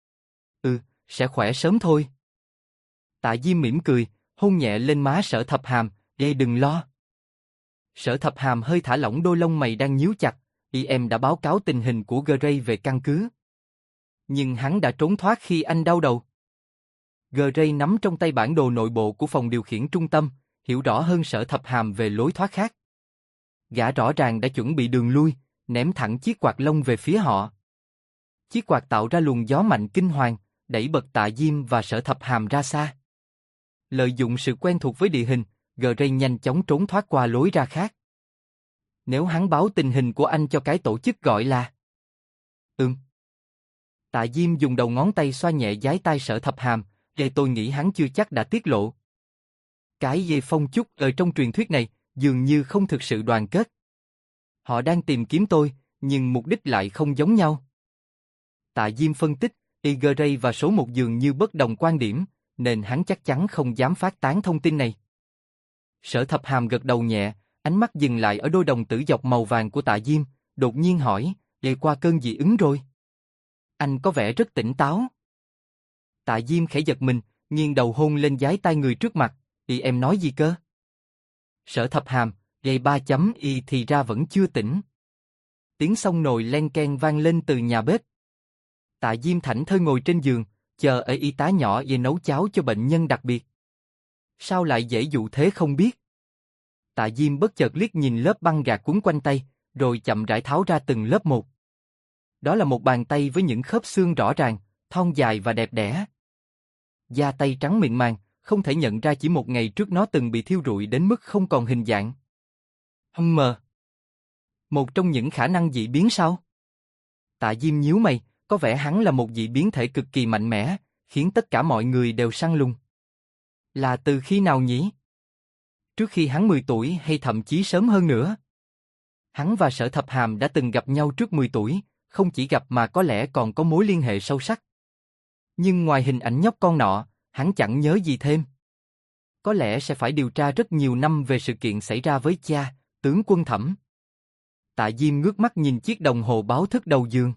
Speaker 1: Sẽ khỏe sớm thôi." Tạ Diêm mỉm cười, hôn nhẹ lên má Sở Thập Hàm, Đừng lo." Sở Thập Hàm hơi thả lỏng đôi lông mày đang nhíu chặt, Em đã báo cáo tình hình của Gray về căn cứ. Nhưng hắn đã trốn thoát khi anh đau đầu." Gray nắm trong tay bản đồ nội bộ của phòng điều khiển trung tâm, hiểu rõ hơn Sở Thập Hàm về lối thoát khác. Gã rõ ràng đã chuẩn bị đường lui, ném thẳng chiếc quạt lông về phía họ. Chiếc quạt tạo ra luồng gió mạnh kinh hoàng, đẩy bật Tạ Diêm và Sở Thập Hàm ra xa. Lợi dụng sự quen thuộc với địa hình, Gray nhanh chóng trốn thoát qua lối ra khác. "Nếu hắn báo tình hình của anh cho cái tổ chức gọi là..." Tạ Diêm dùng đầu ngón tay xoa nhẹ dái tai Sở Thập Hàm, tôi nghĩ hắn chưa chắc đã tiết lộ. Cái dây phong chúc ở trong truyền thuyết này, dường như không thực sự đoàn kết. Họ đang tìm kiếm tôi, nhưng mục đích lại không giống nhau. Tạ Diêm phân tích, Gray và số một dường như bất đồng quan điểm, nên hắn chắc chắn không dám phát tán thông tin này. Sở Thập Hàm gật đầu nhẹ, ánh mắt dừng lại ở đôi đồng tử dọc màu vàng của Tạ Diêm, đột nhiên hỏi, qua cơn dị ứng rồi? Anh có vẻ rất tỉnh táo. Tạ Diêm khẽ giật mình, nghiêng đầu hôn lên dái tai người trước mặt, em nói gì cơ? Sở Thập Hàm, thì ra vẫn chưa tỉnh. Tiếng xông nồi len keng vang lên từ nhà bếp. Tạ Diêm thảnh thơi ngồi trên giường, chờ ở y tá nhỏ về nấu cháo cho bệnh nhân đặc biệt. Sao lại dễ dụ thế không biết? Tạ Diêm bất chợt liếc nhìn lớp băng gạc quấn quanh tay, rồi chậm rãi tháo ra từng lớp một. Đó là một bàn tay với những khớp xương rõ ràng, thon dài và đẹp đẽ. Da tay trắng mịn màng, không thể nhận ra chỉ một ngày trước nó từng bị thiêu rụi đến mức không còn hình dạng. Một trong những khả năng dị biến sao? Tạ Diêm nhíu mày, có vẻ hắn là một dị biến thể cực kỳ mạnh mẽ, khiến tất cả mọi người đều săn lùng. Là từ khi nào nhỉ? Trước khi hắn 10 tuổi hay thậm chí sớm hơn nữa? Hắn và Sở Thập Hàm đã từng gặp nhau trước 10 tuổi, không chỉ gặp mà có lẽ còn có mối liên hệ sâu sắc. Nhưng ngoài hình ảnh nhóc con nọ, hắn chẳng nhớ gì thêm. có lẽ sẽ phải điều tra rất nhiều năm về sự kiện xảy ra với cha, tướng quân Thẩm. Tạ Diêm ngước mắt nhìn chiếc đồng hồ báo thức đầu giường.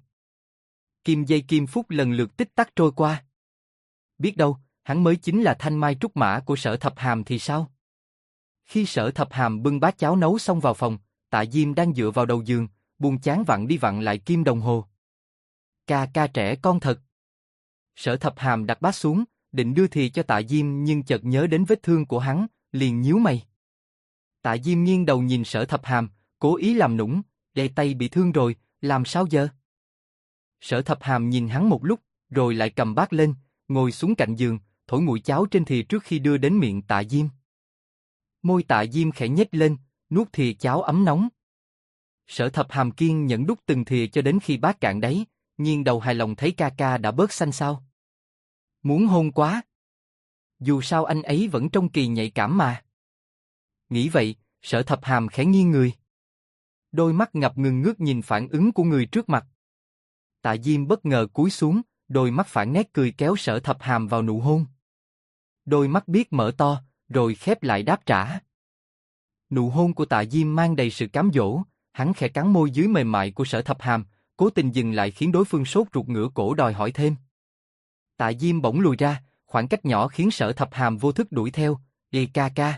Speaker 1: Kim giây kim phút lần lượt tích tắc trôi qua. Biết đâu, hắn mới chính là thanh mai trúc mã của Sở Thập Hàm thì sao? Khi Sở Thập Hàm bưng bát cháo nấu xong vào phòng, Tạ Diêm đang dựa vào đầu giường, buồn chán vặn đi vặn lại kim đồng hồ. Ca ca trẻ con thật. Sở Thập Hàm đặt bát xuống, định đưa thìa cho Tạ Diêm nhưng chợt nhớ đến vết thương của hắn, liền nhíu mày. Tạ Diêm nghiêng đầu nhìn Sở Thập Hàm, cố ý làm nũng, "Đây tay bị thương rồi, làm sao giờ?" Sở Thập Hàm nhìn hắn một lúc, rồi lại cầm bát lên, ngồi xuống cạnh giường, thổi nguội cháo trên thìa trước khi đưa đến miệng Tạ Diêm. Môi Tạ Diêm khẽ nhếch lên, nuốt thìa cháo ấm nóng. Sở Thập Hàm kiên nhẫn đút từng thìa cho đến khi bát cạn đáy, nghiêng đầu hài lòng thấy ca ca đã bớt xanh xao. Muốn hôn quá. Dù sao anh ấy vẫn trông kỳ nhạy cảm mà. Nghĩ vậy, Sở Thập Hàm khẽ nghiêng người. Đôi mắt ngập ngừng ngước nhìn phản ứng của người trước mặt. Tạ Diêm bất ngờ cúi xuống, đôi mắt phản nét cười kéo Sở Thập Hàm vào nụ hôn. Đôi mắt biết mở to, rồi khép lại đáp trả. Nụ hôn của Tạ Diêm mang đầy sự cám dỗ, hắn khẽ cắn môi dưới mềm mại của Sở Thập Hàm, cố tình dừng lại khiến đối phương sốt ruột ngửa cổ đòi hỏi thêm. Tạ Diêm bỗng lùi ra, khoảng cách nhỏ khiến Sở Thập Hàm vô thức đuổi theo, "Ê ca ca."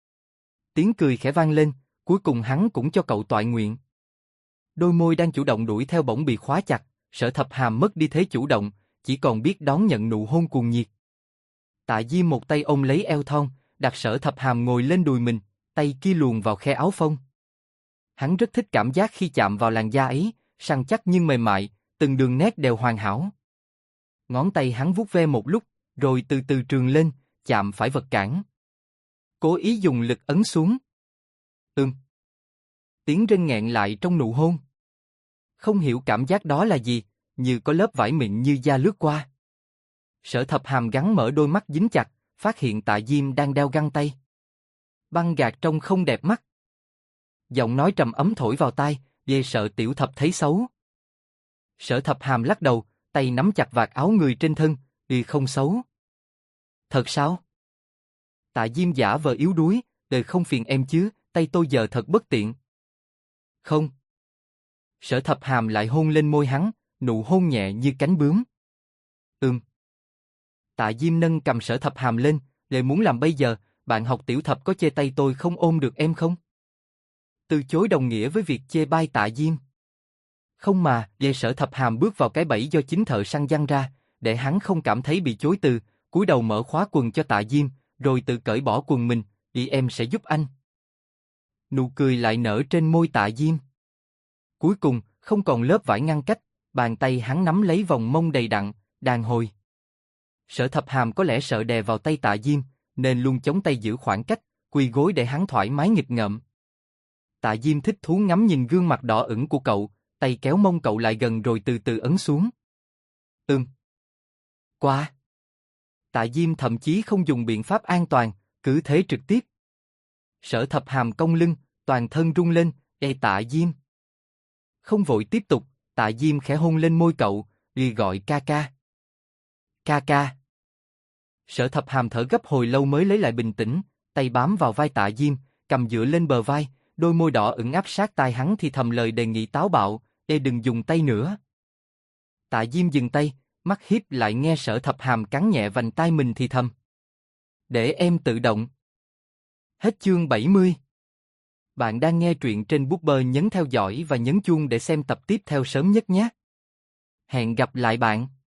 Speaker 1: Tiếng cười khẽ vang lên, cuối cùng hắn cũng cho cậu toại nguyện. Đôi môi đang chủ động đuổi theo bỗng bị khóa chặt, Sở Thập Hàm mất đi thế chủ động, chỉ còn biết đón nhận nụ hôn cuồng nhiệt. Tạ Diêm một tay ôm lấy eo thon, đặt Sở Thập Hàm ngồi lên đùi mình, tay kia luồn vào khe áo phông. Hắn rất thích cảm giác khi chạm vào làn da ấy, săn chắc nhưng mềm mại, từng đường nét đều hoàn hảo. Ngón tay hắn vuốt ve một lúc, rồi từ từ trườn lên, chạm phải vật cản. Cố ý dùng lực ấn xuống. Tiếng rên nghẹn lại trong nụ hôn. Không hiểu cảm giác đó là gì, như có lớp vải mịn như da lướt qua. Sở Thập Hàm gắn mở đôi mắt dính chặt, phát hiện Tạ Diêm đang đeo găng tay. Băng gạc trông không đẹp mắt. Giọng nói trầm ấm thổi vào tai, "Ghê sợ tiểu thập thấy xấu." Sở Thập Hàm lắc đầu, tay nắm chặt vạt áo người trên thân, không xấu." "Thật sao?" Tạ Diêm giả vờ yếu đuối, "Đời không phiền em chứ, tay tôi giờ thật bất tiện." "Không." Sở Thập Hàm lại hôn lên môi hắn, nụ hôn nhẹ như cánh bướm. Tạ Diêm nâng cầm Sở Thập Hàm lên, "Lệ muốn làm bây giờ, bạn học tiểu thập có chê tay tôi không ôm được em không?" Từ chối đồng nghĩa với việc chê bai Tạ Diêm. Không mà, Lệ Sở Thập Hàm bước vào cái bẫy do chính thợ săn giăng ra, để hắn không cảm thấy bị chối từ, cúi đầu mở khóa quần cho Tạ Diêm, rồi tự cởi bỏ quần mình, em sẽ giúp anh." Nụ cười lại nở trên môi Tạ Diêm. Cuối cùng, không còn lớp vải ngăn cách, bàn tay hắn nắm lấy vòng mông đầy đặn, đàn hồi. Sở Thập Hàm có lẽ sợ đè vào tay Tạ Diêm, nên luôn chống tay giữ khoảng cách, quỳ gối để hắn thoải mái nghịch ngợm. Tạ Diêm thích thú ngắm nhìn gương mặt đỏ ửng của cậu, tay kéo mông cậu lại gần rồi từ từ ấn xuống. Qua. Tạ Diêm thậm chí không dùng biện pháp an toàn, cứ thế trực tiếp. Sở Thập Hàm cong lưng, toàn thân rung lên, Tạ Diêm." Không vội tiếp tục, Tạ Diêm khẽ hôn lên môi cậu, gọi ca ca. "Ca ca." Sở Thập Hàm thở gấp hồi lâu mới lấy lại bình tĩnh, tay bám vào vai Tạ Diêm, cầm dựa lên bờ vai, đôi môi đỏ ửng áp sát tai hắn thì thầm lời đề nghị táo bạo, đừng dùng tay nữa." Tạ Diêm dừng tay, mắt híp lại nghe Sở Thập Hàm cắn nhẹ vành tai mình thì thầm, "Để em tự động." Hết chương 70. Bạn đang nghe truyện trên Booker, nhấn theo dõi và nhấn chuông để xem tập tiếp theo sớm nhất nhé. Hẹn gặp lại bạn.